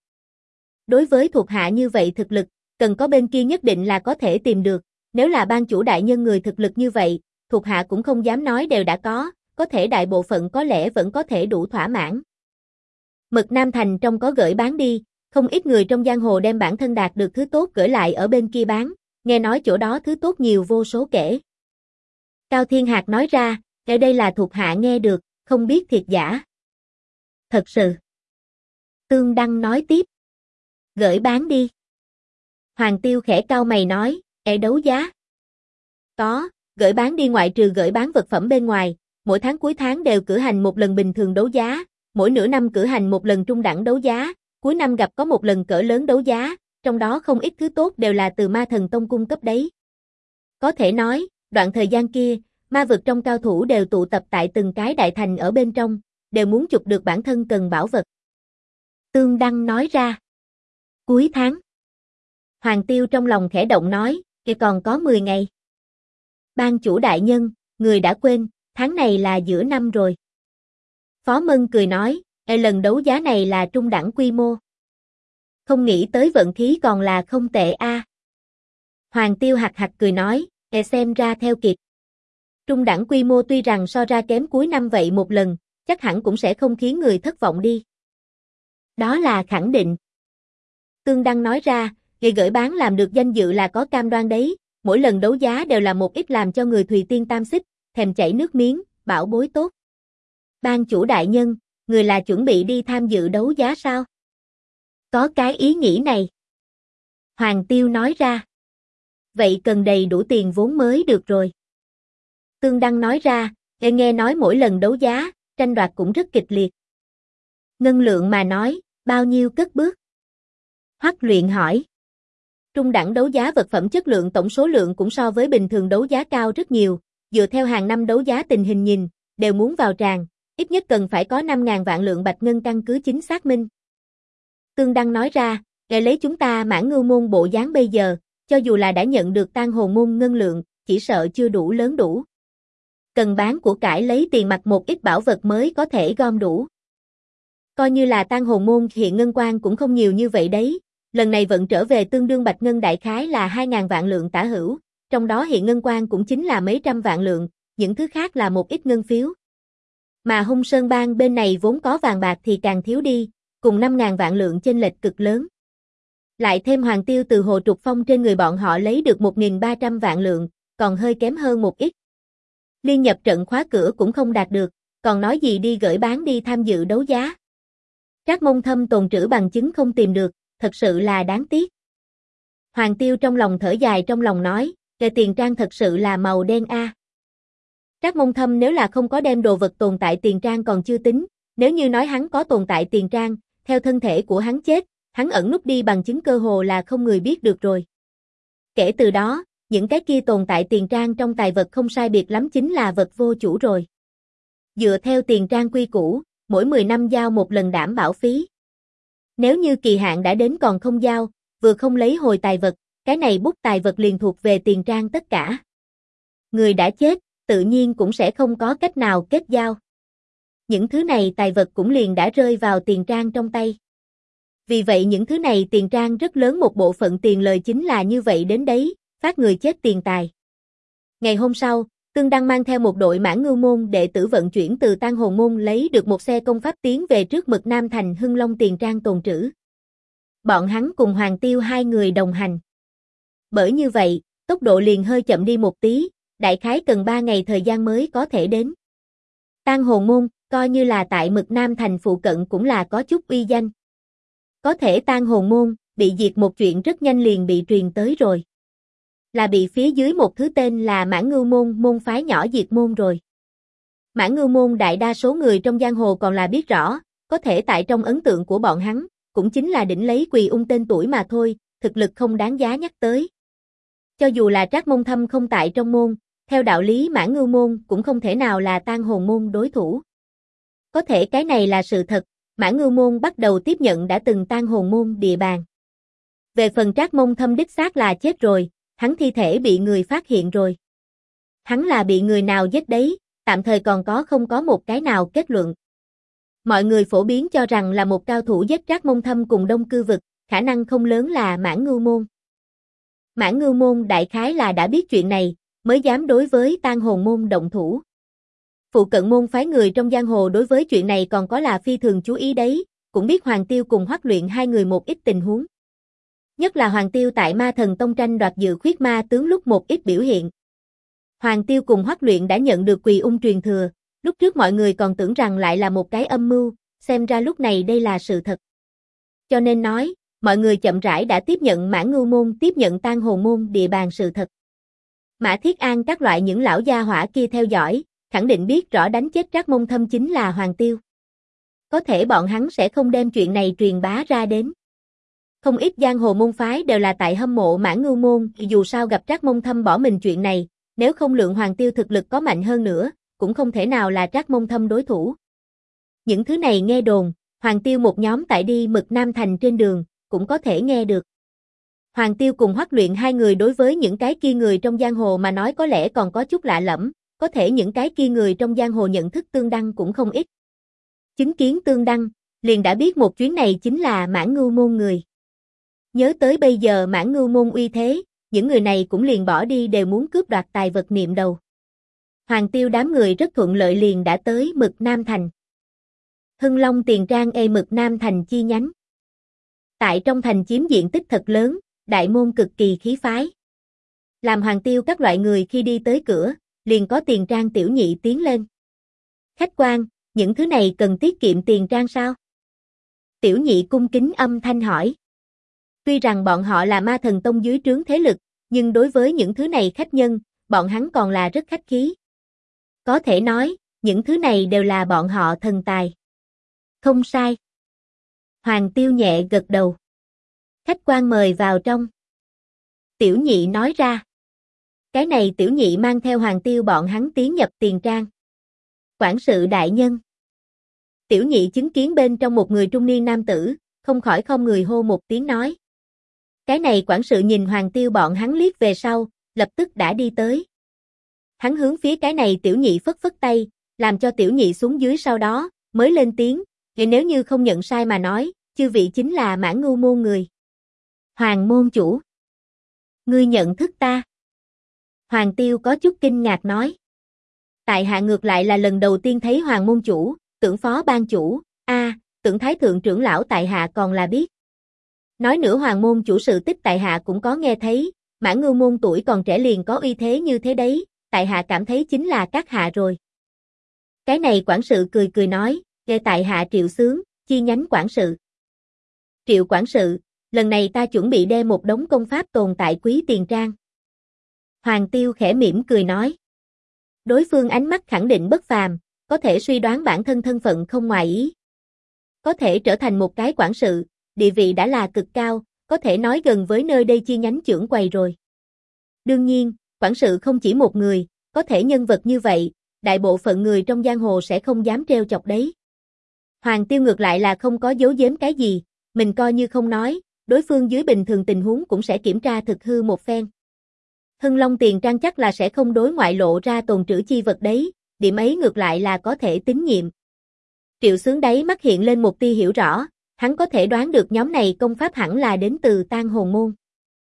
Đối với thuộc hạ như vậy thực lực, cần có bên kia nhất định là có thể tìm được, nếu là ban chủ đại nhân người thực lực như vậy, thuộc hạ cũng không dám nói đều đã có thể đại bộ phận có lẽ vẫn có thể đủ thỏa mãn. Mực Nam Thành trong có gửi bán đi, không ít người trong giang hồ đem bản thân đạt được thứ tốt gửi lại ở bên kia bán, nghe nói chỗ đó thứ tốt nhiều vô số kể. Cao Thiên Hạc nói ra, ở đây là thuộc hạ nghe được, không biết thiệt giả. Thật sự. Tương Đăng nói tiếp. Gửi bán đi. Hoàng Tiêu khẽ cau mày nói, đấu giá. Có, gửi bán đi ngoại trừ gửi bán vật phẩm bên ngoài, mỗi tháng cuối tháng đều cử hành một lần bình thường đấu giá, mỗi nửa năm cử hành một lần trung đẳng đấu giá, cuối năm gặp có một lần cỡ lớn đấu giá, trong đó không ít thứ tốt đều là từ Ma Thần Tông cung cấp đấy. Có thể nói, đoạn thời gian kia, ma vực trong cao thủ đều tụ tập tại từng cái đại thành ở bên trong, đều muốn chụp được bản thân cần bảo vật. Tương Đăng nói ra. Cuối tháng. Hoàng Tiêu trong lòng khẽ động nói, kìa còn có 10 ngày. Ban chủ đại nhân, người đã quên, tháng này là giữa năm rồi. Phó Mân cười nói, lần đấu giá này là trung đẳng quy mô. Không nghĩ tới vận khí còn là không tệ a. Hoàng Tiêu hạc hạc cười nói, xem ra theo kịp. Trung đẳng quy mô tuy rằng so ra kém cuối năm vậy một lần, chắc hẳn cũng sẽ không khiến người thất vọng đi. Đó là khẳng định. Tương Đăng nói ra, nghề gửi bán làm được danh dự là có cam đoan đấy, mỗi lần đấu giá đều là một ít làm cho người Thùy Tiên tam xích, thèm chảy nước miếng, bảo bối tốt. Ban chủ đại nhân, người là chuẩn bị đi tham dự đấu giá sao? Có cái ý nghĩ này. Hoàng Tiêu nói ra. Vậy cần đầy đủ tiền vốn mới được rồi. Tương Đăng nói ra, nghe nói mỗi lần đấu giá, tranh đoạt cũng rất kịch liệt. Ngân lượng mà nói, bao nhiêu cất bước? Hoắc Luyện hỏi. Trung đẳng đấu giá vật phẩm chất lượng tổng số lượng cũng so với bình thường đấu giá cao rất nhiều, dựa theo hàng năm đấu giá tình hình nhìn, đều muốn vào tràng, ít nhất cần phải có 5.000 vạn lượng bạch ngân căn cứ chính xác minh. Tương Đăng nói ra, để lấy chúng ta Mãn Ngưu môn bộ dáng bây giờ, cho dù là đã nhận được Tang Hồ môn ngân lượng, chỉ sợ chưa đủ lớn đủ. Cần bán của cải lấy tiền mặt một ít bảo vật mới có thể gom đủ. Coi như là Tang Hồ môn hiện ngân quan cũng không nhiều như vậy đấy, lần này vận trở về tương đương bạch ngân đại khái là 2.000 vạn lượng tả hữu, trong đó hiện ngân quan cũng chính là mấy trăm vạn lượng, những thứ khác là một ít ngân phiếu. Mà Hung Sơn Bang bên này vốn có vàng bạc thì càng thiếu đi, cùng 5.000 vạn lượng chênh lệch cực lớn. Lại thêm Hoàng Tiêu từ Hồ Trục Phong trên người bọn họ lấy được 1.300 vạn lượng, còn hơi kém hơn một ít. Liên nhập trận khóa cửa cũng không đạt được, còn nói gì đi gửi bán đi tham dự đấu giá. Trác Mông Thâm tồn trữ bằng chứng không tìm được, thật sự là đáng tiếc. Hoàng Tiêu trong lòng thở dài trong lòng nói, kệ tiền trang thật sự là màu đen a. Trác Mông Thâm nếu là không có đem đồ vật tồn tại tiền trang còn chưa tính, nếu như nói hắn có tồn tại tiền trang, theo thân thể của hắn chết, hắn ẩn núp đi bằng chứng cơ hồ là không người biết được rồi. Kể từ đó, những cái kia tồn tại tiền trang trong tài vật không sai biệt lắm chính là vật vô chủ rồi. Dựa theo tiền trang quy củ, mỗi 10 năm giao một lần đảm bảo phí. Nếu như kỳ hạn đã đến còn không giao, vừa không lấy hồi tài vật, cái này bút tài vật liền thuộc về tiền trang tất cả. Người đã chết, tự nhiên cũng sẽ không có cách nào kết giao. Những thứ này tài vật cũng liền đã rơi vào tiền trang trong tay. Vì vậy những thứ này tiền trang rất lớn một bộ phận tiền lời chính là như vậy đến đấy, phát người chết tiền tài. Ngày hôm sau, Tương Đăng mang theo một đội Mãn Ngưu môn đệ tử vận chuyển từ Tang Hồ môn lấy được một xe công pháp tiến về trước Mực Nam thành Hưng Long tiền trang tồn trữ. Bọn hắn cùng Hoàng Tiêu hai người đồng hành. Bởi như vậy, tốc độ liền hơi chậm đi một tí, đại khái cần 3 ngày thời gian mới có thể đến. Tang Hồ môn, coi như là tại Mực Nam thành phụ cận cũng là có chút uy danh. Có thể Tang Hồ môn, bị diệt một chuyện rất nhanh liền bị truyền tới rồi. Là bị phía dưới một thứ tên là Mãn Ngưu môn môn phái nhỏ diệt môn rồi. Mãn Ngưu môn đại đa số người trong giang hồ còn là biết rõ, có thể tại trong ấn tượng của bọn hắn, cũng chính là đỉnh lấy Quỳ Ung tên tuổi mà thôi, thực lực không đáng giá nhắc tới. Cho dù là Trác Mông Thâm không tại trong môn, theo đạo lý Mãn Ngưu môn cũng không thể nào là Tang Hồ môn đối thủ. Có thể cái này là sự thật, Mãn Ngưu môn bắt đầu tiếp nhận đã từng Tang Hồ môn địa bàn. Về phần Trác Mông Thâm đích xác là chết rồi, hắn thi thể bị người phát hiện rồi. Hắn là bị người nào giết đấy, tạm thời còn không có một cái nào kết luận. Mọi người phổ biến cho rằng là một cao thủ giết Trác Mông Thâm cùng Đông Cư vực, khả năng không lớn là Mãn Ngưu môn. Mãn Ngưu môn đại khái là đã biết chuyện này, mới dám đối với Tang Hồ môn động thủ. Phụ cận môn phái người trong giang hồ đối với chuyện này còn có là phi thường chú ý đấy, cũng biết Hoàng Tiêu cùng Hoắc Luyện hai người một ít tình huống. Nhất là Hoàng Tiêu tại Ma Thần Tông tranh đoạt dự khuyết ma tướng lúc một ít biểu hiện. Hoàng Tiêu cùng Hoắc Luyện đã nhận được Quỳ Ung truyền thừa, lúc trước mọi người còn tưởng rằng lại là một cái âm mưu, xem ra lúc này đây là sự thật. Cho nên nói, mọi người chậm rãi đã tiếp nhận Mãn Ngưu môn tiếp nhận Tang Hồ môn địa bàn sự thật. Mã Thiết An các loại những lão gia hỏa kia theo dõi, khẳng định biết rõ đánh chết Trác Mông Thâm chính là Hoàng Tiêu. Có thể bọn hắn sẽ không đem chuyện này truyền bá ra đến. Không ít giang hồ môn phái đều là tại hâm mộ Mãn Ngưu môn, dù sao gặp Trác Mông Thâm bỏ mình chuyện này, nếu không lượng Hoàng Tiêu thực lực có mạnh hơn nữa, cũng không thể nào là Trác Mông Thâm đối thủ. Những thứ này nghe đồn, Hoàng Tiêu một nhóm tại đi Mực Nam thành trên đường, cũng có thể nghe được. Hoàng Tiêu cùng Hoắc Luyện hai người đối với những cái kia người trong giang hồ mà nói có lẽ còn có chút lạ lẫm, có thể những cái kia người trong giang hồ nhận thức Tương Đăng cũng không ít. Chứng kiến Tương Đăng, liền đã biết một chuyến này chính là Mãn Ngưu môn người. Nhớ tới bây giờ Mãn Ngưu môn uy thế, những người này cũng liền bỏ đi đều muốn cướp đoạt tài vật niệm đầu. Hoàng Tiêu đám người rất thuận lợi liền đã tới Mực Nam thành. Hưng Long tiền trang Mực Nam thành chi nhánh. Tại trong thành chiếm diện tích thật lớn, đại môn cực kỳ khí phái. Làm Hoàng Tiêu các loại người khi đi tới cửa, liền có Tiền Trang tiểu nhị tiến lên. Khách quan, những thứ này cần tiết kiệm tiền trang sao? Tiểu nhị cung kính âm thanh hỏi. Tuy rằng bọn họ là Ma Thần Tông dưới trướng thế lực, nhưng đối với những thứ này khách nhân, bọn hắn còn là rất khách khí. Có thể nói, những thứ này đều là bọn họ thần tài. Không sai. Hoàng Tiêu nhẹ gật đầu. Khách quan mời vào trong. Tiểu nhị nói ra. Cái này tiểu nhị mang theo Hoàng Tiêu bọn hắn tiến nhập Tiền Trang. Quản sự đại nhân. Tiểu nhị chứng kiến bên trong một người trung niên nam tử, không khỏi không người hô một tiếng nói. Cái này quản sự nhìn Hoàng Tiêu bọn hắn liếc về sau, lập tức đã đi tới. Hắn hướng phía cái này tiểu nhị phất phất tay, làm cho tiểu nhị xuống dưới sau đó, mới lên tiếng, nếu như không nhận sai mà nói, chư vị chính là Mãn Ngưu môn người. Hoàng môn chủ. Ngươi nhận thức ta. Hoàng Tiêu có chút kinh ngạc nói. Tại hạ ngược lại là lần đầu tiên thấy Hoàng môn chủ, tưởng phó ban chủ, tưởng thái thượng trưởng lão tại hạ còn là biết. Nói nữa Hoàng môn chủ sự tích tại hạ cũng có nghe thấy, Mãn Ngưu môn tuổi còn trẻ liền có uy thế như thế đấy, tại hạ cảm thấy chính là các hạ rồi. Cái này quản sự cười cười nói, nghe tại hạ Triệu Xướng, chi nhánh quản sự. Triệu quản sự, lần này ta chuẩn bị đem một đống công pháp tồn tại Quý Tiền Trang. Hoàng Tiêu khẽ mỉm cười nói. Đối phương ánh mắt khẳng định bất phàm, có thể suy đoán bản thân thân phận không ngoài ý. Có thể trở thành một cái quản sự, địa vị đã là cực cao, có thể nói gần với nơi đây chi nhánh trưởng quầy rồi. Đương nhiên, quản sự không chỉ một người, có thể nhân vật như vậy, đại bộ phận người trong giang hồ sẽ không dám trêu chọc đấy. Hoàng Tiêu ngược lại là không có giấu giếm cái gì, mình coi như không nói, đối phương dưới bình thường tình huống cũng sẽ kiểm tra thực hư một phen. Hưng Long Tiền Trang chắc là sẽ không đối ngoại lộ ra tồn trữ chi vật đấy, điểm ấy ngược lại là có thể tín nhiệm. Triệu Xướng đáy mắt hiện lên một tia hiểu rõ, hắn có thể đoán được nhóm này công pháp hẳn là đến từ Tang Hồn Môn.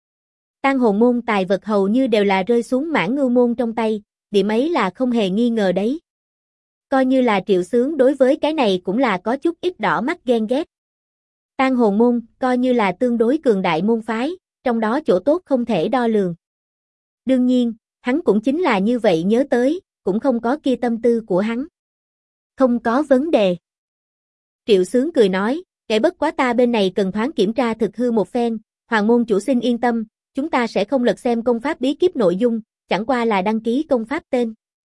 Tang Hồn Môn tài vật hầu như đều là rơi xuống Mãn Ngưu môn trong tay, điểm ấy là không hề nghi ngờ đấy. Coi như là Triệu Xướng đối với cái này cũng là có chút ít đỏ mắt ghen ghét. Tang Hồn Môn coi như là tương đối cường đại môn phái, trong đó chỗ tốt không thể đo lường. Đương nhiên, hắn cũng chính là như vậy nhớ tới, cũng không có kia tâm tư của hắn. Không có vấn đề. Triệu Xướng cười nói, kể bất quá ta bên này cần thoáng kiểm tra thực hư một phen, Hoàng môn chủ xin yên tâm, chúng ta sẽ không lật xem công pháp bí kíp nội dung, chẳng qua là đăng ký công pháp tên.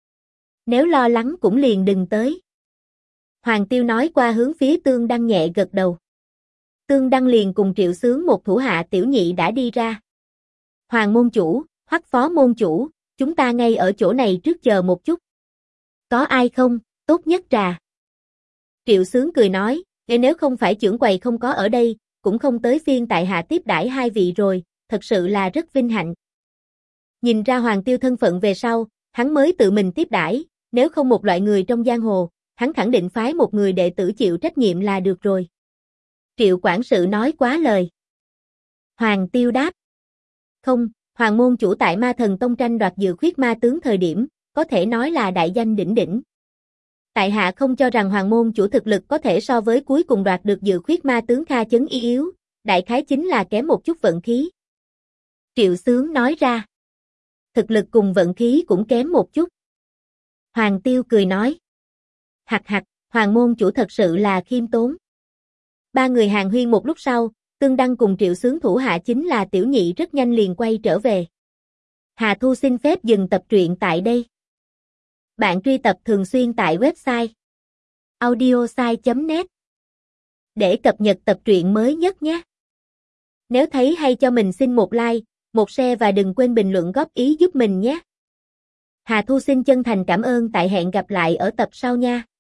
Nếu lo lắng cũng liền đừng tới. Hoàng Tiêu nói qua hướng phía Tương Đăng nhẹ gật đầu. Tương Đăng liền cùng Triệu Xướng một thủ hạ tiểu nhị đã đi ra. Hoàng môn chủ, Hoắc phó môn chủ, chúng ta ngay ở chỗ này trước chờ một chút. Có ai không, tốt nhất trà. Triệu Xướng cười nói, nếu không phải trưởng quầy không có ở đây, cũng không tới phiên tại hạ tiếp đãi hai vị rồi, thật sự là rất vinh hạnh. Nhìn ra Hoàng Tiêu thân phận về sau, hắn mới tự mình tiếp đãi, nếu không một loại người trong giang hồ, hắn khẳng định phái một người đệ tử chịu trách nhiệm là được rồi. Triệu quản sự nói quá lời. Hoàng Tiêu đáp. Không, Hoàng môn chủ tại Ma Thần Tông tranh đoạt Dược Khuyết Ma tướng thời điểm, có thể nói là đại danh đỉnh đỉnh. Tại hạ không cho rằng Hoàng môn chủ thực lực có thể so với cuối cùng đoạt được Dược Khuyết Ma tướng Kha Chấn Y yếu, đại khái chính là kém một chút vận khí. Triệu Xướng nói ra. Thực lực cùng vận khí cũng kém một chút. Hoàng Tiêu cười nói. Hặc hặc, Hoàng môn chủ thật sự là khiêm tốn. Ba người hàn huyên một lúc sau, Tương Đăng cùng Triệu Xướng thủ hạ chính là tiểu nhị rất nhanh liền quay trở về. Hà Thu xin phép dừng tập truyện tại đây. Bạn truy tập thường xuyên tại website audiosai.net để cập nhật tập truyện mới nhất nhé. Nếu thấy hay cho mình xin một like, một share và đừng quên bình luận góp ý giúp mình nhé. Hà Thu xin chân thành cảm ơn, tại hẹn gặp lại ở tập sau nha.